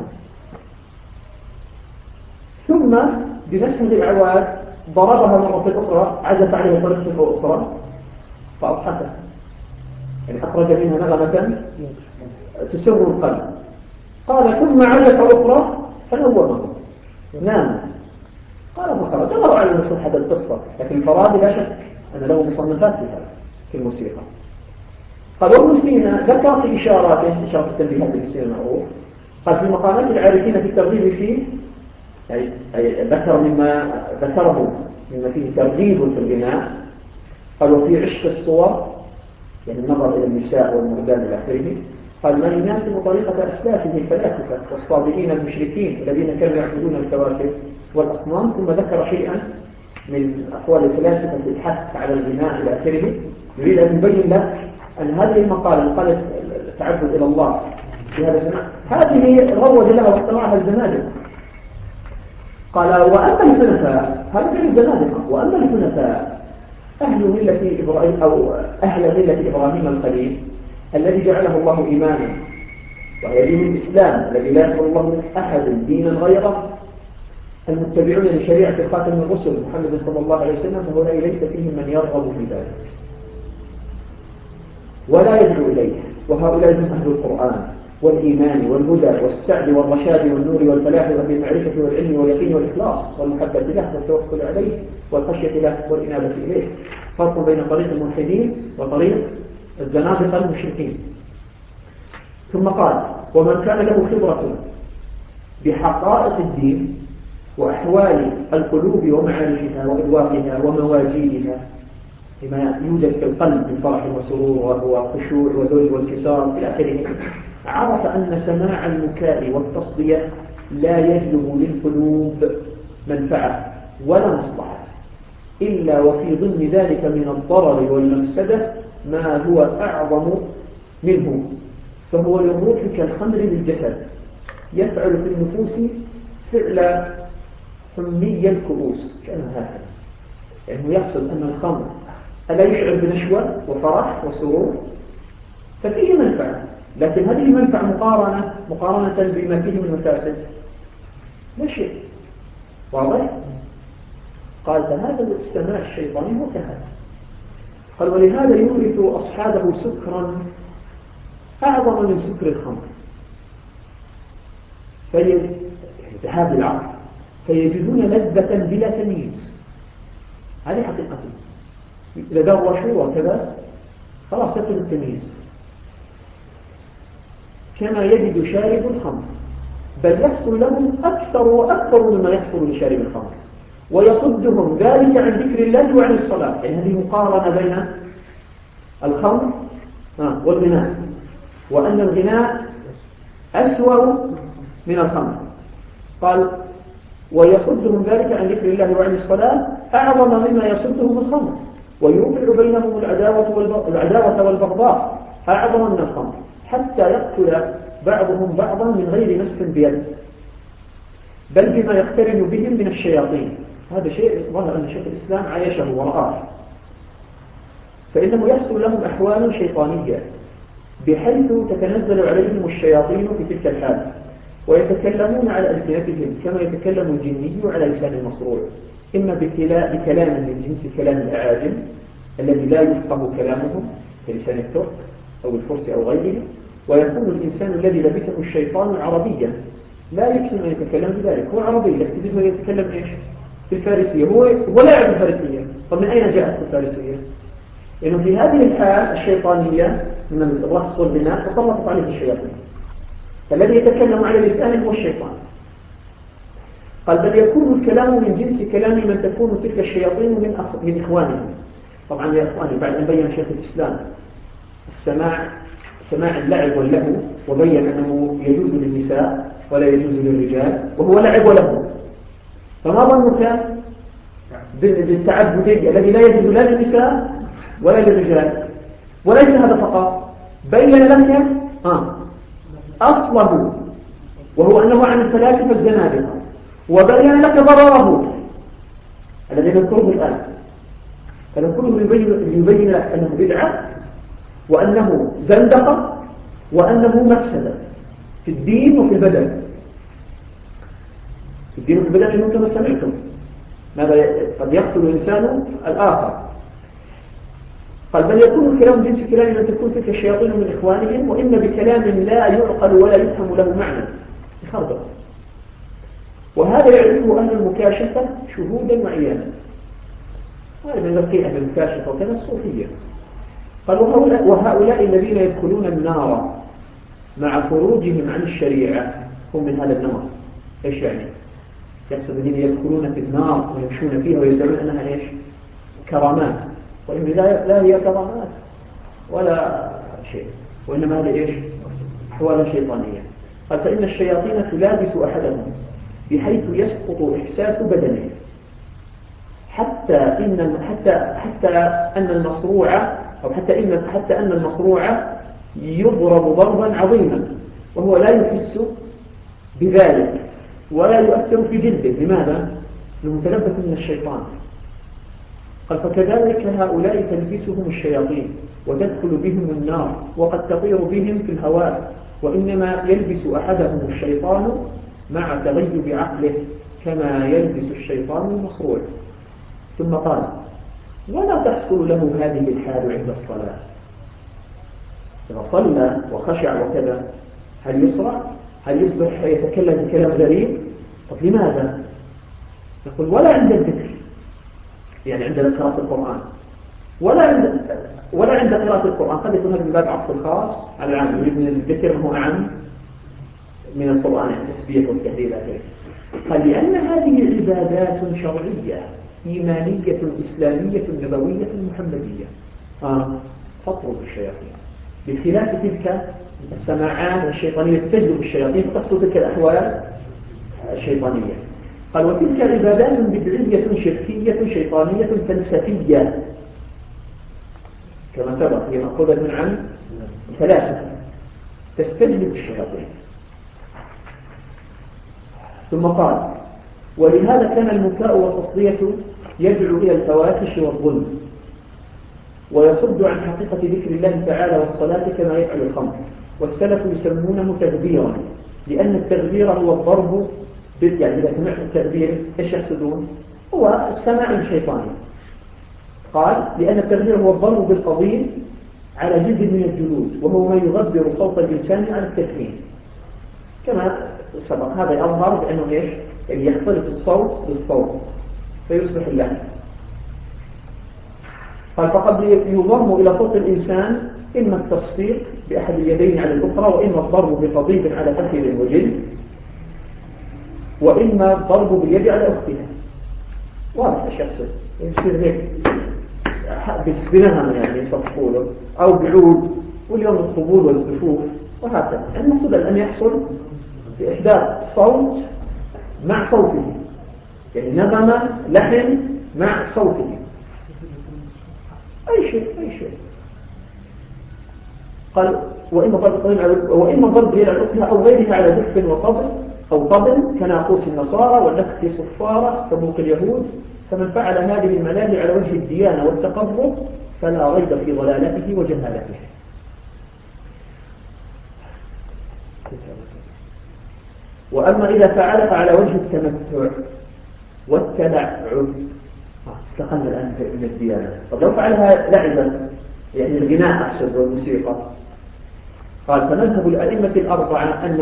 ثم بنفس الأعواد ضربها مرة أخرى عزف عليها طريقة أخرى فأضحكها، يعني أخرج منها نغمة تسر القلب. قال ثم عزف أخرى فنومه نام. قال فخرج. الله أعلم شو هذا القصة، لكن الفارابي لا شك أن له مصنفات في هذا في الموسيقى. قال وابن سينا ذكر في إشارات التنبيهات ابن سينا المعروف، قال في مقامات العارفين في الترغيب فيه، أي ذكر مما ذكره مما فيه ترغيب في الغناء. قال وفي عشق الصور، يعني النظر إلى النساء والمردان إلى آخره. قال ما يناسب طريقة أسلافه الفلاسفة والصابئين المشركين الذين كانوا يعبدون الكواكب والأصنام. ثم ذكر شيئا من أقوال الفلاسفة في الحث على الغناء إلى آخره. يريد أن يبين لك أن هذه المقالة التعبد إلى الله في هذا الزمان هذه روج لها واخترعها الزنادقة. قال وأما الحنفاء، هذا غير الزنادقة، وأما الحنفاء أهل ملة إبراهيم أو أهل ملة إبراهيم الخليل الذي جعله الله إيمانا، وهي دين الإسلام الذي لا يقبل الله من أحد دينا غيره، المتبعون لشريعة خاتم الرسل محمد صلى الله عليه وسلم، فهؤلاء ليس فيهم من يرغب في ذلك ولا يدعو إليه. وهؤلاء هم أهل القرآن والإيمان والهدى والسعد والرشاد والنور والفلاح والمعرفة والعلم واليقين والإخلاص والمحبة له والتوكل عليه والخشية له والإنابة إليه. فرق بين طريق الملحدين وطريق الزنادقة المشركين. ثم قال ومن كان له خبرة بحقائق الدين وأحوال القلوب ومعارفها وإدواقها ومواجيدها، لما يوجد في القلب من فرح وسرور وخشوع وذل وانكسار إلى آخره، عرف أن سماع المكاء والتصدية لا يجلب للقلوب منفعة ولا مصلحة، إلا وفي ضمن ذلك من الضرر والمفسدة ما هو أعظم منه، فهو للروح كالخمر للجسد، يفعل في النفوس فعل حمي الكؤوس كأنه هكذا، يعني يقصد أن الخمر ألا يشعر بنشوة وفرح وسرور، ففيه منفعة، لكن هذه المنفعة مقارنة بما فيه من مفاسد لا شيء. واضح؟ قال فهذا السماع الشيطاني هو كهذا. قال ولهذا يورث أصحابه سكرا أعظم من سكر الخمر، فهي ذهاب العقل. فيجدون لذة بلا تمييز. هذه حقيقته. إذا دروشوا وكذا خلاص يفقد التمييز. كما يجد شارب الخمر، بل يحصل لهم أكثر وأكثر مما يحصل لشارب الخمر، ويصدهم ذلك عن ذكر الله وعن الصلاة. يعني هذه مقارنة بين الخمر والغناء، وأن الغناء أسوأ من الخمر. قال ويصدهم ذلك عن ذكر الله وعن الصلاة أعظم مما يصدهم الخمر، ويوقع بينهم العداوة والبغضاء أعظم من الخمر، حتى يقتل بعضهم بعضا من غير نسف بيد، بل بما يقترن بهم من الشياطين. هذا شيء ظهر أن شيخ الإسلام عايشه ورآه. فإنه يحصل لهم أحوال شيطانية بحيث تتنزل عليهم الشياطين في تلك الحال، ويتكلمون على ألسنتهم كما يتكلم الجني على لسان المصروع، إما بكلام من جنس كلام الأعاجم الذي لا يفقه كلامهم كلسان الترك أو الفرس أو غيره، ويكون الإنسان الذي لبسه الشيطان عربيا لا يحسن أن يتكلم بذلك، هو عربي لكن يتكلم إيش؟ بالفارسية، هو لاعب الفارسية. طب من أين جاءت الفارسية؟ لأنه في هذه الحال الشيطانية من الرقص والغناء تسلطت عليه الشياطين، فالذي يتكلم على لسانه هو الشيطان. قال بل يكون الكلام من جنس كلام من تكون تلك الشياطين من إخوانهم. طبعا يا إخواني، بعد أن بين شيخ الإسلام سماع اللعب واللهو، وبين أنه يجوز للنساء ولا يجوز للرجال، وهو لعب ولهو، فما ظنك بالتعبدي الذي لا يجوز لا للنساء ولا للرجال؟ وليس هذا فقط، بين لك أصله، وهو أنه عن الفلاسفة الزنادقة، وبين لك ضرره الذي نذكره الآن. فلو كله يبين لك أنه بدعة، وأنه زندقة، وأنه مفسدة في الدين وفي البدن. في الدين وفي البدن أنه كما سمعتم ماذا قد يقتل الإنسان الآخر. قال بل يكون الكلام جنس كلام من تكون تلك الشياطين من إخوانهم، وإما بكلام لا يعقل ولا يفهم له معنى بخربط. وهذا يعرفه أهل المكاشفة شهودا وعيانا. هذا من ذكي أهل المكاشفة وكذا الصوفية. قال وهؤلاء الذين يدخلون النار مع خروجهم عن الشريعة هم من هذا النمط. إيش يعني؟ يقصد الذين يدخلون في النار ويمشون فيها ويدعون أنها إيش؟ كرامات، وإن لا هي كرامات ولا شيء، وإنما هذا إيش؟ أحوال شيطانية. قال فإن الشياطين تلابس أحدهم بحيث يسقط إحساس بدنه، حتى أن المصروع يضرب ضربا عظيما وهو لا يحس بذلك ولا يؤثر في جلده. لماذا؟ لأنه متلبس من الشيطان. قال فكذلك هؤلاء تلبسهم الشياطين وتدخل بهم النار، وقد تطير بهم في الهواء، وإنما يلبس أحدهم الشيطان مع تغيب عقله كما يلبس الشيطان المصروع. ثم قال ولا تحصل له هذه الحال عند الصلاة. إذا صلى وخشع وكذا هل يسرع؟ هل يصبح يتكلم بكلام غريب؟ طب لماذا؟ يقول ولا عند الذكر، يعني عند قراءة القرآن، ولا عند قراءة القرآن. قد يكون هذا من باب عطف الخاص على العام، يريد من الذكر هو أعم من القرآن، التسبيح والتهليل. قال لأن هذه عبادات شرعية إيمانية إسلامية نبوية محمدية تطرد الشياطين، بخلاف تلك السماعات الشيطانية تجلب الشياطين فتحصل تلك الأحوال الشيطانية. قال وتلك عبادات بدعية شركية شيطانية فلسفية كما سبق، هي مأخوذة عن ثلاثة تستجلب الشياطين. ثم قال ولهذا كان المكاء والتصدية يدعو إلى الفواحش والظلم، ويصد عن حقيقة ذكر الله تعالى والصلاة كما يفعل الخمر. والسلف يسمونه تغبيرا، لأن التغبير هو الضرب يعني إذا سمعت التغبير إيش يقصدون؟ هو السماع الشيطاني. قال لأن التغبير هو الضرب بالقضيب على جلد من الجلود، وهو ما يغبر صوت الإنسان على التكريم كما سبق. هذا يظهر بأنه إيش؟ يعني يختلط الصوت بالصوت فيصبح اللحن. قال فقد يضم إلى صوت الإنسان إما التصفيق بأحد اليدين على الأخرى، وإما الضرب بقضيب على فخذ وجلد، وإما الضرب باليد على أختها. واضح الشخص يصير هيك بنهم يعني يصفقوله، أو بعود، واليوم الطبول والكفوف وهكذا. المقصود أن يحصل بإحداث صوت مع صوته، يعني نغمة لحن مع صوته، أي شيء. قال وإما ضرب باليد على أختها أو غيرها على دف وطبل أو طبل كناقوس النصارى والنكت صفارة كبوق اليهود. فمن فعل هذه الملاهي على وجه الديانة والتقرب فلا ريب في ضلالته وجهالته. وأما إذا فعلها على وجه التمتع والتلعب استقلنا الآن من الديانة. طب لو فعلها لعبا يعني الغناء أحسن والموسيقى، قال فمذهب الأئمة الأربعة أن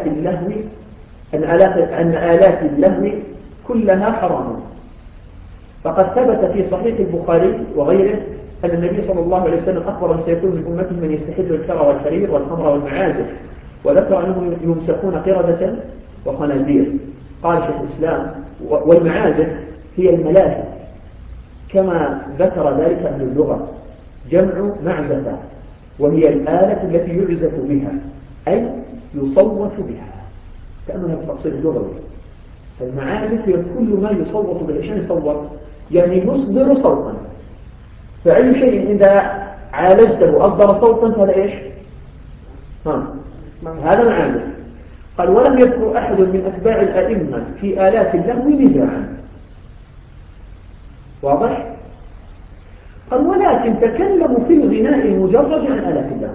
آلات اللهو كلها حرام. فقد ثبت في صحيح البخاري وغيره أن النبي صلى الله عليه وسلم أخبر أن سيكون من أمته من يستحل الكرى والحرير والخمر والمعازف، وذكر أنهم يمسكون قردة وخنازير. قال شيخ الإسلام والمعازف هي الملاهي كما ذكر ذلك أهل اللغة، جمع معزفة، وهي الآلة التي يعزف بها أي يصوت بها، كأنها التقصير اللغوي. فالمعازف هي كل ما يصوت به. شنو يصوت؟ يعني يصدر صوتا، فأي شيء إذا عالجته أصدر صوتا فهذا إيش؟ هذا معازف. قال ولم يذكر أحد من أتباع الأئمة في آلات اللهو نزاعا. واضح؟ قال ولكن تكلموا في الغناء المجرد عن آلات اللهو،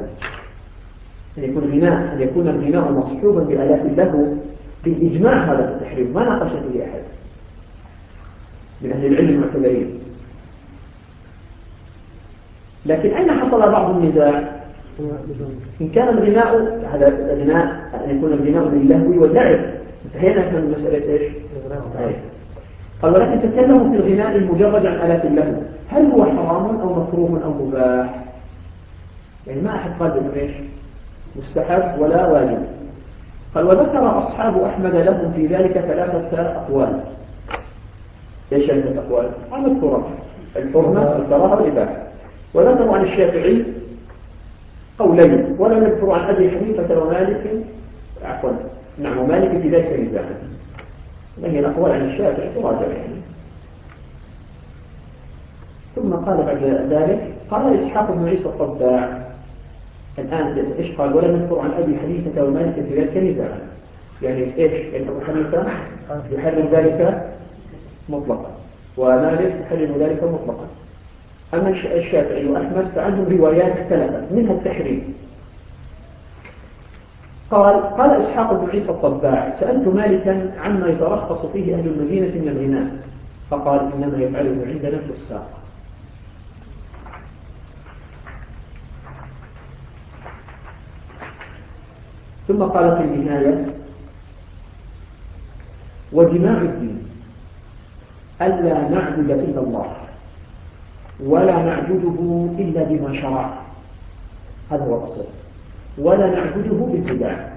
أن يكون الغناء مصحوبا بآلات اللهو بالإجماع هذا التحريم، ما ناقش فيه أحد من أهل العلم المعتبرين. لكن أين حصل بعض النزاع؟ إن كان الغناء هذا الغناء أن يكون الغناء باللهو واللعب، انتهينا من مسألة إيش؟ قال ولكن تكلموا في الغناء المجرد عن آلات اللهو، هل هو حرام أو مكروه أو مباح؟ يعني ما أحد قال بأنه إيش؟ مستحب ولا واجب. قال وذكر أصحاب أحمد لهم في ذلك 3 أقوال. إيش 3 أقوال؟ مذكورة: الحرمة والكراهة والإباحة. وذكروا عن الشافعي قولين، ولم يذكروا عن أبي حنيفة ومالك ومالك في ذلك نزاع. ما هي الأقوال عن الشافعي تراجع يعني. ثم قال بعد ذلك قال إسحاق بن عيسى الطباع الآن إيش قال؟ ولم يذكر عن أبي حنيفة ومالك في ذلك نزاع. يعني إيش؟ يعني أبو حنيفة يحرم ذلك مطلقا ومالك يحرم ذلك مطلقا. أما الشافعي وأحمد فعنهم روايات اختلفت منها التحريم. قال إسحاق بن عيسى الطباع سألت مالكا عما يترخص فيه أهل المدينة من الغناء، فقال إنما يفعله عندنا الفساق. ثم قال في النهاية وجماع الدين ألا نعبد إلا الله ولا نعبده إلا بما شرع، هذا هو الأصل، ولا نعبده بالبدع.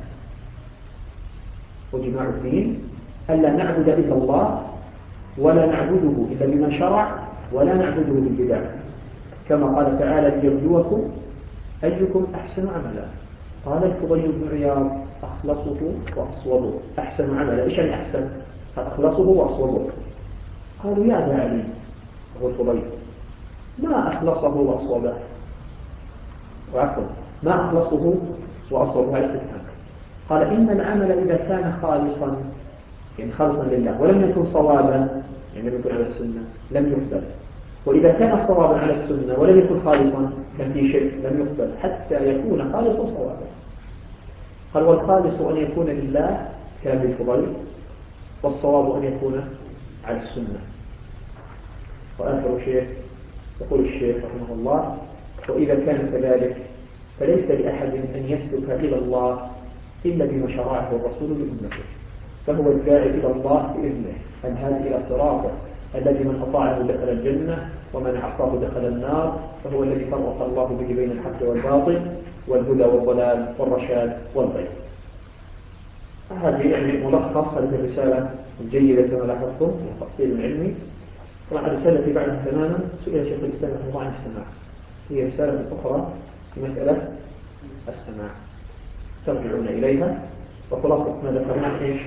وجماع الدين ألا نعبد إلا الله ولا نعبده إلا بما شرع ولا نعبده بالبدع، كما قال تعالى ليبلوكم أيكم أحسن عملا. قال الفضيل بن عياض أخلصه وأصوبه. أحسن عملا إيش يعني أحسن؟ أخلصه وأصوبه. قالوا يا أبا علي، هو الفضيل، ما أخلصه وأصوبه، وعفوا ما أخلصه وأصوبه استفهام. قال إن العمل إذا كان خالصا يعني خالصا لله ولم يكن صوابا يعني لم يكن على السنة لم يقبل، وإذا كان صوابا على السنة ولم يكن خالصا كان في شرك لم يقبل حتى يكون خالصا صوابا. قال والخالص أن يكون لله كان بالفضيل، والصواب أن يكون على السنة. وآخر شيء يقول الشيخ رحمه الله وإذا كان كذلك فليس لأحد أن يسلك إلى الله إلا بما شرعه الرسول لأمته، فهو الداعي إلى الله بإذنه، الهادي إلى صراطه، الذي من أطاعه دخل الجنة ومن عصاه دخل النار، فهو الذي فرق الله به بين الحق والباطل والهدى والضلال والرشاد والغي. هذه يعني ملخص هذه الرسالة الجيدة كما لاحظتم التفصيل العلمي. طبعا الرسالة في بعدها تماما سئل شيخ الإسلام رحمه الله عن السماع، هي رسالة أخرى في مسألة السماع ترجعون إليها. وخلاصة ما ذكرنا إيش؟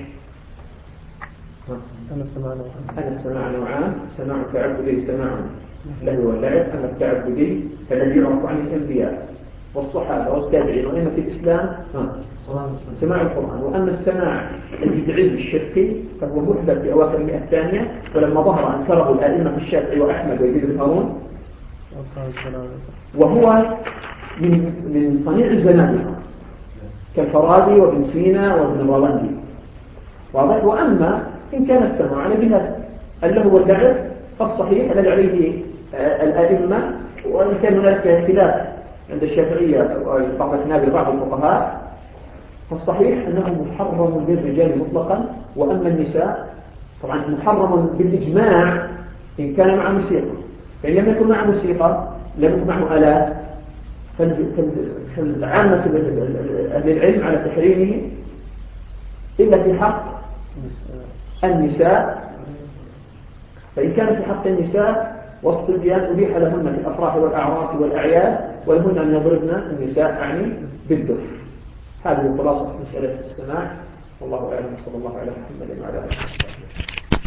أن السماع نوعان: سماع تعبدي سماع له واللعب. أما التعبدي فالذي يعرف عن الأنبياء والصحابة والتابعين وأئمة الإسلام سماع القرآن. وأما السماع البدعي الشركي فهو محدث في أواخر المئة الثانية، ولما ظهر أنكره الأئمة الشافعي وأحمد ويزيد بن هارون، وهو من صنيع الزنادقة كالفارابي وابن سينا وابن الراوندي. واضح. وأما إن كان السماع على جهة اللهو واللعب فالصحيح الذي عليه الأئمة، وإن كان هناك اختلاف عند الشافعية وبعض الحنابلة بعض الفقهاء، فالصحيح أنه محرم للرجال مطلقا. وأما النساء طبعا محرم بالإجماع إن كان مع موسيقى، فإن لم يكن مع موسيقى لم يكن معه آلات فالعامة أهل العلم على تحريمه إلا في حق النساء. فإن كان في حق النساء والصبيان أبيح لهن في الأفراح والأعراس والأعياد، ولهن أن يضربن النساء يعني بالدف. هذه خلاصة مسألة السماع. والله أعلم. صلى الله على محمد وعلى آله وصحبه.